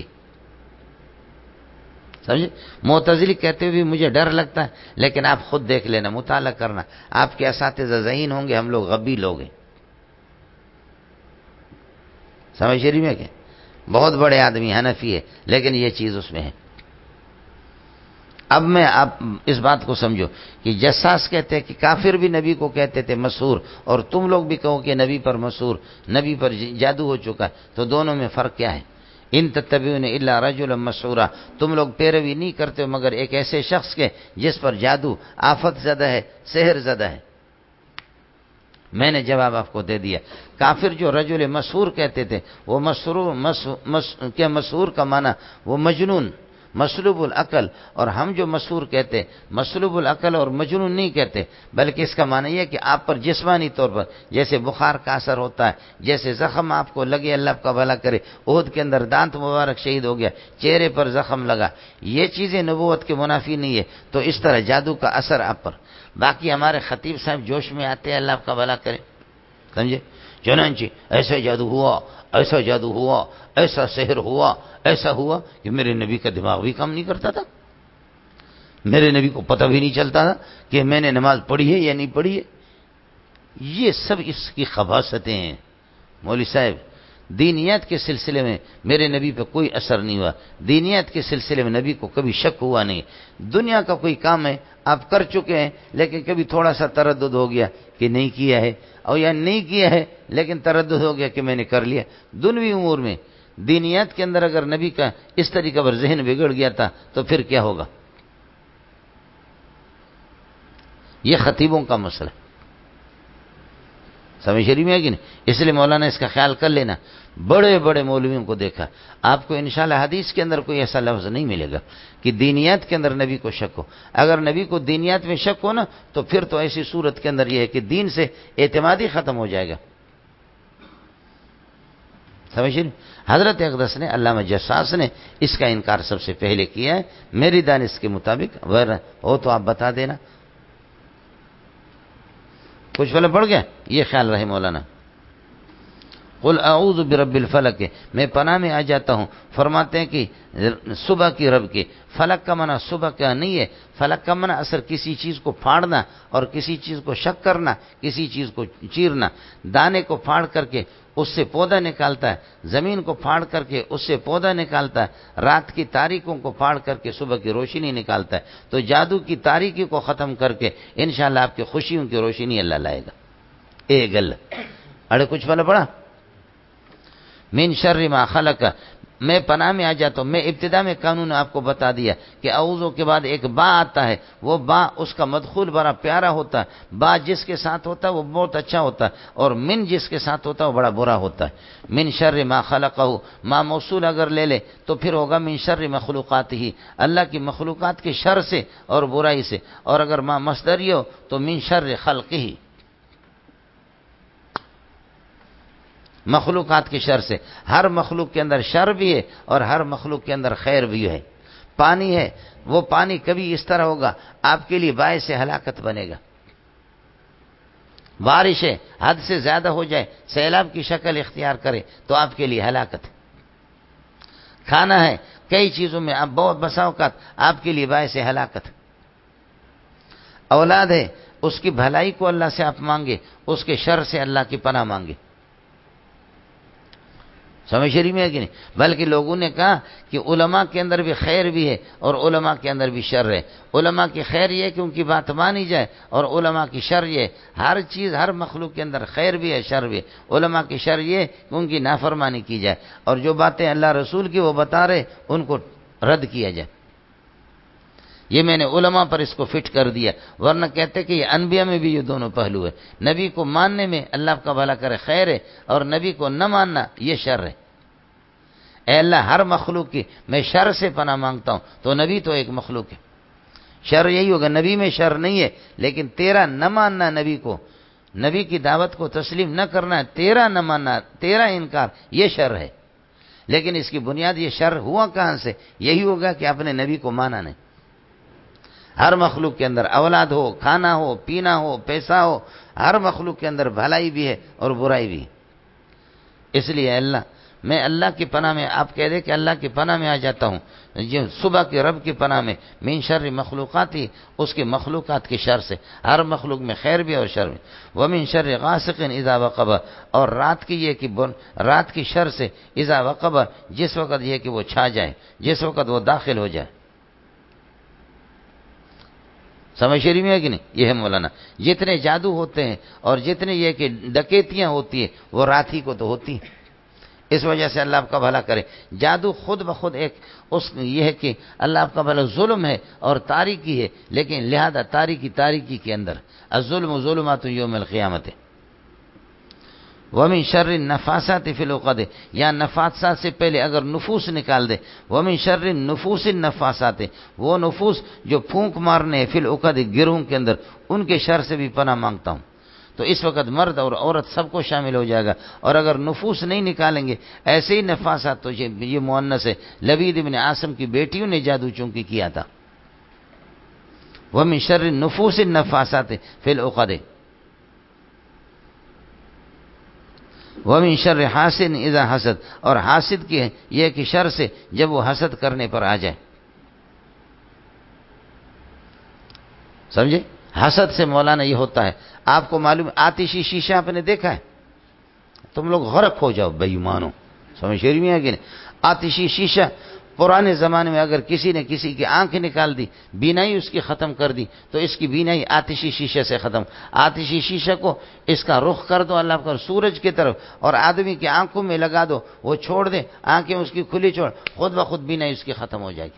سمجھے؟ معتزلی کہتے ہوئے بھی مجھے ڈر لگتا ہے، لیکن آپ خود دیکھ لینا، مطالعہ کرنا، آپ کے اساتذہ ذہین ہوں گے، ہم لوگ غبی لوگ ہیں، سمجھ شریف میں کہ بہت بڑے آدمی حنفی ہے، لیکن یہ چیز اس میں ہے۔ اب میں آپ اس بات کو سمجھو کہ جساس کہتے ہیں کہ کافر بھی نبی کو کہتے تھے مسحور، اور تم لوگ بھی کہو کہ نبی پر مسحور، نبی پر جادو ہو چکا ہے، تو دونوں میں فرق کیا ہے؟ ان تتبعون الا رجلا مسحورا، تم لوگ پیروی نہیں کرتے ہو مگر ایک ایسے شخص کے جس پر جادو آفت زدہ ہے، سحر زدہ ہے۔ میں نے جواب آپ کو دے دیا، کافر جو رجل مسحور کہتے تھے، وہ مسحور کا معنی وہ مجنون، مسلوب العقل، اور ہم جو مسحور کہتے ہیں مسلوب العقل اور مجنون نہیں کہتے، بلکہ اس کا معنی یہ ہے کہ آپ پر جسمانی طور پر جیسے بخار کا اثر ہوتا ہے، جیسے زخم آپ کو لگے، اللہ آپ کا بھلا کرے، احد کے اندر دانت مبارک شہید ہو گیا، چہرے پر زخم لگا، یہ چیزیں نبوت کے منافی نہیں ہے، تو اس طرح جادو کا اثر آپ پر۔ باقی ہمارے خطیب صاحب جوش میں آتے ہیں، اللہ آپ کا بھلا کرے، سمجھے، چنانچہ ایسا جادو ہوا، ایسا جادو ہوا، ایسا سحر ہوا، ایسا ہوا کہ میرے نبی کا دماغ بھی کام نہیں کرتا تھا، میرے نبی کو پتہ بھی نہیں چلتا تھا کہ میں نے نماز پڑھی ہے یا نہیں پڑھی ہے۔ یہ سب اس کی خباثتیں ہیں مولوی صاحب۔ دینیات کے سلسلے میں میرے نبی پہ کوئی اثر نہیں ہوا، دینیات کے سلسلے میں نبی کو کبھی شک ہوا نہیں۔ دنیا کا کوئی کام ہے آپ کر چکے ہیں، لیکن کبھی تھوڑا سا تردد ہو گیا کہ نہیں کیا ہے، اور یا نہیں کیا ہے لیکن تردد ہو گیا کہ میں نے کر لیا۔ دنوی امور میں، دینیات کے اندر اگر نبی کا اس طریقے پر ذہن بگڑ گیا تھا تو پھر کیا ہوگا؟ یہ خطیبوں کا مسئلہ ہے، سمجھ شریف میں ہے کہ نہیں؟ اس لیے مولانا اس کا خیال کر لینا۔ بڑے بڑے مولویوں کو دیکھا، آپ کو انشاءاللہ حدیث کے اندر کوئی ایسا لفظ نہیں ملے گا کہ دینیات کے اندر نبی کو شک ہو۔ اگر نبی کو دینیات میں شک ہو نا تو پھر تو ایسی صورت کے اندر یہ ہے کہ دین سے اعتمادی ختم ہو جائے گا، سمجھ رہے؟ حضرت اقدس نے، علامہ جساس نے اس کا انکار سب سے پہلے کیا ہے، میری دانش کے مطابق، اگر ہو تو آپ بتا دینا۔ کچھ پہلے پڑھ گیا، یہ خیال رہے مولانا۔ قل اعوذ برب الفلق، میں پناہ میں آ جاتا ہوں، فرماتے ہیں کہ صبح کی رب کے، فلک کا معنی صبح کا نہیں ہے، فلک کا معنی اثر کسی چیز کو پھاڑنا اور کسی چیز کو شک کرنا، کسی چیز کو چیرنا۔ دانے کو پھاڑ کر کے اس سے پودا نکالتا ہے، زمین کو پھاڑ کر کے اس سے پودا نکالتا ہے، رات کی تاریکوں کو پھاڑ کر کے صبح کی روشنی نکالتا ہے۔ تو جادو کی تاریکی کو ختم کر کے انشاءاللہ آپ کی خوشیوں کی روشنی اللہ لائے گا۔ اے گل اڑے کچھ والا پڑا، من شر ما خلق، میں پناہ میں آ جاتا ہوں۔ میں ابتدا میں قانون آپ کو بتا دیا کہ اعوذ کے بعد ایک با آتا ہے، وہ با اس کا مدخول بڑا پیارا ہوتا ہے، با جس کے ساتھ ہوتا ہے وہ بہت اچھا ہوتا ہے، اور من جس کے ساتھ ہوتا ہے وہ بڑا برا ہوتا ہے۔ من شر ما خلقہ، ما موصول اگر لے لے تو پھر ہوگا من شر مخلوقات ہی، اللہ کی مخلوقات کے شر سے اور برائی سے، اور اگر ما مصدری ہو تو من شر خلقہ، مخلوقات کے شر سے۔ ہر مخلوق کے اندر شر بھی ہے اور ہر مخلوق کے اندر خیر بھی ہے۔ پانی ہے، وہ پانی کبھی اس طرح ہوگا آپ کے لیے باعث ہلاکت بنے گا۔ بارش ہے، حد سے زیادہ ہو جائے، سیلاب کی شکل اختیار کرے تو آپ کے لیے ہلاکت ہے۔ کھانا ہے، کئی چیزوں میں آپ بہت بسا اوقات آپ کے لیے باعث ہلاکت۔ اولاد ہے، اس کی بھلائی کو اللہ سے آپ مانگے، اس کے شر سے اللہ کی پناہ مانگے۔ سمجھ شریف میں ہے کہ نہیں؟ بلکہ لوگوں نے کہا کہ علماء کے اندر بھی خیر بھی ہے اور علماء کے اندر بھی شر ہے۔ علماء کی خیر یہ ہے کہ ان کی بات مانی جائے، اور علماء کی شر یہ ہے ہر چیز، ہر مخلوق کے اندر خیر بھی ہے شر بھی ہے۔ علماء کی شر یہ ہے کہ ان کی نافرمانی کی جائے، اور جو باتیں اللہ رسول کی وہ بتا رہے ان کو رد کیا جائے۔ یہ میں نے علماء پر اس کو فٹ کر دیا، ورنہ کہتے کہ یہ انبیاء میں بھی یہ دونوں پہلو ہے۔ نبی کو ماننے میں اللہ کا بھلا کرے خیر ہے، اور نبی کو نہ ماننا یہ شر ہے۔ اے اللہ ہر مخلوق کی میں شر سے پناہ مانگتا ہوں، تو نبی تو ایک مخلوق ہے، شر یہی ہوگا، نبی میں شر نہیں ہے، لیکن تیرا نہ ماننا نبی کو، نبی کی دعوت کو تسلیم نہ کرنا، تیرا نہ ماننا، تیرا انکار، یہ شر ہے۔ لیکن اس کی بنیاد یہ شر ہوا کہاں سے؟ یہی ہوگا کہ آپ نے نبی کو مانا نہیں۔ ہر مخلوق کے اندر اولاد ہو، کھانا ہو، پینا ہو، پیسہ ہو، ہر مخلوق کے اندر بھلائی بھی ہے اور برائی بھی ہے۔ اس لیے اللہ، میں اللہ کی پناہ میں، آپ کہہ دے کہ اللہ کی پناہ میں آ جاتا ہوں، یہ صبح کے رب کی پناہ میں، من شر مخلوقات ہی، اس کے مخلوقات کے شر سے، ہر مخلوق میں خیر بھی اور شر بھی۔ ومن شر غاسق اذا وقب، اور رات کی یہ کہ رات کی شر سے، اذا وقب جس وقت یہ کہ وہ چھا جائے، جس وقت وہ داخل ہو جائے۔ سمجھ شریف میں ہے کہ نہیں؟ یہ ہے مولانا، جتنے جادو ہوتے ہیں اور جتنے یہ کہ ڈکیتیاں ہوتی ہیں وہ رات ہی کو تو ہوتی ہیں۔ اس وجہ سے اللہ آپ کا بھلا کرے، جادو خود بخود ایک یہ ہے کہ اللہ آپ کا بھلا، ظلم ہے اور تاریکی ہے، لیکن لہذا تاریکی کے اندر الظلم ظلمات یوم القیامت۔ وَمِن شَرِّ النَّفَّاثَاتِ فِي الْعُقَدِ، یا نفاثات سے پہلے اگر نفوس نکال دے، وَمِن شَرِّ النُّفُوسِ النَّفَّاثَاتِ، وہ نفوس جو پھونک مارنے ہیں، فی العقد گروہوں کے اندر، ان کے شر سے بھی پناہ مانگتا ہوں۔ تو اس وقت مرد اور عورت سب کو شامل ہو جائے گا، اور اگر نفوس نہیں نکالیں گے ایسے ہی نفاثات، تو یہ مؤنث ہے، لبید ابن عاصم کی بیٹیوں نے جادو چونکہ کیا تھا۔ وَمِن شَرِّ النُّفُوسِ النَّفَّاثَاتِ فِي الْعُقَدِ وَمِن شَرِّ حاسد اذا حسد، اور حاسد کی یہ کہ شر سے جب وہ حسد کرنے پر آ جائے۔ سمجھے؟ حسد سے مولانا یہ ہوتا ہے، آپ کو معلوم، آتشی شیشہ آپ نے دیکھا ہے؟ تم لوگ غرق ہو جاؤ بے ایمانو، سمجھ شریف میں ہے کہ نہیں؟ آتشی شیشہ، پرانے زمانے میں اگر کسی نے کسی کی آنکھ نکال دی، بینائی اس کی ختم کر دی، تو اس کی بینائی آتشی شیشے سے ختم۔ آتشی شیشہ کو اس کا رخ کر دو اللہ کا سورج کی طرف، اور آدمی کی آنکھوں میں لگا دو، وہ چھوڑ دے، آنکھیں اس کی کھلی چھوڑ، خود بخود بینائی اس کی ختم ہو جائے گی۔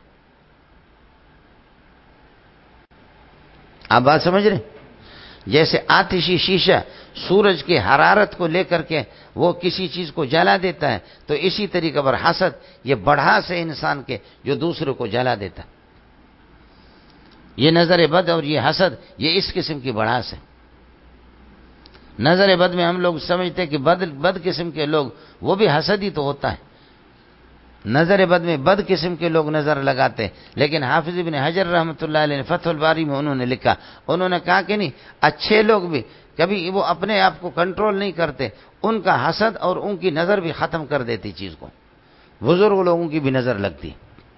آپ بات سمجھ رہے؟ جیسے آتشی شیشہ سورج کی حرارت کو لے کر کے وہ کسی چیز کو جلا دیتا ہے، تو اسی طریقے پر حسد یہ بڑھاس ہے انسان کے، جو دوسرے کو جلا دیتا ہے۔ یہ نظر بد اور یہ حسد، یہ اس قسم کی بڑھاس ہے۔ نظر بد میں ہم لوگ سمجھتے ہیں کہ بد قسم کے لوگ، وہ بھی حسد ہی تو ہوتا ہے۔ نظر بد میں بد قسم کے لوگ نظر لگاتے ہیں، لیکن حافظ ابن حجر رحمۃ اللہ علیہ نے فتح الباری میں انہوں نے لکھا، انہوں نے کہا کہ نہیں، اچھے لوگ بھی کبھی وہ اپنے آپ کو کنٹرول نہیں کرتے، ان کا حسد اور ان کی نظر بھی ختم کر دیتی چیز کو۔ بزرگ لوگوں کی بھی نظر لگتی۔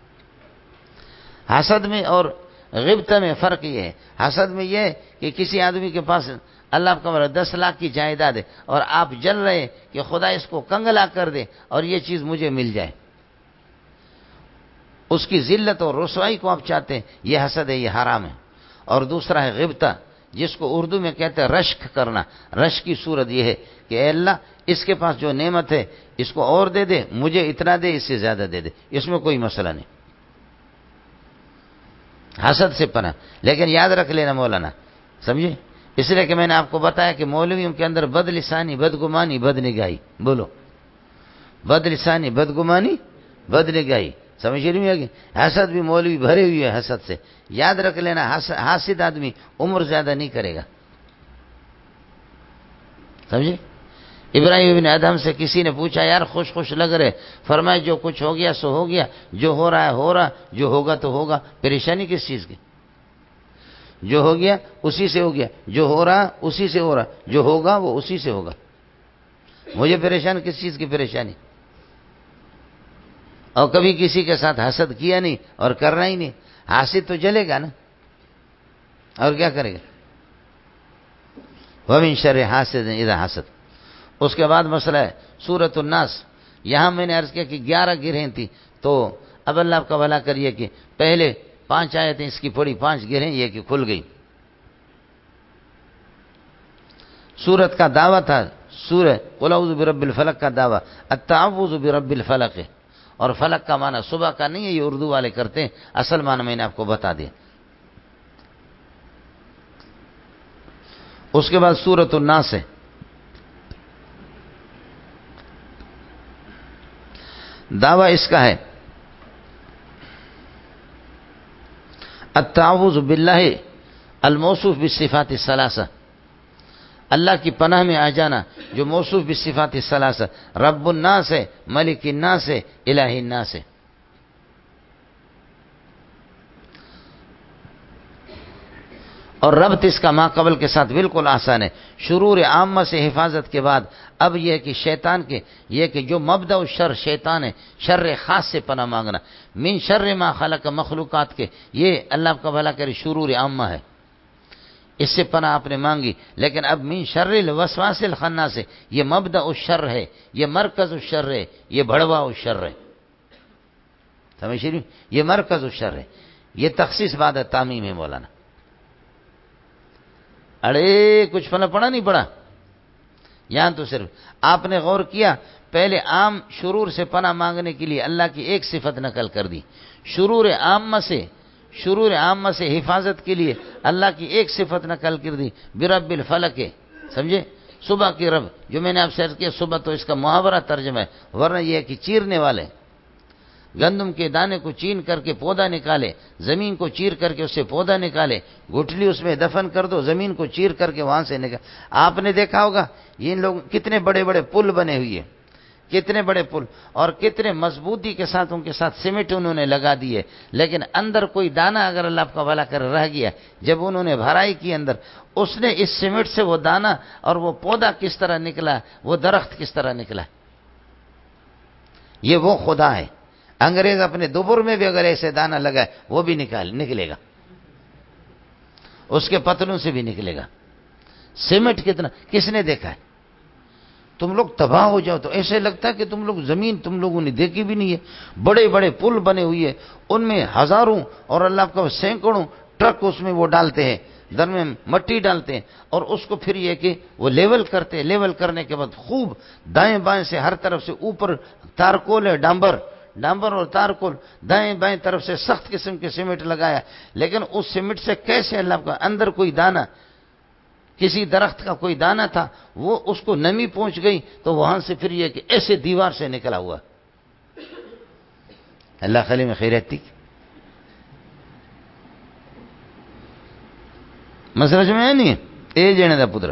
حسد میں اور غبطہ میں فرق یہ ہے، حسد میں یہ ہے کہ کسی آدمی کے پاس اللہ کا 10 لاکھ کی جائیداد ہے، اور آپ جل رہے کہ خدا اس کو کنگلا کر دے اور یہ چیز مجھے مل جائے، اس کی ذلت اور رسوائی کو آپ چاہتے ہیں، یہ حسد ہے، یہ حرام ہے۔ اور دوسرا ہے غبطہ، جس کو اردو میں کہتے ہیں رشک کرنا۔ رشک کی صورت یہ ہے کہ اے اللہ، اس کے پاس جو نعمت ہے اس کو اور دے دے، مجھے اتنا دے، اس سے زیادہ دے دے، اس میں کوئی مسئلہ نہیں، حسد سے پناہ۔ لیکن یاد رکھ لینا مولانا، سمجھے؟ اس لیے کہ میں نے آپ کو بتایا کہ مولویوں کے اندر بد لسانی، بدگمانی، بد نگاہی، بولو، بد لسانی، بدگمانی، بد نگاہی، سمجھ رہی ہیں؟ حسد بھی مولوی بھرے ہوئے ہیں حسد سے۔ یاد رکھ لینا، حاسد آدمی عمر زیادہ نہیں کرے گا، سمجھے؟ ابراہیم بن ادہم سے کسی نے پوچھا، یار خوش خوش لگ رہے، فرمایا جو کچھ ہو گیا سو ہو گیا، جو ہو رہا ہے ہو رہا، جو ہوگا تو ہوگا، پریشانی کس چیز کی؟ جو ہو گیا اسی سے ہو گیا، جو ہو رہا اسی سے ہو رہا، جو ہوگا وہ اسی سے ہوگا، مجھے پریشان کس چیز کی پریشانی؟ اور کبھی کسی کے ساتھ حسد کیا نہیں اور کرنا ہی نہیں، حاسد تو جلے گا نا، اور کیا کرے گا؟ وَمِن شَرِّ حَاسِدٍ اِذَا حَسَد۔ اس کے بعد مسئلہ ہے سورۃ الناس۔ یہاں میں نے عرض کیا کہ 11 گرہیں تھی، تو اب اللہ کا بھلا کریے کہ پہلے 5 آیتیں اس کی پڑھی، 5 گرہیں یہ کہ کھل گئی۔ سورت کا دعویٰ تھا، سورہ قل اعوذ برب الفلق کا دعویٰ، التعوذ برب الفلق، اور فلق کا معنی صبح کا نہیں ہے، یہ اردو والے کرتے ہیں، اصل معنی میں نے آپ کو بتا دیا۔ اس کے بعد سورۃ الناس ہے، دعویٰ اس کا ہے التعوذ باللہ الموصوف بالصفات الثلاثہ، اللہ کی پناہ میں آ جانا جو موصوف بالصفات الثلاثہ، رب الناس ہے، ملک الناس ہے، الہ الناس ہے۔ اور ربط اس کا ما قبل کے ساتھ بالکل آسان ہے۔ شرور عامہ سے حفاظت کے بعد اب یہ کہ شیطان کے، یہ کہ جو مبدأ الشر شیطان ہے، شر خاص سے پناہ مانگنا، من شر ما خلق مخلوقات کے، یہ اللہ کا بھلا کرے شرور عامہ ہے، اس سے پناہ آپ نے مانگی۔ لیکن اب من شر الوسواس الخناس سے، یہ مبدأ الشر ہے، یہ مرکز الشر ہے، یہ بڑوا الشر ہے، سمجھ رہی؟ یہ مرکز الشر ہے، یہ تخصیص بعد تعمیم ہے مولانا۔ ارے کچھ پڑھا نہیں پڑا یہاں، تو صرف آپ نے غور کیا، پہلے عام شرور سے پناہ مانگنے کے لیے اللہ کی ایک صفت نقل کر دی، شرور عامہ سے حفاظت کے لیے اللہ کی ایک صفت نقل کر دی، برب الفلق، سمجھے؟ صبح کی رب جو میں نے آپ سے عرض کیا، صبح تو اس کا محاورہ ترجمہ ہے، ورنہ یہ ہے کہ چیرنے والے، گندم کے دانے کو چین کر کے پودا نکالے، زمین کو چیر کر کے اس سے پودا نکالے، گٹھلی اس میں دفن کر دو، زمین کو چیر کر کے وہاں سے نکال. آپ نے دیکھا ہوگا یہ لوگ کتنے بڑے بڑے پل بنے ہوئے، کتنے بڑے پل، اور کتنے مضبوطی کے ساتھ ان کے ساتھ سیمنٹ انہوں نے لگا دیے، لیکن اندر کوئی دانہ اگر اللہ آپ کا بھلا کر رہ گیا، جب انہوں نے بھرائی کی اندر، اس نے اس سیمنٹ سے وہ دانہ اور وہ پودا کس طرح نکلا، وہ درخت کس طرح نکلا. یہ وہ خدا ہے. انگریز اپنے دوبر میں بھی اگر ایسے دانہ لگائے وہ بھی نکلے گا، اس کے پتلوں سے بھی نکلے گا. سیمنٹ کتنا کس نے دیکھا ہے؟ تم لوگ تباہ ہو جاؤ تو ایسے لگتا ہے کہ تم لوگ زمین تم لوگوں نے دیکھی بھی نہیں ہے. بڑے بڑے پل بنے ہوئے، ان میں ہزاروں اور اللہ کا سینکڑوں ٹرک اس میں وہ ڈالتے ہیں، درمیان مٹی ڈالتے ہیں، اور اس کو پھر یہ کہ وہ لیول کرتے ہیں. لیول کرنے کے بعد خوب دائیں بائیں سے ہر طرف سے، اوپر تارکول ہے، ڈامبر اور تارکول، دائیں بائیں طرف سے سخت قسم کے سیمنٹ لگایا. لیکن اس سیمنٹ سے کیسے اللہ کا اندر کوئی دانہ، کسی درخت کا کوئی دانہ تھا، وہ اس کو نمی پہنچ گئی تو وہاں سے پھر یہ کہ ایسے دیوار سے نکلا ہوا. اللہ خلی میں خیریت تھی. مسئلہ میں ہے نہیں اے جنے دا پتر.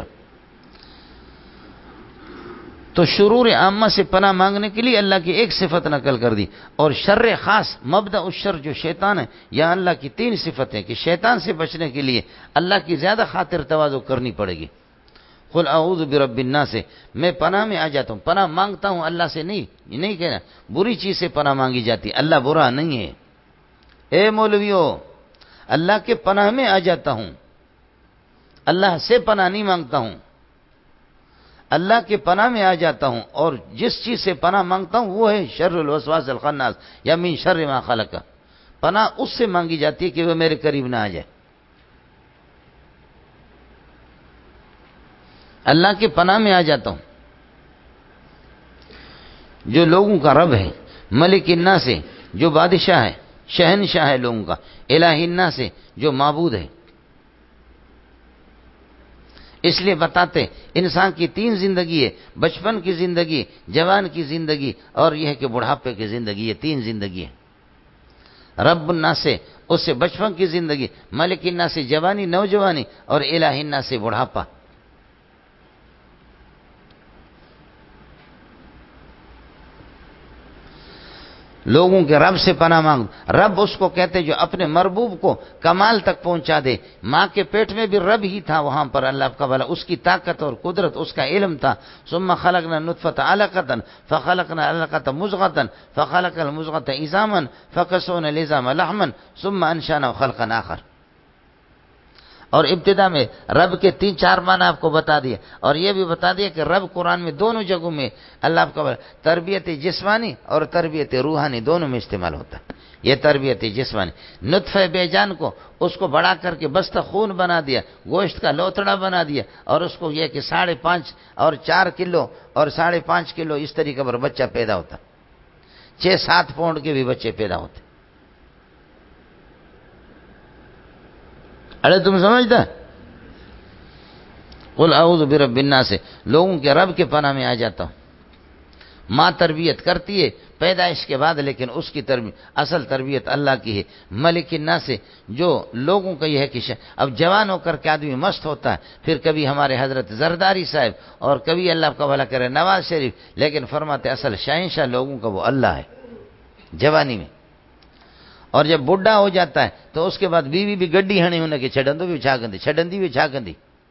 تو شرور عامہ سے پناہ مانگنے کے لیے اللہ کی ایک صفت نقل کر دی، اور شر خاص مبدأ الشر جو شیطان ہے، یا اللہ کی 3 صفتیں کہ شیطان سے بچنے کے لیے اللہ کی زیادہ خاطر تواضع کرنی پڑے گی. قل اعوذ برب الناس سے میں پناہ میں آ جاتا ہوں، پناہ مانگتا ہوں اللہ سے، نہیں کہنا بری چیز سے پناہ مانگی جاتی، اللہ برا نہیں ہے. اے مولویو، اللہ کے پناہ میں آ جاتا ہوں، اللہ سے پناہ نہیں مانگتا ہوں، اللہ کے پناہ میں آ جاتا ہوں. اور جس چیز سے پناہ مانگتا ہوں وہ ہے شر الوسواس الخناس یا من شر ما خلق. پناہ اس سے مانگی جاتی ہے کہ وہ میرے قریب نہ آ جائے. اللہ کے پناہ میں آ جاتا ہوں جو لوگوں کا رب ہے، ملک الناس سے جو بادشاہ ہے، شہنشاہ ہے لوگوں کا، الہ الناس سے جو معبود ہے. اس لیے بتاتے انسان کی 3 زندگی ہے، بچپن کی زندگی، جوان کی زندگی، اور یہ ہے کہ بڑھاپے کی زندگی. یہ 3 زندگی ہے. رب الناس سے اس سے بچپن کی زندگی، ملک الناس سے جوانی نوجوانی، اور الہ الناس سے بڑھاپا. لوگوں کے رب سے پناہ مانگ. رب اس کو کہتے جو اپنے مربوب کو کمال تک پہنچا دے. ماں کے پیٹ میں بھی رب ہی تھا، وہاں پر اللہ کا بھلا اس کی طاقت اور قدرت، اس کا علم تھا. ثم خلقنا نطفة علقة فخلقنا العلقة مضغة فخلق المضغة عظاما فكسونا العظام لحما ثم انشأناه خلقا آخر. اور ابتدا میں رب کے 3-4 معنی آپ کو بتا دیے، اور یہ بھی بتا دیا کہ رب قرآن میں دونوں جگہوں میں اللہ آپ کا تربیت جسمانی اور تربیت روحانی دونوں میں استعمال ہوتا ہے. یہ تربیت جسمانی، نطفہ بے جان کو اس کو بڑا کر کے بستہ خون بنا دیا، گوشت کا لوتڑا بنا دیا، اور اس کو یہ کہ 5.5 اور 4 کلو اور 5.5 کلو اس طریقے پر بچہ پیدا ہوتا. 6-7 پاؤنڈ کے بھی بچے پیدا ہوتے. ارے تم سمجھتا؟ قل اعوذ برب الناس سے لوگوں کے رب کے پناہ میں آ جاتا ہوں. ماں تربیت کرتی ہے پیدائش کے بعد، لیکن اس کی اصل تربیت اللہ کی ہے. ملک الناس سے جو لوگوں کا یہ ہے کہ اب جوان ہو کر کے آدمی مست ہوتا ہے، پھر کبھی ہمارے حضرت زرداری صاحب اور کبھی اللہ کا بھلا کرے نواز شریف، لیکن فرماتے اصل شہنشاہ لوگوں کا وہ اللہ ہے جوانی میں. اور جب بڈھا ہو جاتا ہے تو اس کے بعد بیوی بھی گڈی ہنی ہونے کے چھڈندی بھی چھاگندی.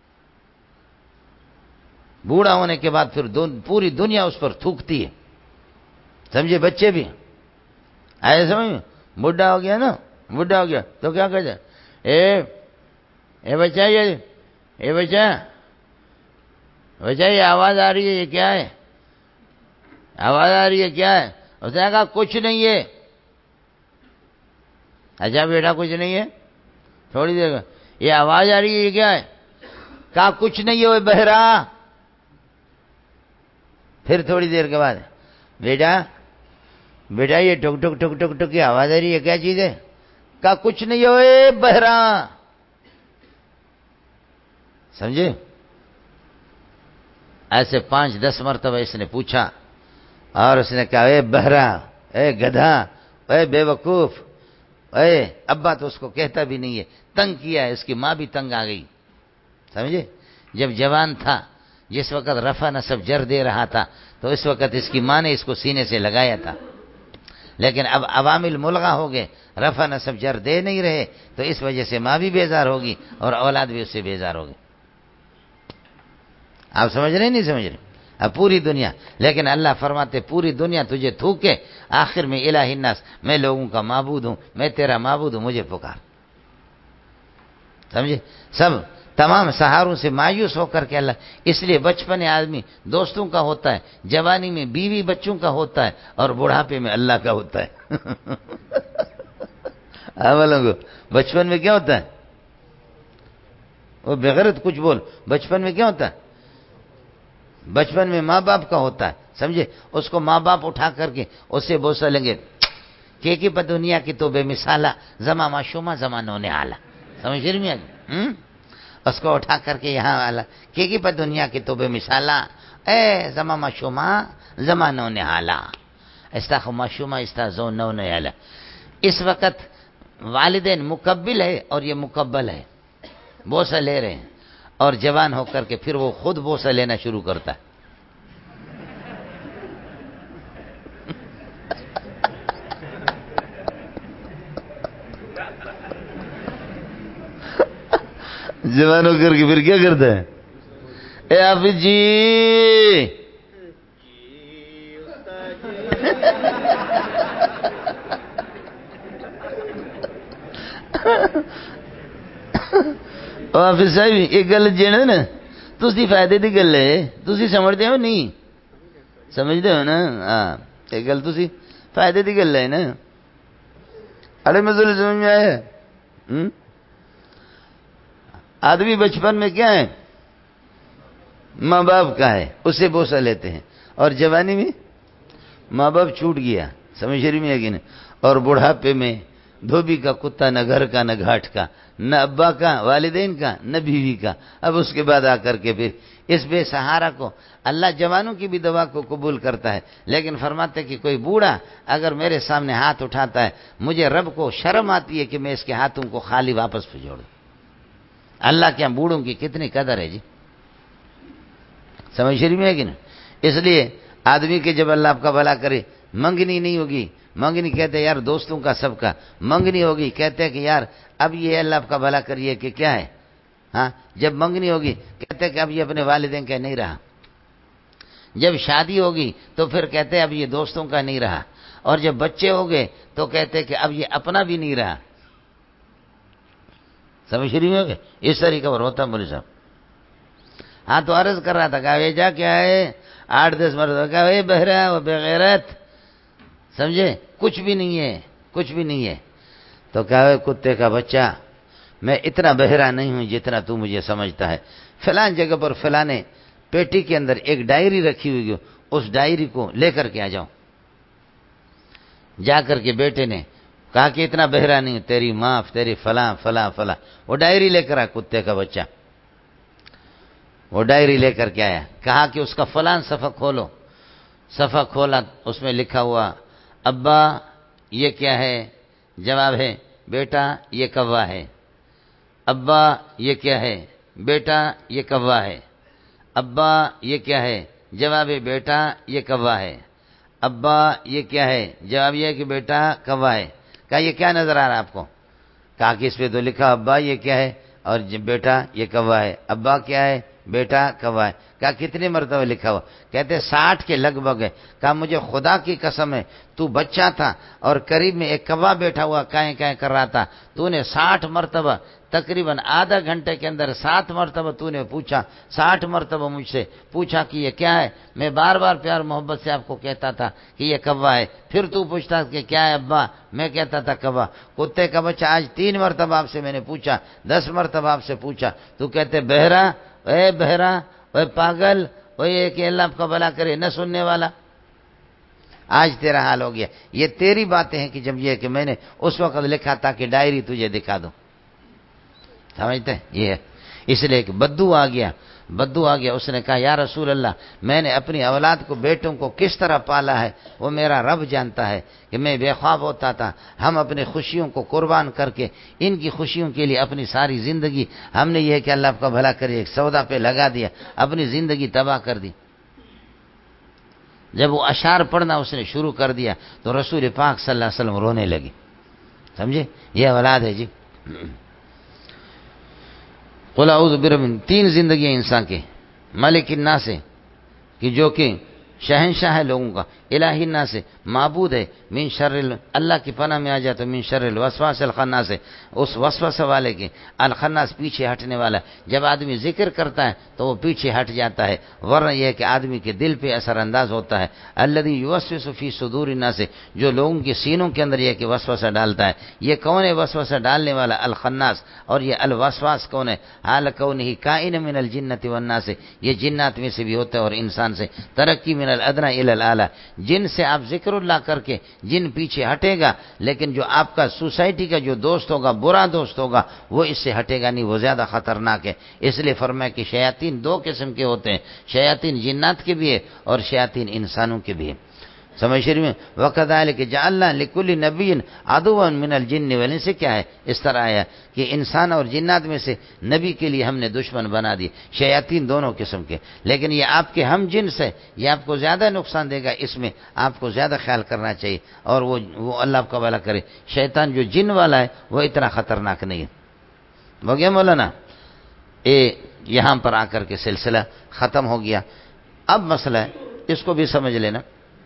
بوڑھا ہونے کے بعد پھر پوری دنیا اس پر تھوکتی ہے. سمجھے؟ بچے بھی آئے سمجھ میں. بڈھا ہو گیا نا، بڈھا ہو گیا تو کیا کہتے ہیں، اے بچہ، اے بچہ یہ آواز آ رہی ہے، یہ کیا ہے؟ آواز آ رہی ہے کیا ہے؟ اس نے کہا کچھ نہیں ہے. اچھا بیٹا کچھ نہیں ہے. تھوڑی دیر کا یہ آواز آ رہی ہے، یہ کیا ہے؟ کہا کچھ نہیں ہے بہرا. پھر تھوڑی دیر کے بعد بیٹا یہ ٹک ٹک ٹک ٹک ٹک کی آواز آ رہی ہے، کیا چیز ہے؟ کہا کچھ نہیں ہے بہرا. سمجھے؟ ایسے 5-10 مرتبہ اس نے پوچھا اور اس نے کہا اے بہرا، اے گدھا، اے بے وقوف، اے ابا تو اس کو کہتا بھی نہیں ہے، تنگ کیا ہے، اس کی ماں بھی تنگ آ گئی، سمجھے؟ جب جوان تھا، جس وقت رفع نصب جر دے رہا تھا، تو اس وقت اس کی ماں نے اس کو سینے سے لگایا تھا، لیکن اب عوامل ملغا ہو گئے، رفع نصب جر دے نہیں رہے، تو اس وجہ سے ماں بھی بیزار ہوگی اور اولاد بھی اس سے بیزار ہوگی۔ آپ سمجھ رہے ہیں نہیں سمجھ رہے؟ اب پوری دنیا، لیکن اللہ فرماتے پوری دنیا تجھے تھوکے، آخر میں الہ الناس، میں لوگوں کا معبود ہوں، میں تیرا معبود ہوں، مجھے پکار، سمجھے؟ سب تمام سہاروں سے مایوس ہو کر کے اللہ، اس لیے بچپن آدمی دوستوں کا ہوتا ہے، جوانی میں بیوی بچوں کا ہوتا ہے، اور بڑھاپے میں اللہ کا ہوتا ہے۔ لوگوں بچپن میں کیا ہوتا ہے؟ وہ بغیرت کچھ بول، بچپن میں کیا ہوتا ہے؟ بچپن میں ماں باپ کا ہوتا ہے، سمجھے؟ اس کو ماں باپ اٹھا کر کے اس سے بوسہ لیں گے کہ پر دنیا کی تو بے مثالہ زما معشومہ زمانوں نے آلہ، سمجھ رہی میں؟ اس کو اٹھا کر کے یہاں والا کہ پر دنیا کی تو بے مثالہ اے زما معشومہ زمانوں نے آلہ استاخ معشومہ استاذو نو نے آلہ۔ اس وقت والدین مقبل ہے اور یہ مقبل ہے، بوسہ لے رہے ہیں، اور جوان ہو کر کے پھر وہ خود بوسہ لینا شروع کرتا ہے۔ جوان ہو کر کے پھر کیا کرتا ہے؟ اے حافظ جی، حافظ صاحب ایک گل جینا نا، تسی فائدے دی گل ہے، تسی سمجھتے ہو نہیں؟ سمجھتے ہو نا؟ ہاں ایک گل تسی فائدے دی گل ہے نا، اڑے مسئلے سمجھ میں آئے؟ آدمی بچپن میں کیا ہے؟ ماں باپ کا ہے، اس سے بوسہ لیتے ہیں، اور جوانی میں ماں باپ چھوٹ گیا، سمجھ رہی میں ہے کہ نہیں؟ اور بڑھاپے میں دھوبی کا کتا، نہ گھر کا نہ گھاٹ کا، نہ ابا کا والدین کا نہ بیوی کا۔ اب اس کے بعد آ کر کے پھر اس بے سہارا کو اللہ جوانوں کی بھی دعا کو قبول کرتا ہے، لیکن فرماتے کہ کوئی بوڑھا اگر میرے سامنے ہاتھ اٹھاتا ہے، مجھے رب کو شرم آتی ہے کہ میں اس کے ہاتھوں کو خالی واپس بھیجوڑ دوں۔ اللہ کے بوڑھوں کی کتنی قدر ہے جی، سمجھ رہی میں ہے کہ نہیں؟ اس لیے آدمی کے جب اللہ آپ کا بھلا کرے، منگنی نہیں ہوگی، منگنی کہتے یار دوستوں کا سب کا، منگنی ہوگی کہتے کہ یار اب یہ اللہ آپ کا بھلا کریے کہ کیا ہے، ہاں جب منگنی ہوگی کہتے کہ اب یہ اپنے والدین کا نہیں رہا، جب شادی ہوگی تو پھر کہتے اب یہ دوستوں کا نہیں رہا، اور جب بچے ہو گئے تو کہتے کہ اب یہ اپنا بھی نہیں رہا، سمجھ رہی ہو گئے؟ اس طریقے پر ہوتا مولوی صاحب۔ ہاں تو عرض کر رہا تھا کہ ویجا کیا ہے 8-10 مرتبہ کہا اے بہرا و بغیرت، سمجھے؟ کچھ بھی نہیں ہے، کچھ بھی نہیں ہے۔ تو کہا کتے کا بچہ، میں اتنا بہرا نہیں ہوں جتنا تو مجھے سمجھتا ہے، فلان جگہ پر فلانے پیٹی کے اندر ایک ڈائری رکھی ہوئی ہے، اس ڈائری کو لے کر کے آ جاؤ۔ جا کر کے بیٹے نے کہا کہ اتنا بہرا نہیں، تیری معاف، تیری فلاں فلاں فلاں، وہ ڈائری لے کر آ کتے کا بچہ، وہ ڈائری لے کر کے آیا، کہا کہ اس کا فلاں صفحہ کھولو، صفحہ کھولا، اس میں لکھا ہوا ابا یہ کیا ہے؟ جواب ہے بیٹا یہ کوا ہے۔ ابا یہ کیا ہے؟ بیٹا یہ کوا ہے۔ ابا یہ کیا ہے؟ جواب ہے بیٹا یہ کوا ہے۔ ابا یہ کیا ہے؟ جواب یہ ہے کہ بیٹا کوا ہے۔ کہا یہ کیا نظر آ رہا ہے آپ کو؟ کہا کہ اس پہ تو لکھا ابا یہ کیا ہے اور بیٹا یہ کوا ہے، ابا کیا ہے بیٹا کوا ہے۔ کہا کتنے مرتبہ لکھا ہوا؟ کہتے 60 کے لگ بھگ ہے۔ کہا مجھے خدا کی قسم ہے تو بچہ تھا اور قریب میں ایک کوا بیٹھا ہوا کائیں کائیں کر رہا تھا، تو نے 60 مرتبہ تقریباً آدھا گھنٹے کے اندر 7 مرتبہ تو نے پوچھا، 60 مرتبہ مجھ سے پوچھا کہ یہ کیا ہے؟ میں بار بار پیار محبت سے آپ کو کہتا تھا کہ یہ کوا ہے، پھر تو پوچھتا کہ کیا ہے ابا؟ میں کہتا تھا کوا۔ کتے کا بچہ آج 3 مرتبہ آپ سے میں نے پوچھا، 10 مرتبہ آپ سے پوچھا، تو کہتے بہرا، اے بہرا، اے پاگل، اے کہ اللہ آپ کا بھلا کرے نہ سننے والا، آج تیرا حال ہو گیا۔ یہ تیری باتیں ہیں کہ جب یہ کہ میں نے اس وقت لکھا تھا کہ ڈائری تجھے دکھا دوں، سمجھتے ہیں؟ یہ ہے، اس لیے کہ بدو آ گیا بدو آ گیا. اس نے کہا یا رسول اللہ میں نے اپنی اولاد کو بیٹوں کو کس طرح پالا ہے وہ میرا رب جانتا ہے کہ میں بے خواب ہوتا تھا. ہم اپنی خوشیوں کو قربان کر کے ان کی خوشیوں کے لیے اپنی ساری زندگی ہم نے یہ کہ اللہ آپ کا بھلا کرے ایک سودا پہ لگا دیا, اپنی زندگی تباہ کر دی. جب وہ اشعار پڑھنا اس نے شروع کر دیا تو رسول پاک صلی اللہ علیہ وسلم رونے لگے. سمجھے, یہ اولاد ہے جی. قل اعوذ برب, 3 زندگیاں انسان کے, ملک الناس سے کہ جو کہ شہنشاہ ہے لوگوں کا, الہ الناس سے معبود ہے, من شر اللہ کی پناہ میں آ جاتا, من شر الوسواس الخناس سے اس وسوسہ والے کے, الخناس پیچھے ہٹنے والا. جب آدمی ذکر کرتا ہے تو وہ پیچھے ہٹ جاتا ہے, ورنہ یہ ہے کہ آدمی کے دل پہ اثر انداز ہوتا ہے. الذی یوسوس فی صدور الناس, جو لوگوں کے سینوں کے اندر یہ کہ وسوسہ ڈالتا ہے. یہ کون ہے وسوسہ ڈالنے والا؟ الخناس. اور یہ الوسواس کون ہے؟ حال کونہ کائن من الجنۃ والناس, یہ جنات میں سے بھی ہوتا ہے اور انسان سے. ترقی من الادنى الى الاعلى, جن سے آپ ذکر اللہ کر کے جن پیچھے ہٹے گا, لیکن جو آپ کا سوسائٹی کا جو دوست ہوگا, برا دوست ہوگا, وہ اس سے ہٹے گا نہیں, وہ زیادہ خطرناک ہے. اس لیے فرمایا کہ شیاطین 2 قسم کے ہوتے ہیں, شیاطین جنات کے بھی ہے اور شیاطین انسانوں کے بھی ہے. سمجھ شریف میں وَكَذَلِكَ جَعَلْنَا لِكُلِّ نَبِيٍّ عَدُوًّا مِنَ الْجِنِّ وَالْإِنسِ سے کیا ہے اس طرح آیا کہ انسان اور جنات میں سے نبی کے لیے ہم نے دشمن بنا دی, شیاطین دونوں قسم کے. لیکن یہ آپ کے ہم جنس ہے, یہ آپ کو زیادہ نقصان دے گا, اس میں آپ کو زیادہ خیال کرنا چاہیے. اور وہ اللہ آپ کا بھلا کرے. شیطان جو جن والا ہے وہ اتنا خطرناک نہیں ہے. ہو گیا مولانا, یہاں پر آ کر کے سلسلہ ختم ہو گیا. اب مسئلہ ہے, اس کو بھی سمجھ لینا.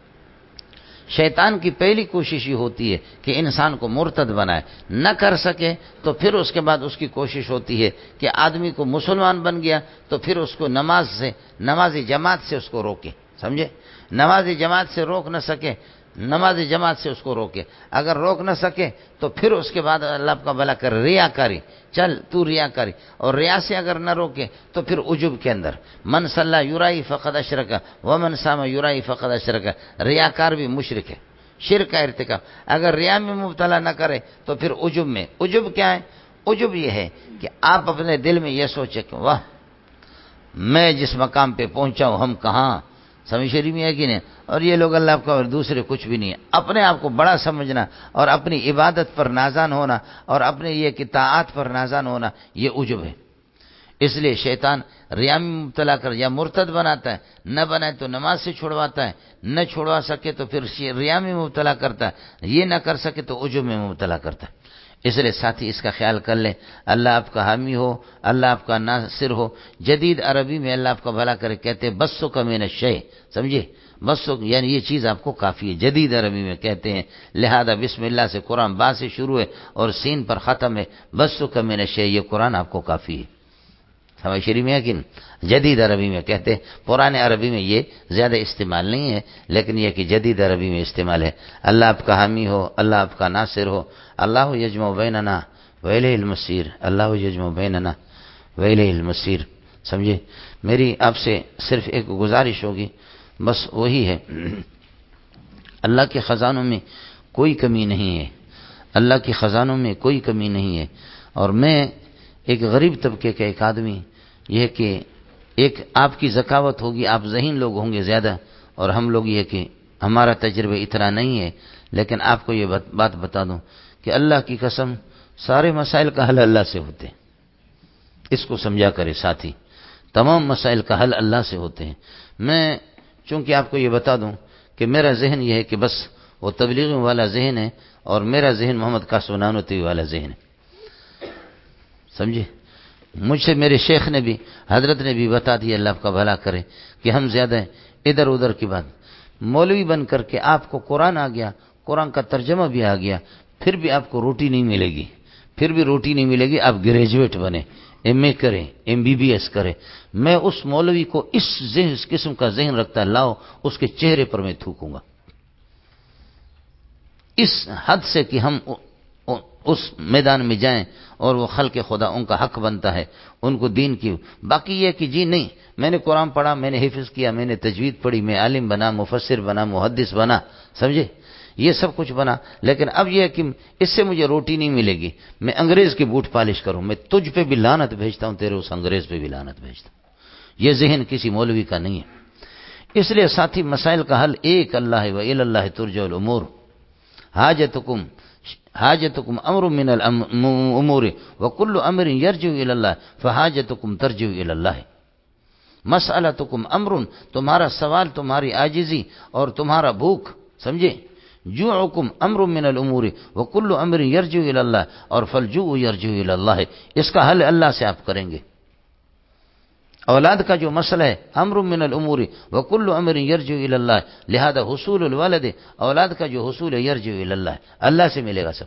شیطان کی پہلی کوشش یہ ہوتی ہے کہ انسان کو مرتد بنائے, نہ کر سکے تو پھر اس کے بعد اس کی کوشش ہوتی ہے کہ آدمی کو مسلمان بن گیا تو پھر اس کو نماز جماعت سے اس کو روکے. سمجھے, نماز جماعت سے روک نہ سکے, نماز جماعت سے اس کو روکے. اگر روک نہ سکے تو پھر اس کے بعد اللہ کا بھلا کر ریاکاری, چل تو ریاکاری, اور ریا سے اگر نہ روکے تو پھر عجب کے اندر من صلی یرائی فقد اشرک ومن صام یرائی فقد اشرک, ریاکار بھی مشرک ہے, شرک کا ارتکاب. اگر ریا میں مبتلا نہ کرے تو پھر عجب میں. عجب کیا ہے؟ عجب یہ ہے کہ آپ اپنے دل میں یہ سوچے کہ واہ میں جس مقام پہ پہنچا ہوں ہم کہاں. سمجھ شریف میں ہے کہ نہیں؟ اور یہ لوگ اللہ کا اور دوسرے کچھ بھی نہیں ہے. اپنے آپ کو بڑا سمجھنا اور اپنی عبادت پر نازان ہونا اور اپنے یہ کہ طاعات پر نازان ہونا, یہ عجب ہے. اس لیے شیطان ریا میں مبتلا کر یا مرتد بناتا ہے, نہ بنائے تو نماز سے چھڑواتا ہے, نہ چھڑوا سکے تو پھر ریا میں مبتلا کرتا ہے, یہ نہ کر سکے تو عجب میں مبتلا کرتا ہے. اس لیے ساتھی اس کا خیال کر لیں. اللہ آپ کا حامی ہو, اللہ آپ کا ناصر ہو. جدید عربی میں اللہ آپ کا بھلا کرے کہتے ہیں بسک من الشیء. سمجھے, بسک یعنی یہ چیز آپ کو کافی ہے, جدید عربی میں کہتے ہیں. لہذا بسم اللہ سے قرآن با سے شروع ہے اور سین پر ختم ہے. بسک من الشیء, یہ قرآن آپ کو کافی ہے. سمجھ شریف میں یقین, جدید عربی میں کہتے ہیں. پرانے عربی میں یہ زیادہ استعمال نہیں ہے, لیکن یہ کہ جدید عربی میں استعمال ہے. اللہ آپ کا حامی ہو, اللہ آپ کا ناصر ہو. اللہ یجمع بیننا وإلیہ المصیر, اللہ یجمع بیننا وإلیہ المصیر. سمجھے, میری آپ سے صرف ایک گزارش ہوگی, بس وہی ہے. اللہ کے خزانوں میں کوئی کمی نہیں ہے, اللہ کے خزانوں میں کوئی کمی نہیں ہے. اور میں ایک غریب طبقے کا ایک آدمی, یہ کہ ایک آپ کی ذکاوت ہوگی, آپ ذہین لوگ ہوں گے زیادہ, اور ہم لوگ یہ کہ ہمارا تجربہ اتنا نہیں ہے. لیکن آپ کو یہ بات بتا دوں کہ اللہ کی قسم سارے مسائل کا حل اللہ سے ہوتے ہیں. اس کو سمجھا کرے ساتھی, تمام مسائل کا حل اللہ سے ہوتے ہیں. میں چونکہ آپ کو یہ بتا دوں کہ میرا ذہن یہ ہے کہ بس وہ تبلیغ والا ذہن ہے اور میرا ذہن محمد قاسم نانوتوی والا ذہن ہے. سمجھے, مجھ سے میرے شیخ نے بھی, حضرت نے بھی بتا دیا, اللہ آپ کا بھلا کرے, کہ ہم زیادہ ادھر ادھر کی بات. مولوی بن کر کے آپ کو قرآن آ گیا, قرآن کا ترجمہ بھی آ گیا, پھر بھی آپ کو روٹی نہیں ملے گی, پھر بھی روٹی نہیں ملے گی. آپ گریجویٹ بنے, ایم اے کریں, ایم بی بی ایس کریں. میں اس مولوی کو اس قسم کا ذہن رکھتا, لاؤ اس کے چہرے پر میں تھوکوں گا. اس حد سے کہ ہم اس میدان میں جائیں اور وہ خلق خدا ان کا حق بنتا ہے, ان کو دین کی. باقی یہ کہ جی نہیں, میں نے قرآن پڑھا, میں نے حفظ کیا, میں نے تجوید پڑھی, میں عالم بنا, مفسر بنا, محدث بنا, سمجھے, یہ سب کچھ بنا. لیکن اب یہ ہے کہ اس سے مجھے روٹی نہیں ملے گی. میں انگریز کی بوٹ پالش کروں, میں تجھ پہ بھی لعنت بھیجتا ہوں, تیرے اس انگریز پہ بھی لعنت بھیجتا ہوں. یہ ذہن کسی مولوی کا نہیں ہے۔ اس لیے ساتھی مسائل کا حل ایک اللہ ہے، وَإِلَى اللَّهِ تُرْجَعُ الْأُمُورُ، حاجتکم امر من الامور وکل امر یرجع الی اللہ فحاجتکم ترجع الی اللہ، مسئلتکم امر، تمہارا سوال، تمہاری عاجزی اور تمہارا بھوک، سمجھے، جوعکم امر من الامور وکل امر یرجع الی اللہ، اور فالجوع یرجع الی اللہ، اس کا حل اللہ سے آپ کریں گے۔ اولاد کا جو مسئلہ ہے امر من الامور وکل امر یرجع الی اللہ، لہذا حصول الولد، اولاد کا جو حصول ہے یرجع الی اللہ، اللہ سے ملے گا سب۔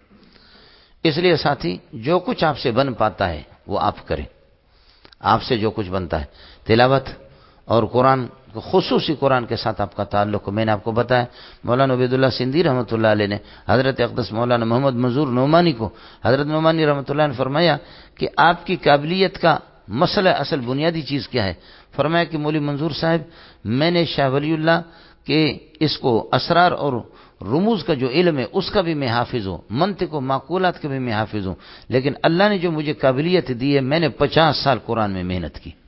اس لیے ساتھی جو کچھ آپ سے بن پاتا ہے وہ آپ کریں، آپ سے جو کچھ بنتا ہے، تلاوت اور قرآن، خصوصی قرآن کے ساتھ آپ کا تعلق، میں نے آپ کو بتایا مولانا عبید اللہ سندھی رحمۃ اللہ علیہ نے حضرت اقدس مولانا محمد منظور نعمانی کو، حضرت نعمانی رحمۃ اللہ نے فرمایا کہ آپ کی قابلیت کا مسئلہ اصل بنیادی چیز کیا ہے؟ فرمایا کہ مولوی منظور صاحب، میں نے شاہ ولی اللہ کے اس کو اسرار اور رموز کا جو علم ہے اس کا بھی میں حافظ ہوں، منطق و معقولات کا بھی میں حافظ ہوں، لیکن اللہ نے جو مجھے قابلیت دی ہے، میں نے 50 سال قرآن میں محنت کی،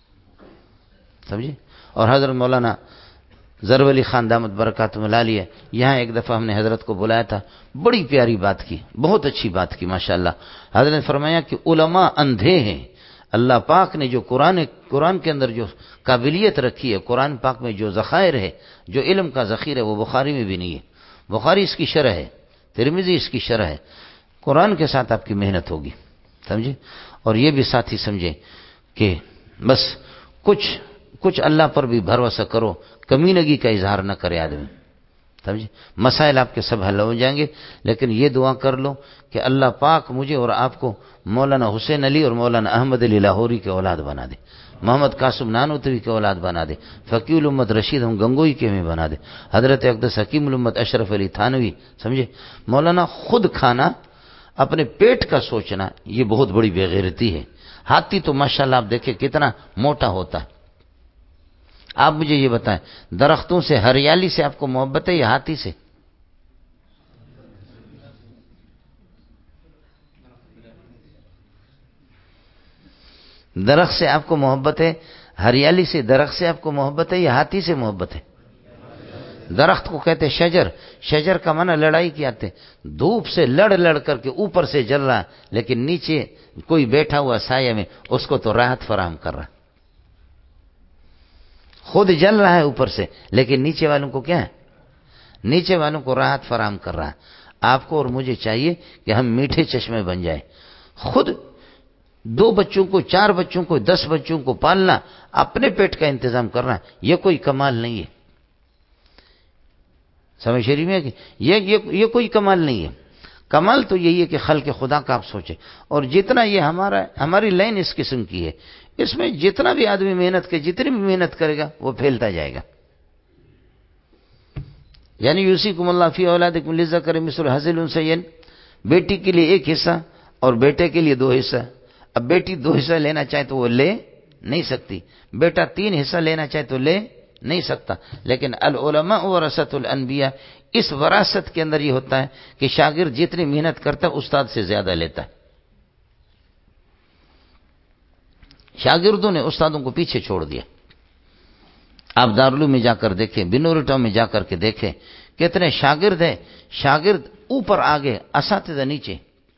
سمجھے۔ اور حضرت مولانا ضرور خان دامت برکاتہم العالیہ، یہاں ایک دفعہ ہم نے حضرت کو بلایا تھا، بڑی پیاری بات کی، بہت اچھی بات کی ماشاءاللہ۔ حضرت نے فرمایا کہ علماء اندھے ہیں، اللہ پاک نے جو قرآن کے اندر جو قابلیت رکھی ہے، قرآن پاک میں جو ذخائر ہے، جو علم کا ذخیرہ ہے، وہ بخاری میں بھی نہیں ہے۔ بخاری اس کی شرح ہے، ترمذی اس کی شرح ہے، قرآن کے ساتھ آپ کی محنت ہوگی، سمجھے۔ اور یہ بھی ساتھی سمجھے کہ بس کچھ اللہ پر بھی بھروسہ کرو، کمینگی کا اظہار نہ کرے آدمی، سمجھے۔ مسائل آپ کے سب حل ہو جائیں گے، لیکن یہ دعا کر لو کہ اللہ پاک مجھے اور آپ کو مولانا حسین علی اور مولانا احمد علی لاہوری کے اولاد بنا دے، محمد قاسم نانوتوی کے اولاد بنا دے، فقیہ الامت رشید ہم گنگوئی کے میں بنا دے، حضرت اقدس حکیم الامت اشرف علی تھانوی، سمجھے۔ مولانا خود کھانا، اپنے پیٹ کا سوچنا، یہ بہت بڑی بے غیرتی ہے۔ ہاتھی تو ماشاءاللہ آپ دیکھیں کتنا موٹا ہوتا ہے۔ آپ مجھے یہ بتائیں، درختوں سے، ہریالی سے آپ کو محبت ہے یا ہاتھی سے؟ درخت سے آپ کو محبت ہے، ہریالی سے، درخت سے آپ کو محبت ہے یا ہاتھی سے محبت ہے؟ درخت کو کہتے شجر، شجر کا معنی لڑائی کی آتے، دھوپ سے لڑ کر کے اوپر سے جل رہا ہے، لیکن نیچے کوئی بیٹھا ہوا سایہ میں اس کو تو راحت فراہم کر رہا ہے، خود جل رہا ہے اوپر سے، لیکن نیچے والوں کو کیا ہے؟ نیچے والوں کو راحت فراہم کر رہا ہے۔ آپ کو اور مجھے چاہیے کہ ہم میٹھے چشمے بن جائیں، خود 2 بچوں کو، 4 بچوں کو، 10 بچوں کو پالنا، اپنے پیٹ کا انتظام کرنا، یہ کوئی کمال نہیں ہے، سمجھ شریف میں کہ یہ کوئی کمال نہیں ہے۔ کمال تو یہی ہے کہ خلق خدا کا آپ سوچیں، اور جتنا یہ ہماری لائن اس قسم کی ہے، اس میں جتنا بھی آدمی محنت کرے، جتنی بھی محنت کرے گا وہ پھیلتا جائے گا۔ یعنی یوصیکم اللہ فی اولادکم للذکر مثل حظ الانثیین، بیٹی کے لیے 1 حصہ اور بیٹے کے لیے 2 حصہ۔ اب بیٹی 2 حصہ لینا چاہے تو وہ لے نہیں سکتی، بیٹا 3 حصہ لینا چاہے تو لے نہیں سکتا، لیکن العلماء ورثۃ الانبیاء، اس وراثت کے اندر یہ ہوتا ہے کہ شاگرد جتنی محنت کرتا ہے استاد سے زیادہ لیتا ہے۔ شاگردوں نے استادوں کو پیچھے چھوڑ دیا۔ آپ دارالعلوم میں جا کر دیکھیں، بنورٹا میں جا کر کے دیکھیں، کتنے شاگرد ہیں، شاگرد اوپر آگے، اساتذہ نیچے۔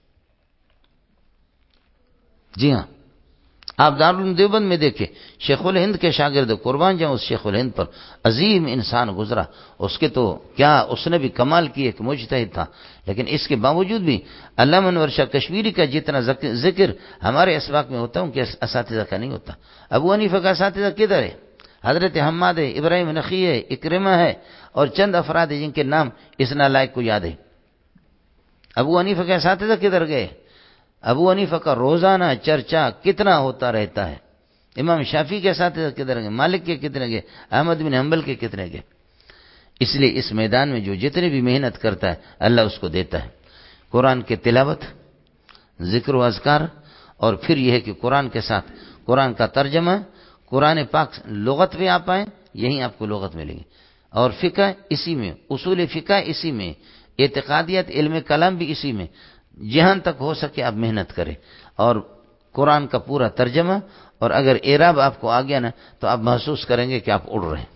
جی ہاں، آپ دارالعلوم دیوبند میں دیکھیں، شیخ الہند کے شاگرد، قربان جاؤں اس شیخ الہند پر، عظیم انسان گزرا، اس کے تو کیا، اس نے بھی کمال کیے کہ مجتہد تھا، لیکن اس کے باوجود بھی علامہ انور شاہ کشمیری کا جتنا ذکر ہمارے اسباق میں ہوتا ہے ان کے اساتذہ کا نہیں ہوتا۔ ابو حنیفہ کا اساتذہ کدھر ہے؟ حضرت حماد ہے، ابراہیم نخعی ہے، اکرمہ ہے، اور چند افراد ہیں جن کے نام اس نالائق کو یاد ہے۔ ابو حنیفہ کے اساتذہ کدھر گئے؟ ابو حنیفہ کا روزانہ چرچا کتنا ہوتا رہتا ہے۔ امام شافعی کے اساتذہ کدھر گئے؟ مالک کے کتنے گئے؟ احمد بن حنبل کے کتنے گئے؟ اس لیے اس میدان میں جو جتنے بھی محنت کرتا ہے اللہ اس کو دیتا ہے۔ قرآن کے تلاوت، ذکر و اذکار، اور پھر یہ ہے کہ قرآن کے ساتھ قرآن کا ترجمہ، قرآن پاک لغت میں آپ آئیں، یہیں آپ کو لغت ملے گی، اور فقہ اسی میں، اصول فقہ اسی میں، اعتقادیات، علم کلام بھی اسی میں، جہاں تک ہو سکے آپ محنت کریں، اور قرآن کا پورا ترجمہ، اور اگر اعراب آپ کو آ گیا نا تو آپ محسوس کریں گے کہ آپ اڑ رہے ہیں۔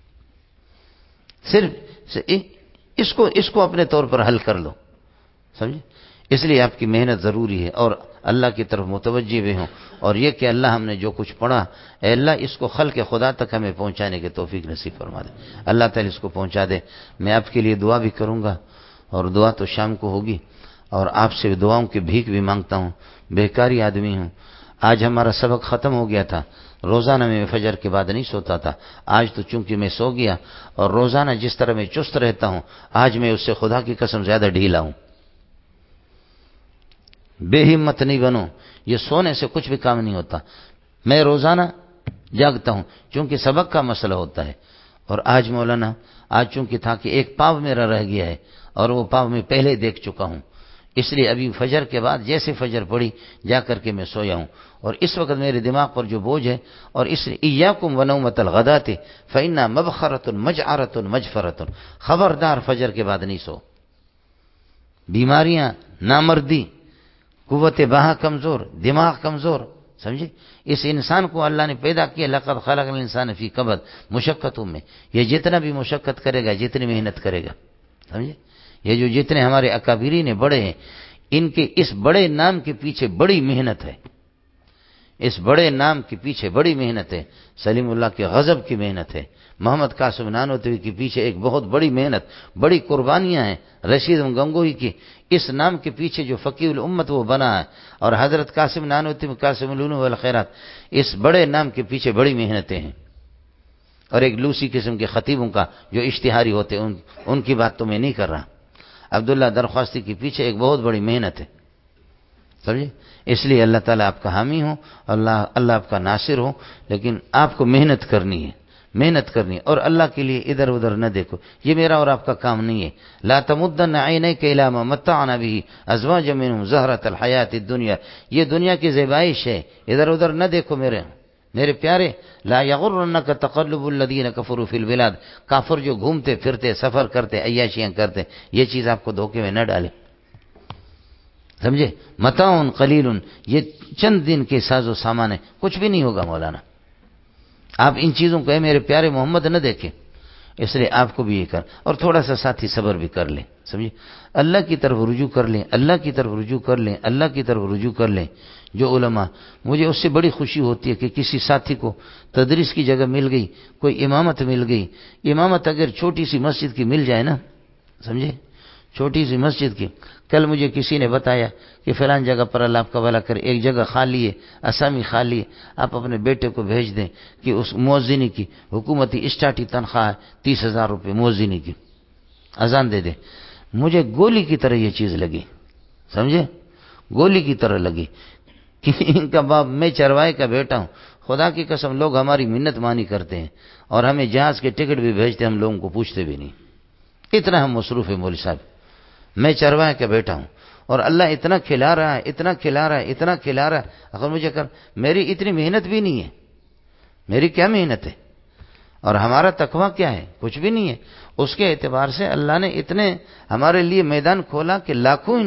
صرف اس کو اپنے طور پر حل کر لو، سمجھے؟ اس لیے آپ کی محنت ضروری ہے، اور اللہ کی طرف متوجہ بھی ہوں، اور یہ کہ اللہ ہم نے جو کچھ پڑھا، اے اللہ اس کو خلق خدا تک ہمیں پہنچانے کی توفیق نصیب فرما دے، اللہ تعالی اس کو پہنچا دے۔ میں آپ کے لیے دعا بھی کروں گا، اور دعا تو شام کو ہوگی، اور آپ سے دعاؤں کی بھیک بھی مانگتا ہوں، بیکاری آدمی ہوں۔ آج ہمارا سبق ختم ہو گیا تھا، روزانہ میں فجر کے بعد نہیں سوتا تھا، آج تو چونکہ میں سو گیا، اور روزانہ جس طرح میں چست رہتا ہوں آج میں اس سے خدا کی قسم زیادہ ڈھیلا ہوں۔ بے ہمت نہیں بنو، یہ سونے سے کچھ بھی کام نہیں ہوتا۔ میں روزانہ جاگتا ہوں چونکہ سبق کا مسئلہ ہوتا ہے، اور آج مولانا چونکہ تھا کہ ایک پاؤں میرا رہ گیا ہے، اور وہ پاؤں میں پہلے دیکھ چکا ہوں، اس لیے ابھی فجر کے بعد جیسے فجر پڑی جا کر کے میں سویا ہوں، اور اس وقت میرے دماغ پر جو بوجھ ہے، اور اس لیے ایاکم ونومۃ الغداۃ فإنها مبخرۃ مجعرۃ مجفرۃ، خبردار فجر کے بعد نہیں سو۔ بیماریاں، نامردی، قوت بہا کمزور، دماغ کمزور، سمجھے؟ اس انسان کو اللہ نے پیدا کیا، لقد خلق الانسان فی کبد، مشقتوں میں، یہ جتنا بھی مشقت کرے گا، جتنی محنت کرے گا، سمجھے؟ یہ جو جتنے ہمارے اکابرین بڑے ہیں، ان کے اس بڑے نام کے پیچھے بڑی محنت ہے، اس بڑے نام کے پیچھے بڑی محنت ہے، سلیم اللہ کے غضب کی محنت ہے، محمد قاسم نانوتوی کے پیچھے ایک بہت بڑی محنت، بڑی قربانیاں ہیں، رشید گنگوہی کی اس نام کے پیچھے جو فقیہ الامت وہ بنا ہے، اور حضرت قاسم نانوتوی قاسم العلوم والخیرات، اس بڑے نام کے پیچھے بڑی محنتیں ہیں، اور ایک لوسی قسم کے خطیبوں کا جو اشتہاری ہوتے ہیں ان کی بات تو میں نہیں کر رہا، عبداللہ درخواستی کے پیچھے ایک بہت بڑی محنت ہے، سمجھے؟ اس لیے اللہ تعالیٰ آپ کا حامی ہو، اللہ آپ کا ناصر ہو، لیکن آپ کو محنت کرنی ہے، محنت کرنی، اور اللہ کے لیے ادھر ادھر نہ دیکھو، یہ میرا اور آپ کا کام نہیں ہے۔ لا تمدن عینیک الی ما متعنا به ازواجا منهم زہرۃ الحیات الدنیا، یہ دنیا کی زیبائش ہے، ادھر ادھر نہ دیکھو میرے پیارے۔ لا یغرنک تقلب الذین کفروا فی البلاد، کافر جو گھومتے پھرتے سفر کرتے عیاشیاں کرتے، یہ چیز آپ کو دھوکے میں نہ ڈالے، سمجھے؟ متاع قلیل، یہ چند دن کے ساز و سامان ہے، کچھ بھی نہیں ہوگا مولانا۔ آپ ان چیزوں کو اے میرے پیارے محمد نہ دیکھیں، اس لیے آپ کو بھی یہ کر، اور تھوڑا سا ساتھی صبر بھی کر لیں، سمجھے؟ اللہ کی طرف رجوع کر لیں، اللہ کی طرف رجوع کر لیں، اللہ کی طرف رجوع کر لیں۔ جو علماء، مجھے اس سے بڑی خوشی ہوتی ہے کہ کسی ساتھی کو تدریس کی جگہ مل گئی، کوئی امامت مل گئی، امامت اگر چھوٹی سی مسجد کی مل جائے نا، سمجھے؟ چھوٹی سی مسجد کی، کل مجھے کسی نے بتایا کہ فلان جگہ پر اللہ آپ کا بھلا کرے، ایک جگہ خالی ہے، اسامی خالی ہے، آپ اپنے بیٹے کو بھیج دیں کہ اس مؤذنی کی حکومتی اسٹارٹی تنخواہ ہے 30,000 روپے مؤذنی کی، اذان دے دیں۔ مجھے گولی کی طرح یہ چیز لگی، سمجھے؟ گولی کی طرح لگی کہ ان کا باپ، میں چروائے کا بیٹا ہوں، خدا کی قسم لوگ ہماری منت مانی کرتے ہیں، اور ہمیں جہاز کے ٹکٹ بھی بھیجتے، ہم لوگوں کو پوچھتے بھی نہیں، اتنا ہم مصروف ہیں مولوی صاحب۔ میں چروائے کا بیٹا ہوں، اور اللہ اتنا کھلا رہا ہے، اتنا کھلا رہا ہے، اتنا کھلا رہا ہے، اگر مجھے میری اتنی محنت بھی نہیں ہے، میری کیا محنت ہے، اور ہمارا تقویٰ کیا ہے؟ کچھ بھی نہیں ہے۔ اس کے اعتبار سے اللہ نے اتنے ہمارے لیے میدان کھولا کہ لاکھوں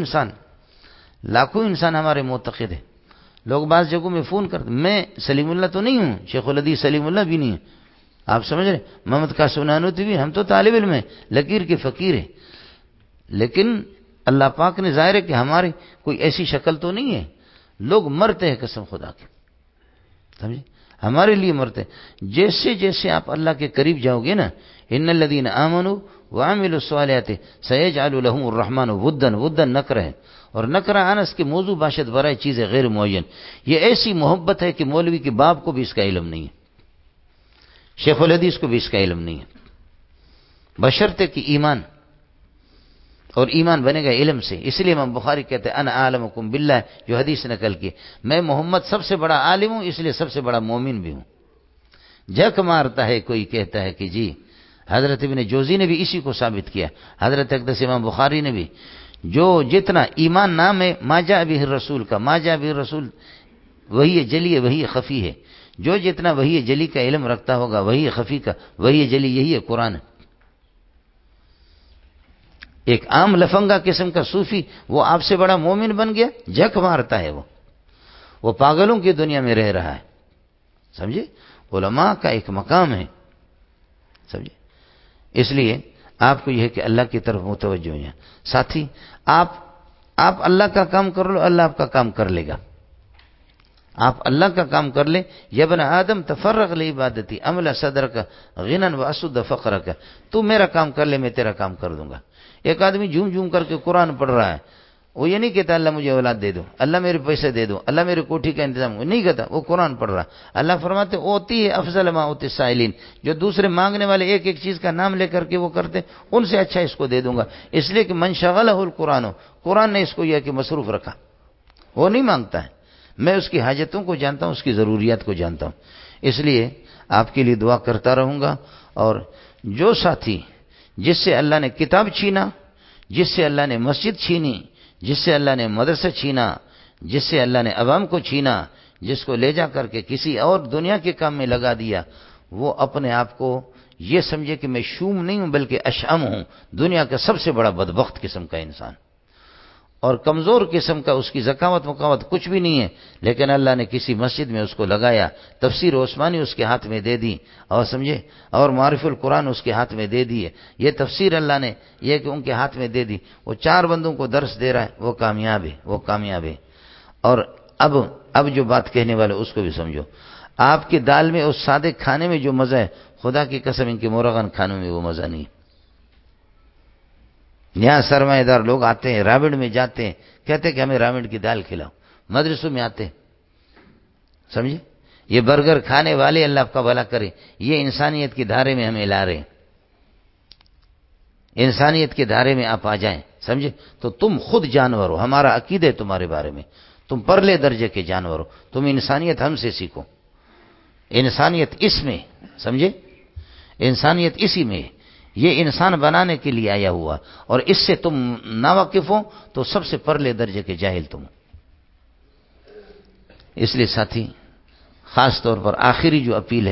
انسان ہمارے معتقد ہیں۔ لوگ بعض جگہوں میں فون کرتے، میں سلیم اللہ تو نہیں ہوں، شیخ الحدیث سلیم اللہ بھی نہیں ہے، آپ سمجھ رہے، محمد قاسم نانوتوی بھی، ہم تو طالب علم ہیں، لکیر کے فقیر ہیں، لیکن اللہ پاک نے ظاہر ہے کہ ہماری کوئی ایسی شکل تو نہیں ہے، لوگ مرتے ہیں قسم خدا کی، سمجھے؟ ہمارے لیے مرتے ہیں۔ جیسے جیسے آپ اللہ کے قریب جاؤ گے نا، ان الذین آمنوا وعملوا الصالحات سیجعل لهم الرحمن ودا نکرہ ہے، اور نکرہ انس کے موضوع باشد برائے چیزیں غیر معین، یہ ایسی محبت ہے کہ مولوی کے باپ کو بھی اس کا علم نہیں ہے، شیخ الحدیث کو بھی اس کا علم نہیں ہے، بشرطے کہ ایمان، اور ایمان بنے گا علم سے۔ اس لیے امام بخاری کہتے ہیں انا عالمکم باللہ، جو حدیث نقل کی، میں محمد سب سے بڑا عالم ہوں، اس لیے سب سے بڑا مومن بھی ہوں۔ جھک مارتا ہے کوئی کہتا ہے کہ جی، حضرت ابن جوزی نے بھی اسی کو ثابت کیا، حضرت اقدس امام بخاری نے بھی، جو جتنا ایمان نام ہے ما جاء به الرسول کا، ما جاء به الرسول وہی جلی ہے، وہی خفی ہے، جو جتنا وہی جلی کا علم رکھتا ہوگا، وہی خفی کا، وہی جلی، یہی ہے قرآن۔ ایک عام لفنگا قسم کا صوفی وہ آپ سے بڑا مومن بن گیا، جھک مارتا ہے، وہ پاگلوں کی دنیا میں رہ رہا ہے. سمجھے؟ علماء کا ایک مقام ہے. سمجھے؟ اس لیے آپ کو یہ ہے کہ اللہ کی طرف متوجہ ہیں. ساتھی آپ اللہ کا کام کر لو، اللہ آپ کا کام کر لے گا. آپ اللہ کا کام کر لیں. یا ابن آدم تفرغ لعبادتی املا صدرک غنا واسد فقرک، تو میرا کام کر لے میں تیرا کام کر دوں گا. ایک آدمی جھوم جھوم کر کے قرآن پڑھ رہا ہے، وہ یہ نہیں کہتا اللہ مجھے اولاد دے دو، اللہ میرے پیسے دے دو، اللہ میرے کوٹھی کا انتظام، وہ نہیں کہتا، وہ قرآن پڑھ رہا. اللہ فرماتے اوتی ہے افضل ما اوتی السائلین، جو دوسرے مانگنے والے ایک ایک چیز کا نام لے کر کے وہ کرتے ان سے اچھا اس کو دے دوں گا. اس لیے کہ من شغلہ القرآن، قرآن نے اس کو یہ کہ مصروف رکھا، وہ نہیں مانگتا ہے. میں اس کی حاجتوں کو جانتا ہوں، اس کی ضروریات کو جانتا ہوں. اس لیے آپ کے لیے دعا کرتا رہوں گا. اور جو ساتھی جس سے اللہ نے کتاب چھینا، جس سے اللہ نے مسجد چھینی، جس سے اللہ نے مدرسہ چھینا، جس سے اللہ نے عوام کو چھینا، جس کو لے جا کر کے کسی اور دنیا کے کام میں لگا دیا، وہ اپنے آپ کو یہ سمجھے کہ میں شوم نہیں ہوں بلکہ اشعم ہوں، دنیا کا سب سے بڑا بدبخت قسم کا انسان اور کمزور قسم کا. اس کی ذکاوت مقاوت کچھ بھی نہیں ہے، لیکن اللہ نے کسی مسجد میں اس کو لگایا، تفسیر عثمانی اس کے ہاتھ میں دے دی، اور سمجھے، اور معرف القرآن اس کے ہاتھ میں دے دی ہے. یہ تفسیر اللہ نے یہ کہ ان کے ہاتھ میں دے دی، وہ 4 بندوں کو درس دے رہا ہے، وہ کامیاب ہے، وہ کامیاب ہے. اور اب جو بات کہنے والے اس کو بھی سمجھو. آپ کی دال میں اس سادے کھانے میں جو مزہ ہے، خدا کی قسم ان کے مرغن کھانوں میں وہ مزہ نہیں. یہاں سرمایہ دار لوگ آتے ہیں، رابڑ میں جاتے ہیں، کہتے ہیں کہ ہمیں رابڑ کی دال کھلاؤ. مدرسوں میں آتے ہیں، سمجھے، یہ برگر کھانے والے اللہ آپ کا بھلا کرے، یہ انسانیت کی دھارے میں ہمیں لا رہے ہیں. انسانیت کے دھارے میں آپ آ جائیں، سمجھے، تو تم خود جانور ہو. ہمارا عقیدہ ہے تمہارے بارے میں، تم پرلے درجے کے جانور ہو. تم انسانیت ہم سے سیکھو. انسانیت اس میں، سمجھے، انسانیت اسی میں. یہ انسان بنانے کے لیے آیا ہوا، اور اس سے تم ناواقف ہو تو سب سے پرلے درجے کے جاہل تم. اس لیے ساتھی، خاص طور پر آخری جو اپیل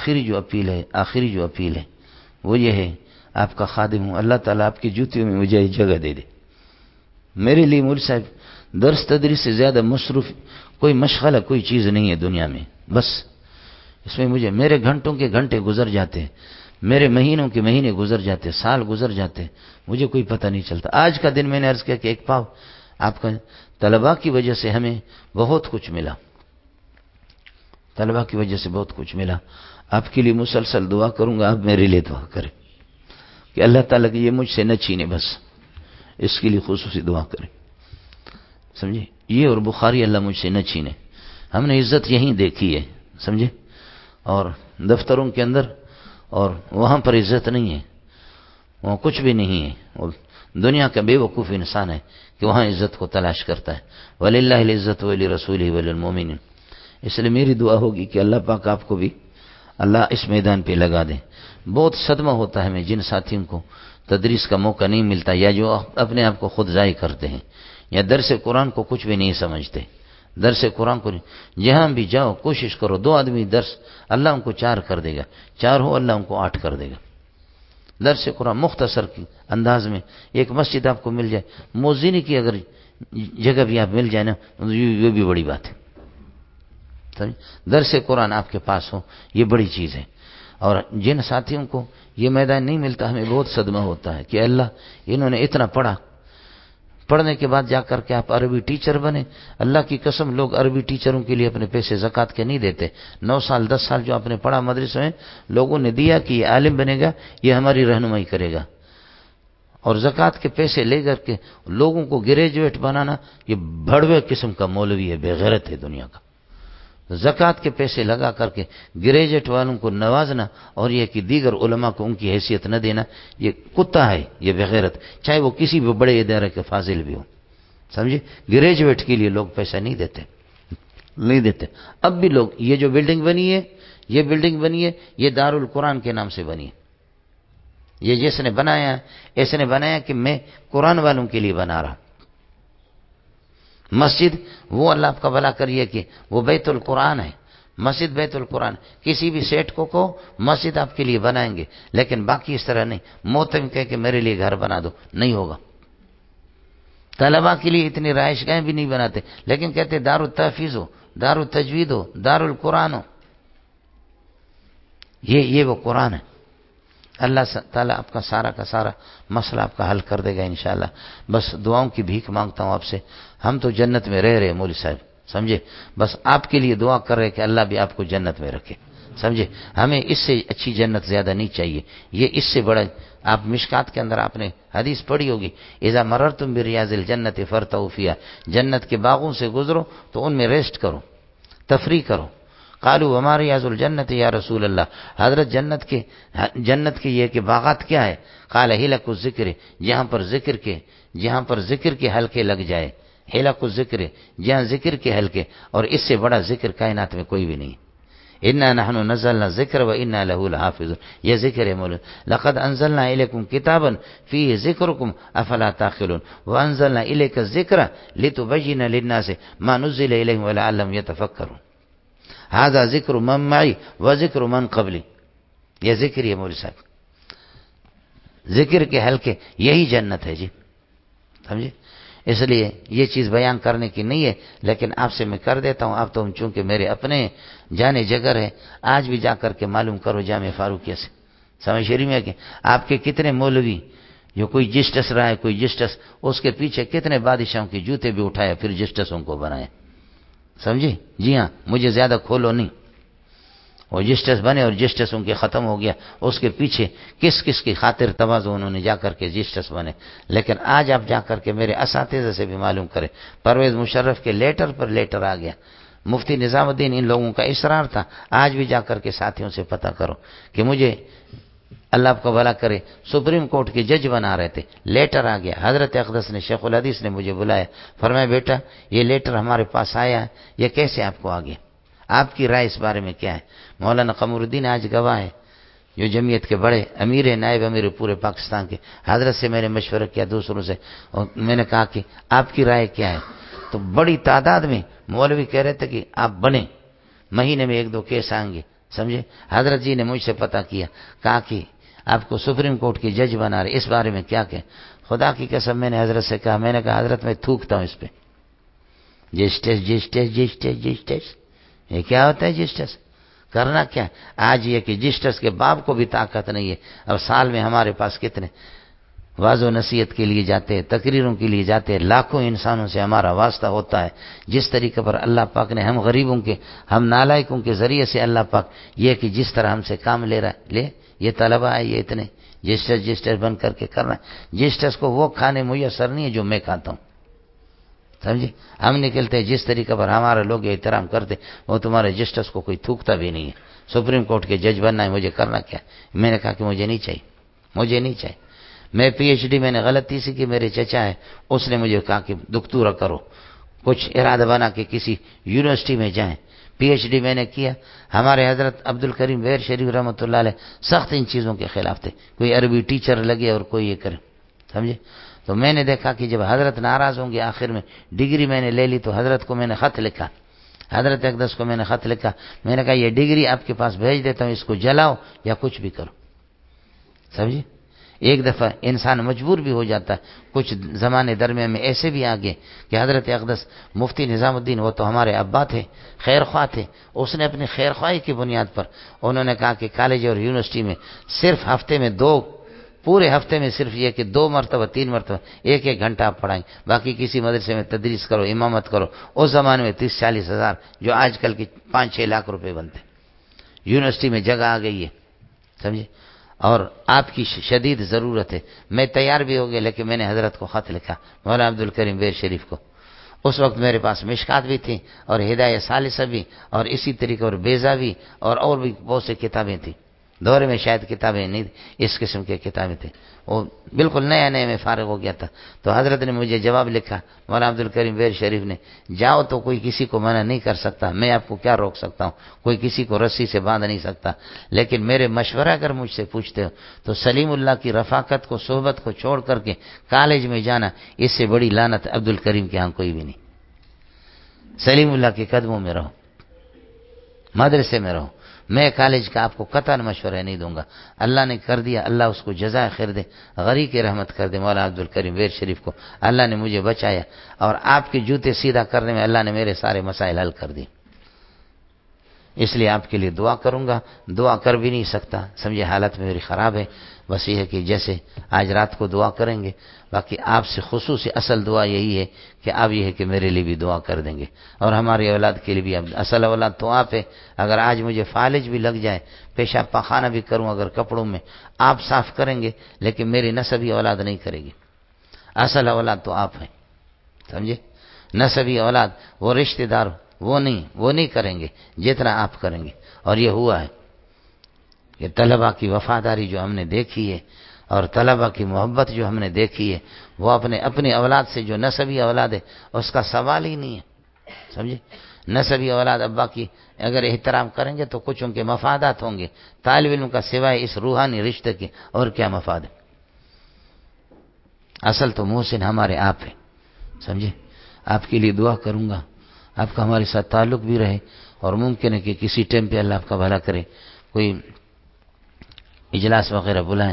ہے وہ یہ ہے، آپ کا خادم ہوں، اللہ تعالیٰ آپ کی جوتیوں میں مجھے جگہ دے دے. میرے لیے مول صاحب درس تدریس سے زیادہ مصروف کوئی مشغلہ کوئی چیز نہیں ہے دنیا میں. بس اس میں مجھے میرے گھنٹوں کے گھنٹے گزر جاتے ہیں، میرے مہینوں کے مہینے گزر جاتے، سال گزر جاتے، مجھے کوئی پتہ نہیں چلتا. آج کا دن میں نے عرض کیا کہ ایک پاؤ آپ کا طلباء کی وجہ سے ہمیں بہت کچھ ملا، طلباء کی وجہ سے بہت کچھ ملا. آپ کے لیے مسلسل دعا کروں گا، آپ میرے لیے دعا کریں کہ اللہ تعالیٰ کی یہ مجھ سے نہ چھینے. بس اس کے لیے خصوصی دعا کریں، سمجھے. یہ اور بخاری اللہ مجھ سے نہ چھینے. ہم نے عزت یہیں دیکھی ہے، سمجھے، اور دفتروں کے اندر، اور وہاں پر عزت نہیں ہے، وہاں کچھ بھی نہیں ہے. اور دنیا کا بے وقوف انسان ہے کہ وہاں عزت کو تلاش کرتا ہے. وَلِلَّهِ الْعِزَّةُ وَلِرَسُولِهِ وَلِلْمُؤْمِنِينَ. اس لیے میری دعا ہوگی کہ اللہ پاک آپ کو بھی اللہ اس میدان پہ لگا دے. بہت صدمہ ہوتا ہے ہمیں جن ساتھیوں کو تدریس کا موقع نہیں ملتا، یا جو اپنے آپ کو خود ضائع کرتے ہیں، یا درس قرآن کو کچھ بھی نہیں سمجھتے. درس قرآن کو جہاں بھی جاؤ کوشش کرو، 2 آدمی درس، اللہ ان کو 4 کر دے گا، 4 ہو اللہ ان کو 8 کر دے گا. درس قرآن مختصر کی انداز میں ایک مسجد آپ کو مل جائے، موذنی کی اگر جگہ بھی آپ مل جائے نا، یہ بھی بڑی بات ہے. درس قرآن آپ کے پاس ہو، یہ بڑی چیز ہے. اور جن ساتھیوں کو یہ میدان نہیں ملتا، ہمیں بہت صدمہ ہوتا ہے کہ اللہ انہوں نے اتنا پڑھا، پڑھنے کے بعد جا کر کے آپ عربی ٹیچر بنے. اللہ کی قسم لوگ عربی ٹیچروں کے لیے اپنے پیسے زکوٰۃ کے نہیں دیتے. 9 سال 10 سال جو آپ نے پڑھا مدرسے میں، لوگوں نے دیا کہ یہ عالم بنے گا، یہ ہماری رہنمائی کرے گا. اور زکوٰۃ کے پیسے لے کر کے لوگوں کو گریجویٹ بنانا، یہ بھڑوے قسم کا مولوی ہے، بے غیرت ہے دنیا کا. زکوٰۃ کے پیسے لگا کر کے گریجویٹ والوں کو نوازنا، اور یہ کہ دیگر علماء کو ان کی حیثیت نہ دینا، یہ کتا ہے، یہ بغیرت، چاہے وہ کسی بھی بڑے ادارے کے فاضل بھی ہو. سمجھے، گریجویٹ کے لیے لوگ پیسہ نہیں دیتے. اب بھی لوگ، یہ جو بلڈنگ بنی ہے یہ دارالقرآن کے نام سے بنی ہے. یہ جس نے بنایا ایسے نے بنایا کہ میں قرآن والوں کے لیے بنا رہا. مسجد وہ اللہ آپ کا بھلا کریے کہ وہ بیت القرآن ہے، مسجد بیت القرآن. کسی بھی سیٹ کو مسجد آپ کے لیے بنائیں گے، لیکن باقی اس طرح نہیں. محتم کہہ کہ میرے لیے گھر بنا دو، نہیں ہوگا. طلباء کے لیے اتنی رہائش گاہیں بھی نہیں بناتے، لیکن کہتے دار التحفیظ ہو، دار التجوید ہو، دار القرآن ہو، یہ وہ قرآن ہے. اللہ تعالیٰ آپ کا سارا مسئلہ آپ کا حل کر دے گا انشاءاللہ. بس دعاؤں کی بھیک مانگتا ہوں آپ سے. ہم تو جنت میں رہ رہے مولوی صاحب، سمجھے؟ بس آپ کے لیے دعا کر رہے کہ اللہ بھی آپ کو جنت میں رکھے، سمجھے؟ ہمیں اس سے اچھی جنت زیادہ نہیں چاہیے. یہ اس سے بڑا، آپ مشکات کے اندر آپ نے حدیث پڑھی ہوگی، اذا مررتم بریاض الجنت فارتعوا فیہا، جنت کے باغوں سے گزرو تو ان میں ریسٹ کرو، تفریح کرو. قالوا وما ریاض الجنت یا رسول اللہ، حضرت جنت کے یہ کہ باغات کیا ہے؟ قال حلق الذکر، جہاں پر ذکر کے حلقے لگ جائے، حلق الذکر، جہاں ذکر کے حلقے، اور اس سے بڑا ذکر کائنات میں کوئی بھی نہیں. انا نحن نزلنا الذکر وانا له لحافظون، یہ ذکر ہے مولانا. لقد انزلنا الیکم کتابا فیہ ذکرکم افلا تعقلون وانزلنا الیک الذکر لتبین للناس ما نزل الیہم ولعلهم یتفکرون. هذا ذکر من معی وذکر من قبلی، یہ ذکر ہے مولوی صاحب. ذکر کے حلقے یہی جنت ہے جی، سمجھے؟ اس لیے یہ چیز بیان کرنے کی نہیں ہے، لیکن آپ سے میں کر دیتا ہوں. آپ تو چونکہ میرے اپنے جانے جگر ہے، آج بھی جا کر کے معلوم کرو جامع فاروقیہ سے، سمجھ شریف میں کہ آپ کے کتنے مولوی، جو کوئی جسٹس رہا ہے، کوئی جسٹس، اس کے پیچھے کتنے بادشاہوں کے جوتے بھی اٹھایا پھر جسٹسوں کو بنائے، سمجھے؟ جی ہاں، مجھے زیادہ کھولو نہیں. وہ جسٹس بنے اور جسٹس ان کے ختم ہو گیا، اس کے پیچھے کس کس کی خاطر تواضع انہوں نے جا کر کے جسٹس بنے. لیکن آج آپ جا کر کے میرے اساتذہ سے بھی معلوم کریں، پرویز مشرف کے لیٹر پر لیٹر آ گیا. مفتی نظام الدین، ان لوگوں کا اصرار تھا. آج بھی جا کر کے ساتھیوں سے پتہ کرو کہ مجھے اللہ آپ کو بھلا کرے سپریم کورٹ کے جج بنا رہے تھے، لیٹر آ گیا. حضرت اقدس نے، شیخ الحدیث نے مجھے بلایا، فرمایا بیٹا یہ لیٹر ہمارے پاس آیا ہے، یہ کیسے آپ کو آ گیا؟ آپ کی رائے اس بارے میں کیا ہے؟ مولانا قمر الدین آج گواہ ہے، جو جمعیت کے بڑے امیر ہیں، نائب امیر پورے پاکستان کے. حضرت سے میں نے مشورہ کیا، دوسروں سے، اور میں نے کہا کہ آپ کی رائے کیا ہے؟ تو بڑی تعداد میں مولوی کہہ رہے تھے کہ آپ بنے، مہینے میں 1-2 کیس آئیں گے، سمجھے؟ حضرت جی نے مجھ سے پتہ کیا، کہا کہ آپ کو سپریم کورٹ کی جج بنا رہے، اس بارے میں کیا کہ خدا کی قسم میں نے حضرت سے کہا، میں نے کہا حضرت میں تھوکتا ہوں اس پہ، جسٹس یہ کیا ہوتا ہے؟ جسٹس کرنا کیا؟ آج یہ کہ جسٹس کے باپ کو بھی طاقت نہیں ہے. اب سال میں ہمارے پاس کتنے واض و نصیحت کے لیے جاتے ہیں، تقریروں کے لیے جاتے ہیں، لاکھوں انسانوں سے ہمارا واسطہ ہوتا ہے. جس طریقے پر اللہ پاک نے ہم غریبوں کے، ہم نالائقوں کے ذریعے سے اللہ پاک یہ کہ جس طرح ہم سے کام لے رہا ہے، لے یہ طلبہ ہے، یہ اتنے جسٹس بن کر کے کر رہا ہے. جسٹس کو وہ کھانے میسر نہیں ہے جو میں کھاتا ہوں، سمجھے؟ ہم نکلتے ہیں جس طریقے پر ہمارے لوگ احترام کرتے، وہ تمہارے جسٹس کو کوئی تھوکتا بھی نہیں ہے. سپریم کورٹ کے جج بننا ہے، مجھے کرنا کیا؟ میں نے کہا کہ مجھے نہیں چاہیے. میں پی ایچ ڈی، میں نے غلطی سے کی، میرے چچا ہے اس نے مجھے کہا کہ دکتورا کرو، کچھ ارادہ بنا کے کسی یونیورسٹی میں جائیں. پی ایچ ڈی میں نے کیا. ہمارے حضرت عبد الکریم ویر شریف رحمۃ اللہ علیہ سخت ان چیزوں کے خلاف تھے، کوئی عربی ٹیچر لگے اور کوئی یہ کرے، سمجھے؟ تو میں نے دیکھا کہ جب حضرت ناراض ہوں گے، آخر میں ڈگری میں نے لے لی، تو حضرت کو میں نے خط لکھا، حضرت اقدس کو میں نے خط لکھا، میں نے کہا یہ ڈگری آپ کے پاس بھیج دیتا ہوں، اس کو جلاؤ یا کچھ بھی کرو، سمجھے؟ ایک دفعہ انسان مجبور بھی ہو جاتا ہے. کچھ زمانے درمیان میں ایسے بھی آگے کہ حضرت اقدس مفتی نظام الدین، وہ تو ہمارے ابا تھے، خیر خواہ تھے، اس نے اپنی خیر خواہی کی بنیاد پر انہوں نے کہا کہ کالج اور یونیورسٹی میں صرف ہفتے میں پورے ہفتے میں صرف یہ کہ 2 مرتبہ 3 مرتبہ 1 گھنٹہ آپ پڑھائیں، باقی کسی مدرسے میں تدریس کرو، امامت کرو. اس زمانے میں 30-40 ہزار، جو آج کل کی 5-6 لاکھ روپے بنتے. یونیورسٹی میں جگہ آ گئی ہے، سمجھے؟ اور آپ کی شدید ضرورت ہے. میں تیار بھی ہو گیا، لیکن میں نے حضرت کو خط لکھا، مولانا عبد الکریم ویر شریف کو. اس وقت میرے پاس مشکات بھی تھی اور ہدایہ ثالثہ بھی، اور اسی طریقے اور بیضا بھی، اور بھی بہت سی کتابیں تھیں. دورے میں شاید کتابیں نہیں، اس قسم کی کتابیں تھیں. وہ بالکل نیا میں فارغ ہو گیا تھا. تو حضرت نے مجھے جواب لکھا، مولانا عبد الکریم ویر شریف نے، جاؤ تو کوئی کسی کو منع نہیں کر سکتا، میں آپ کو کیا روک سکتا ہوں، کوئی کسی کو رسی سے باندھ نہیں سکتا، لیکن میرے مشورہ اگر مجھ سے پوچھتے ہو تو سلیم اللہ کی رفاقت کو، صحبت کو چھوڑ کر کے کالج میں جانا، اس سے بڑی لعنت عبد الکریم کے ہاں کوئی بھی نہیں. سلیم اللہ کے قدموں میں رہو، مدرسے میں رہو. میں کالج کا آپ کو قطعاً مشورہ نہیں دوں گا. اللہ نے کر دیا، اللہ اس کو جزائے خیر دے، غریق رحمت کر دے. مولانا عبد الکریم ویر شریف کو اللہ نے مجھے بچایا، اور آپ کے جوتے سیدھا کرنے میں اللہ نے میرے سارے مسائل حل کر دی. اس لیے آپ کے لیے دعا کروں گا، دعا کر بھی نہیں سکتا، سمجھے حالت میری خراب ہے، بس یہ ہے کہ جیسے آج رات کو دعا کریں گے، باقی آپ سے خصوصی اصل دعا یہی ہے کہ آپ یہ ہے کہ میرے لیے بھی دعا کر دیں گے، اور ہماری اولاد کے لیے بھی. اصل اولاد تو آپ ہے. اگر آج مجھے فالج بھی لگ جائے، پیشاب پاخانہ بھی کروں اگر کپڑوں میں، آپ صاف کریں گے، لیکن میری نسبی اولاد نہیں کرے گی. اصل اولاد تو آپ ہیں، سمجھے؟ نسبی اولاد وہ رشتہ دار وہ نہیں کریں گے جتنا آپ کریں گے. اور یہ ہوا ہے کہ طلبہ کی وفاداری جو ہم نے دیکھی ہے اور طلبہ کی محبت جو ہم نے دیکھی ہے، وہ اپنی اولاد سے جو نسبی اولاد ہے اس کا سوال ہی نہیں ہے، سمجھے؟ نسبی اولاد ابا کی اگر احترام کریں گے تو کچھ ان کے مفادات ہوں گے، طالب علم کا سوائے اس روحانی رشتے کے اور کیا مفاد ہے؟ اصل تو محسن ہمارے آپ ہیں، سمجھے؟ آپ کے لیے دعا کروں گا، آپ کا ہمارے ساتھ تعلق بھی رہے، اور ممکن ہے کہ کسی ٹائم پہ اللہ آپ کا بھلا کرے، کوئی اجلاس وغیرہ بلائیں.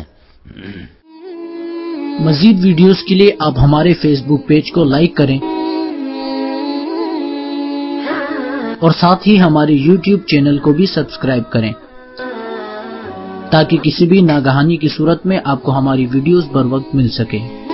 مزید ویڈیوز کے لیے آپ ہمارے فیس بک پیج کو لائک کریں اور ساتھ ہی ہمارے یوٹیوب چینل کو بھی سبسکرائب کریں تاکہ کسی بھی ناگہانی کی صورت میں آپ کو ہماری ویڈیوز بر وقت مل سکے.